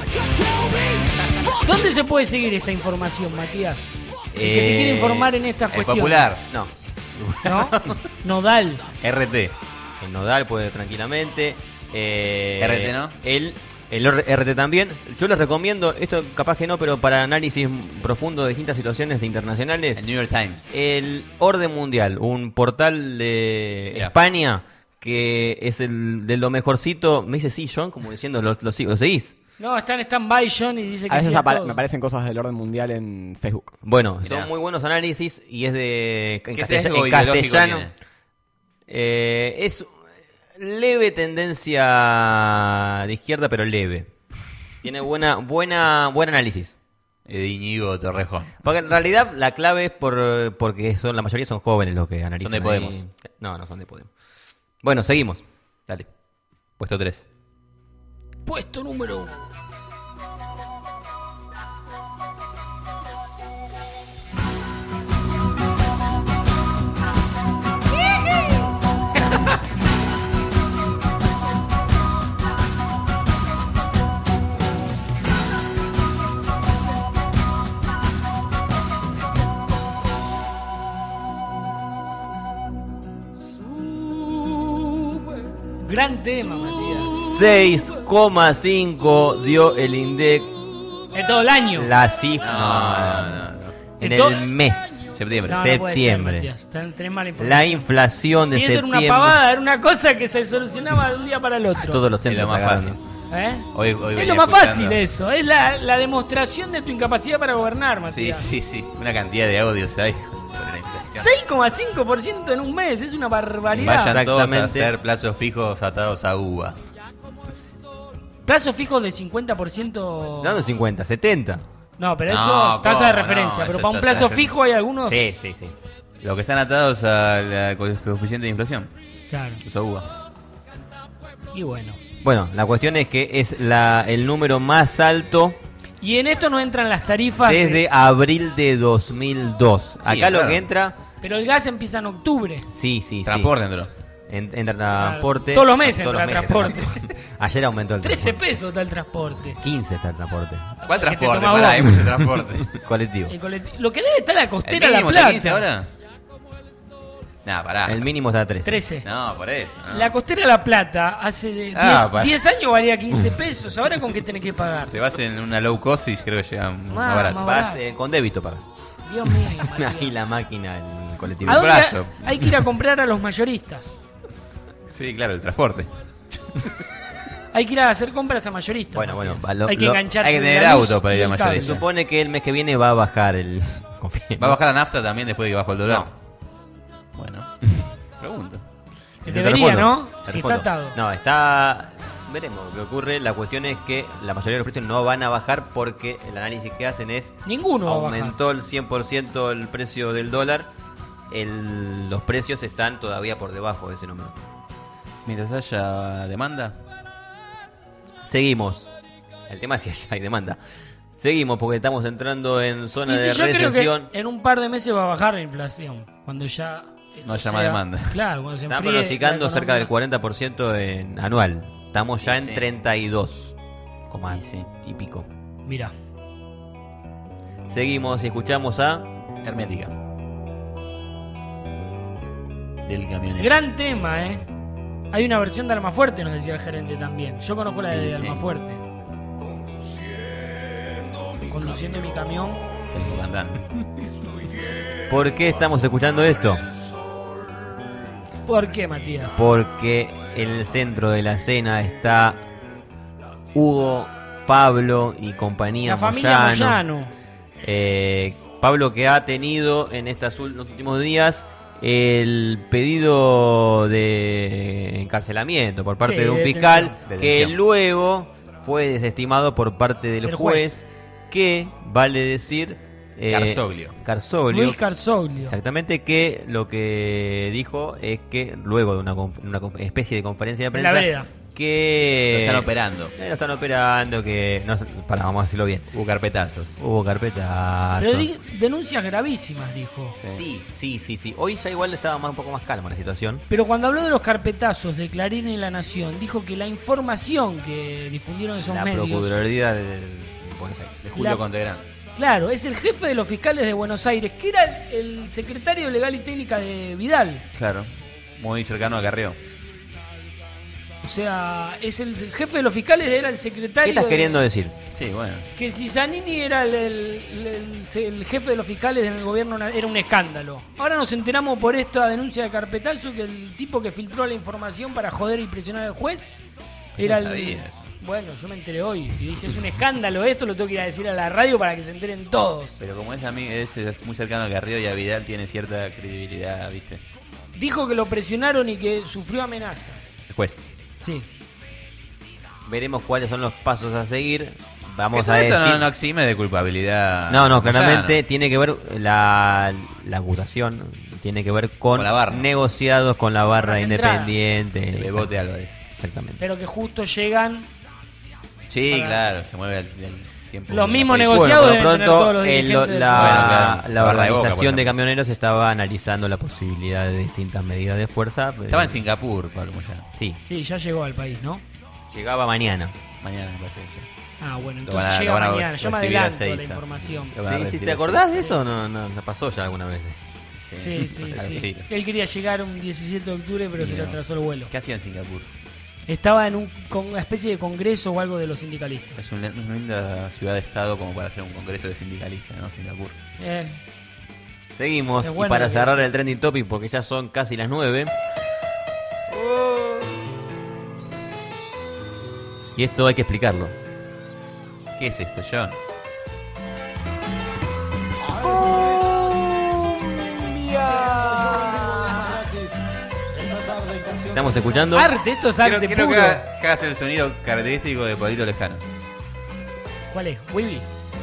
¿Dónde se puede seguir esta información, Matías? El que se Eh, quiere informar en estas el cuestiones. Popular. No. ¿No? Nodal. R T. El Nodal puede tranquilamente. Eh, R T, ¿no? El, el R T también. Yo les recomiendo, esto capaz que no, pero para análisis profundo de distintas situaciones internacionales. El New York Times. El Orden Mundial, un portal de Yeah. España que es el de lo mejorcito. Me dice sí, John, como diciendo, lo, lo, sigo, ¿lo seguís? No, está en stand-by John y dice que A veces sí a apa- todo. me aparecen cosas del orden mundial en Facebook. Bueno, Mirá. son muy buenos análisis y es de en, ¿Qué castella- sesgo en ideológico castellano. tiene? Eh, es leve tendencia de izquierda, pero leve. Tiene buena, buena, buen análisis. De Íñigo Torrejón. Porque en realidad la clave es por porque son la mayoría son jóvenes los que analizan. Son de ahí. Podemos. No, no son de Podemos. Bueno, seguimos. Dale. Puesto tres. Puesto número uno. Gran tema, Matías. seis coma cinco dio el INDEC. De todo el año. La cifra. No, no, no, no. En En to- el mes. Septiembre. No, no puede ser, septiembre. Matías. Ten- tenés mala La información. inflación de Si eso era septiembre. una pavada, era una cosa que se solucionaba de un día para el otro. Todos los Es centros lo más pagaron. fácil. ¿Eh? Hoy, hoy Es venía lo más escuchando- fácil eso. Es la, la demostración de tu incapacidad para gobernar, Sí, Matías. sí, sí. Una cantidad de audios hay sobre la inflación. seis coma cinco por ciento en un mes. Es una barbaridad. Vayan todos a Exactamente. hacer plazos fijos atados a uva. Plazo fijo de cincuenta por ciento. Dando cincuenta, setenta. No, pero No, eso es tasa de ¿cómo? referencia. No, pero eso para un es plazo tasa de fijo hay algunos. Sí, sí, sí. Los que están atados al coeficiente de inflación. Claro. Usa uva. Y bueno. Bueno, la cuestión es que es la, el número más alto Y en esto no entran las tarifas. de- desde abril de dos mil dos. Acá claro. lo que entra, Pero el gas empieza en octubre. sí, sí, sí. Transporte entró. En- entra transporte. Todos los meses Todos entra los meses transporte. Ayer aumentó el trece transporte. pesos está el transporte. quince está el transporte. ¿Cuál Que te transporte? tomás Pará, vos. hay mucho transporte. Colectivo. El colectivo. Lo que debe estar la ¿El costera La mínimo está Plata. quince ahora? Nah, pará. El mínimo está a trece. trece. No, por eso. no. La costera La Plata hace diez Ah, para. años valía quince pesos. ¿Ahora con qué tenés que pagar? Te vas en una low cost y creo que llega más Más- barato. más Vas barato. eh, con débito pagas. Dios mío, Matías. Ahí la máquina, el colectivo. ¿A dónde brazo. hay que ir a comprar a los mayoristas? Sí, claro, el transporte. Hay que ir a hacer compras a mayoristas. Bueno, bueno, Matías. va, lo- hay que lo- engancharse hay que en tener la luz auto para ir y a el mayorista. cable. Se supone que el mes que viene va a bajar el. confía- ¿Va a bajar la nafta también después de que bajó el dólar? No. Bueno, pregunto. Se Te debería, respondo, ¿no? te Si está respondo. atado. No, está. Veremos lo que ocurre. La cuestión es que la mayoría de los precios no van a bajar porque el análisis que hacen es. Ninguno va a bajar. Aumentó el cien por ciento el precio del dólar. El, los precios están todavía por debajo de ese número. Mientras haya demanda. Seguimos. El tema es si hay demanda. Seguimos porque estamos entrando en zona Y si de yo creo recesión. que en un par de meses va a bajar la inflación. Cuando ya. esto No haya más demanda. Claro, cuando se Están enfríe pronosticando la cerca del economía. cuarenta por ciento en anual. Estamos ya Sí, en sí. treinta y dos coma y pico. Mirá. Seguimos y escuchamos a Hermética. Del camionero. Gran tema, ¿eh? Hay una versión de Almafuerte, nos decía el gerente también. Yo conozco la de Sí, sí. Almafuerte. Conduciendo mi camión. Seguimos cantando. ¿Por qué estamos escuchando esto? ¿Por qué, Matías? Porque en el centro de la escena está Hugo, Pablo y compañía La familia Moyano. Moyano. Eh, Pablo que ha tenido en estos últimos días el pedido de encarcelamiento por parte Sí, de un detención. fiscal que Detención. luego fue desestimado por parte del El juez, juez. que vale decir eh, Carsoglio. Carsoglio. Luis Carsoglio. Exactamente, que lo que dijo es que luego de una, conf- una conf- especie de conferencia de En la prensa vereda. que Lo están operando. eh, lo están operando, que no sé, para, vamos a decirlo bien, Hubo carpetazos. hubo carpetazos. Pero di- denuncias gravísimas, dijo. Sí, sí, sí, sí. Hoy ya igual estaba más, un poco más calma la situación. Pero cuando habló de los carpetazos de Clarín y La Nación, dijo que la información que difundieron esos La medios... Procuraduría de Buenos Aires. De Julio La- Contegrán. Claro, es el jefe de los fiscales de Buenos Aires, que era el, el secretario legal y técnica de Vidal. Claro, muy cercano a Carrió. O sea, es el jefe de los fiscales, era el secretario... ¿Qué estás de, queriendo decir? Sí, bueno. Que si Zanini era el, el, el, el jefe de los fiscales en el gobierno, era un escándalo. Ahora nos enteramos por esta denuncia de carpetazo que el tipo que filtró la información para joder y presionar al juez era no el... sabía eso. Bueno, yo me enteré hoy y dije, es un escándalo esto, lo tengo que ir a decir a la radio para que se enteren todos. Pero como es, amigo, es, es muy cercano a Carrió y a Vidal, tiene cierta credibilidad, ¿viste? Dijo que lo presionaron y que sufrió amenazas. El juez. Sí. Veremos cuáles son los pasos a seguir. Vamos Que a todo esto decir... no, no exime de culpabilidad. No, no, Moyano. claramente tiene que ver la, la acusación, tiene que ver con, Con la barra. negociados con la barra Con las entradas. independiente. El Bebote Álvarez. Exactamente. Pero que justo llegan... Sí, Para- claro, se mueve el, el tiempo. Los de la mismos película. negociados Bueno, deben por lo tener pronto, todos los el- dirigentes del la, fútbol. Bueno, claro. la La barra de Boca, por organización de ejemplo. camioneros estaba analizando la posibilidad de distintas medidas de fuerza. Estaba en Singapur, Pablo Moyano. Sí, Sí, ya llegó al país, ¿no? llegaba mañana. Mañana me parece que Ah, bueno, Lo entonces van a- llega lo van a mañana. Yo me recibir a adelanto a la Seiza. información. Lo van a Sí, sí, retirar ¿te acordás Seiza. de eso? No, no, no pasó ya alguna vez. Sí, sí, Al sí. tiro. Él quería llegar un diecisiete de octubre, pero Y se le no. atrasó el vuelo. ¿Qué hacía en Singapur? Estaba en un, con una especie de congreso o algo de los sindicalistas. Es una, una linda ciudad-estado como para hacer un congreso de sindicalistas, ¿no? Singapur. Eh, Seguimos, Es y bueno para lo que cerrar decís. el trending topic, porque ya son casi las nueve. Y esto hay que explicarlo. ¿Qué es esto, John? Estamos escuchando. arte, esto es Quiero, arte quiero que, puro. haga- que hagas el sonido característico de Pablito Lejano. ¿Cuál es? Wibi.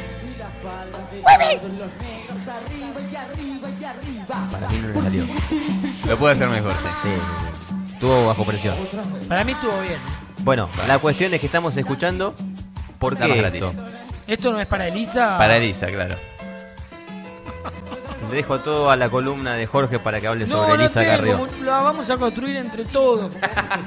Para mí no le salió. Lo puedo hacer mejor, sí. Sí, sí, sí. Estuvo bajo presión. Para mí estuvo bien. Bueno, la cuestión es que estamos escuchando. ¿Por Está más qué gratis. esto? Esto no es para Elisa. Para Elisa, claro. Le dejo todo a la columna de Jorge para que hable No, sobre no Elisa tengo, Carrió. la vamos a construir entre todos.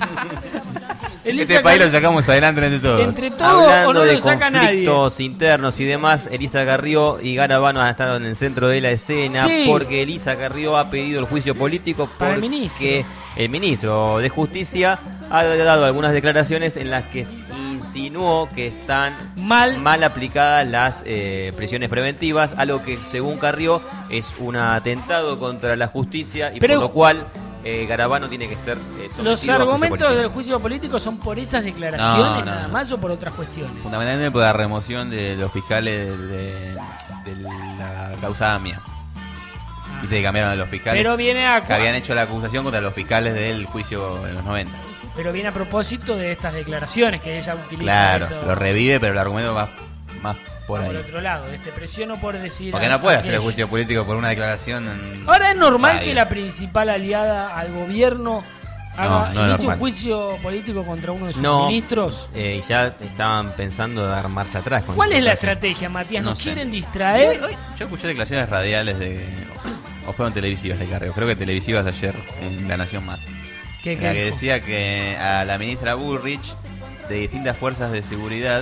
Elisa Este país lo Car- sacamos adelante entre todos. Entre todos o Hablando no de lo saca nadie. conflictos internos y demás, Elisa Carrió y Garabano han estado en el centro de la escena Sí. porque Elisa Carrió ha pedido el juicio político Para el porque ministro. el ministro de Justicia ha dado algunas declaraciones en las que insinuó que están mal, mal aplicadas las eh, prisiones preventivas, algo que según Carrió es un atentado contra la justicia y Pero- por lo cual eh, Garabano tiene que ser eh, sometido Los a juicio argumentos político. del juicio político son por esas declaraciones No, no, nada no. más o por otras cuestiones. Fundamentalmente por la remoción de los fiscales de, de- de la causa AMIA. Viste que cambiaron a los fiscales. Pero viene a que habían hecho la acusación contra los fiscales del juicio de los noventa. pero viene a propósito de estas declaraciones que ella utiliza. Claro, eso lo revive, pero el argumento va más por por ahí. otro lado. Este presiono por decir. Porque a- no puede hacer el aquello. juicio político por una declaración. En... Ahora es normal radio. que la principal aliada al gobierno haga, No, no es inicie un normal. juicio político contra uno de sus No, ministros. eh, ya estaban pensando dar marcha atrás. con ¿Cuál esta es la situación. estrategia, Matías? No ¿Nos sé. quieren distraer? Yo escuché declaraciones radiales de. O fueron televisivas de Carrió. Creo que televisivas ayer en La Nación Más. ¿Qué, En qué la que dijo? decía que a la ministra Bullrich, de distintas fuerzas de seguridad,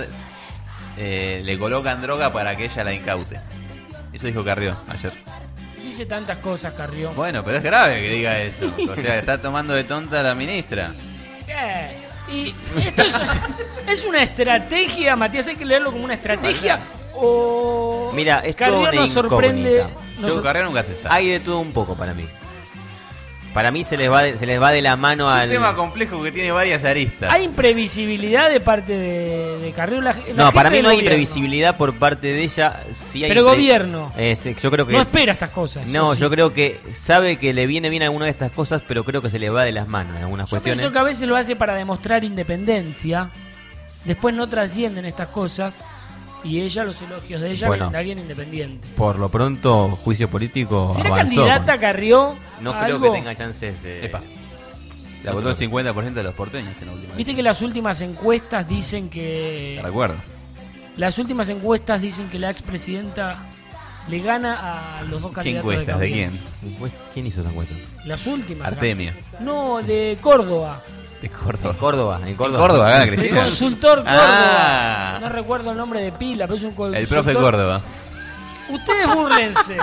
eh, le colocan droga para que ella la incaute. Eso dijo Carrió ayer. Dice tantas cosas, Carrió. Bueno, pero es grave que diga eso. O sea, está tomando de tonta a la ministra. Eh, y esto es, es una estrategia, Matías, hay que leerlo como una estrategia o Mira, es Carrió toda una nos sorprende. incógnita. nos Yo sor- Carrió nunca se sabe. Hay de todo un poco para mí. Para mí se les va de, se les va de la mano Es al... un tema complejo que tiene varias aristas. Hay imprevisibilidad de parte de, de Carrió. La, la No, jefe para mí del no hay gobierno. imprevisibilidad por parte de ella. Sí hay Pero impre- gobierno. Eh, sí, yo creo que... No espera estas cosas. No, sí. yo creo que sabe que le viene bien alguna de estas cosas, pero creo que se le va de las manos en algunas Yo cuestiones. pienso que a veces lo hace para demostrar independencia. Después no trascienden estas cosas. Y ella, los elogios de ella, Bueno. vienen de alguien independiente. Por lo pronto, juicio político ¿Será avanzó. candidata Carrió? No a creo algo? que tenga chances de... Epa. La votó el cincuenta por ciento de los porteños en la última Viste elección. que las últimas encuestas dicen que... Te recuerdo. Las últimas encuestas dicen que la expresidenta le gana a los dos ¿Qué candidatos encuestas? ¿De Cambiemos. quién? ¿Quién hizo esa encuesta? Las últimas. Artemio. No, de Córdoba. De Córdoba. En Córdoba, en Córdoba. Córdoba, gana El Cristina. consultor Córdoba. Ah. No recuerdo el nombre de pila, pero es un consultor. El profe Córdoba. Ustedes búrlense.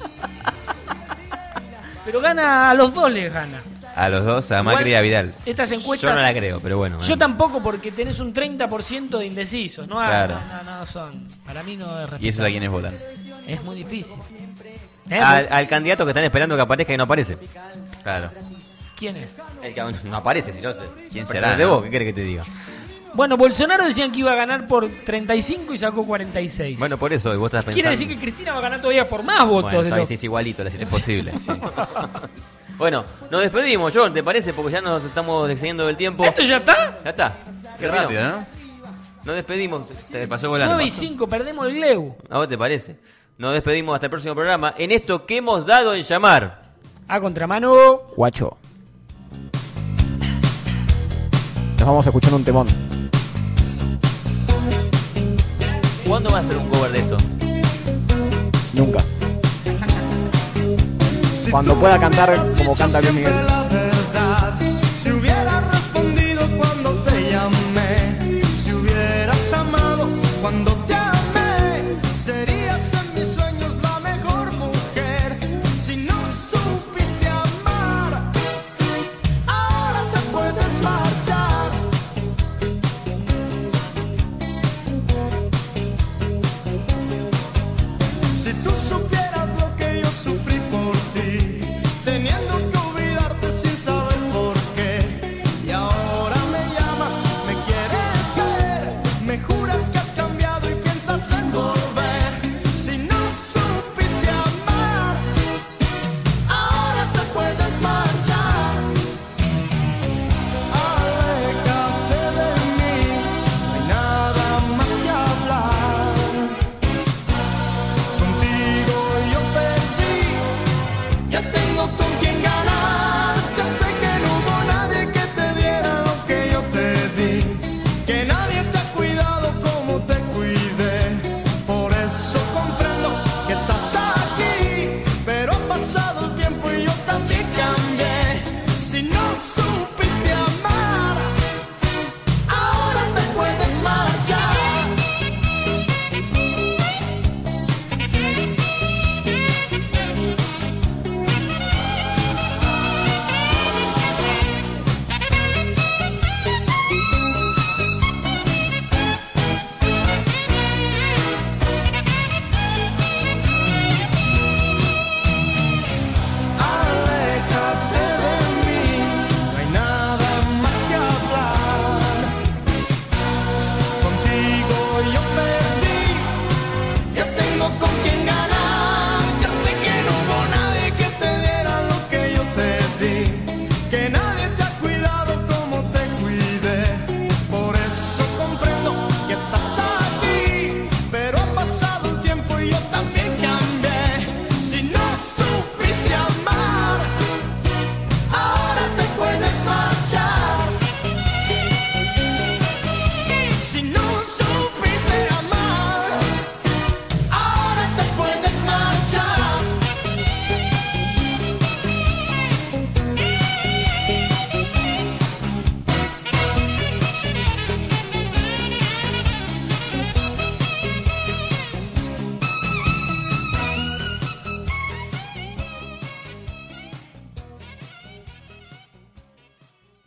Pero gana, a los dos les gana. A los dos, a Macri y a Vidal. Estas encuestas. Yo no la creo, pero bueno. Yo tampoco, porque tenés un treinta por ciento de indecisos. No, Claro. no, no, no son. Para mí no es respetable. ¿Y esos a quiénes votan? Es muy difícil. ¿Eh? Al, al candidato que están esperando que aparezca y no aparece. Claro. ¿Quién es? El que no aparece, si no te. ¿Quién Pero será, de no? vos, ¿qué querés que te diga? Bueno, Bolsonaro decían que iba a ganar por treinta y cinco y sacó cuarenta y seis. Bueno, por eso, y vos estás pensando. Quiere decir que Cristina va a ganar todavía por más votos. Bueno, de está bien, los... sí, es igualito, la situación es posible. Sí. Bueno, nos despedimos, John, ¿te parece? Porque ya nos estamos excediendo del tiempo. ¿Esto ya está? Ya está. Qué Terminó. rápido, ¿no? Nos despedimos. Te pasó volando. nueve y cinco, perdemos el Gleu. ¿A vos te parece? Nos despedimos hasta el próximo programa en esto que hemos dado en llamar. A contramano. Guacho. Nos vamos a escuchar un temón. ¿Cuándo va a hacer un cover de esto? Nunca. Cuando pueda cantar como canta Luis Miguel.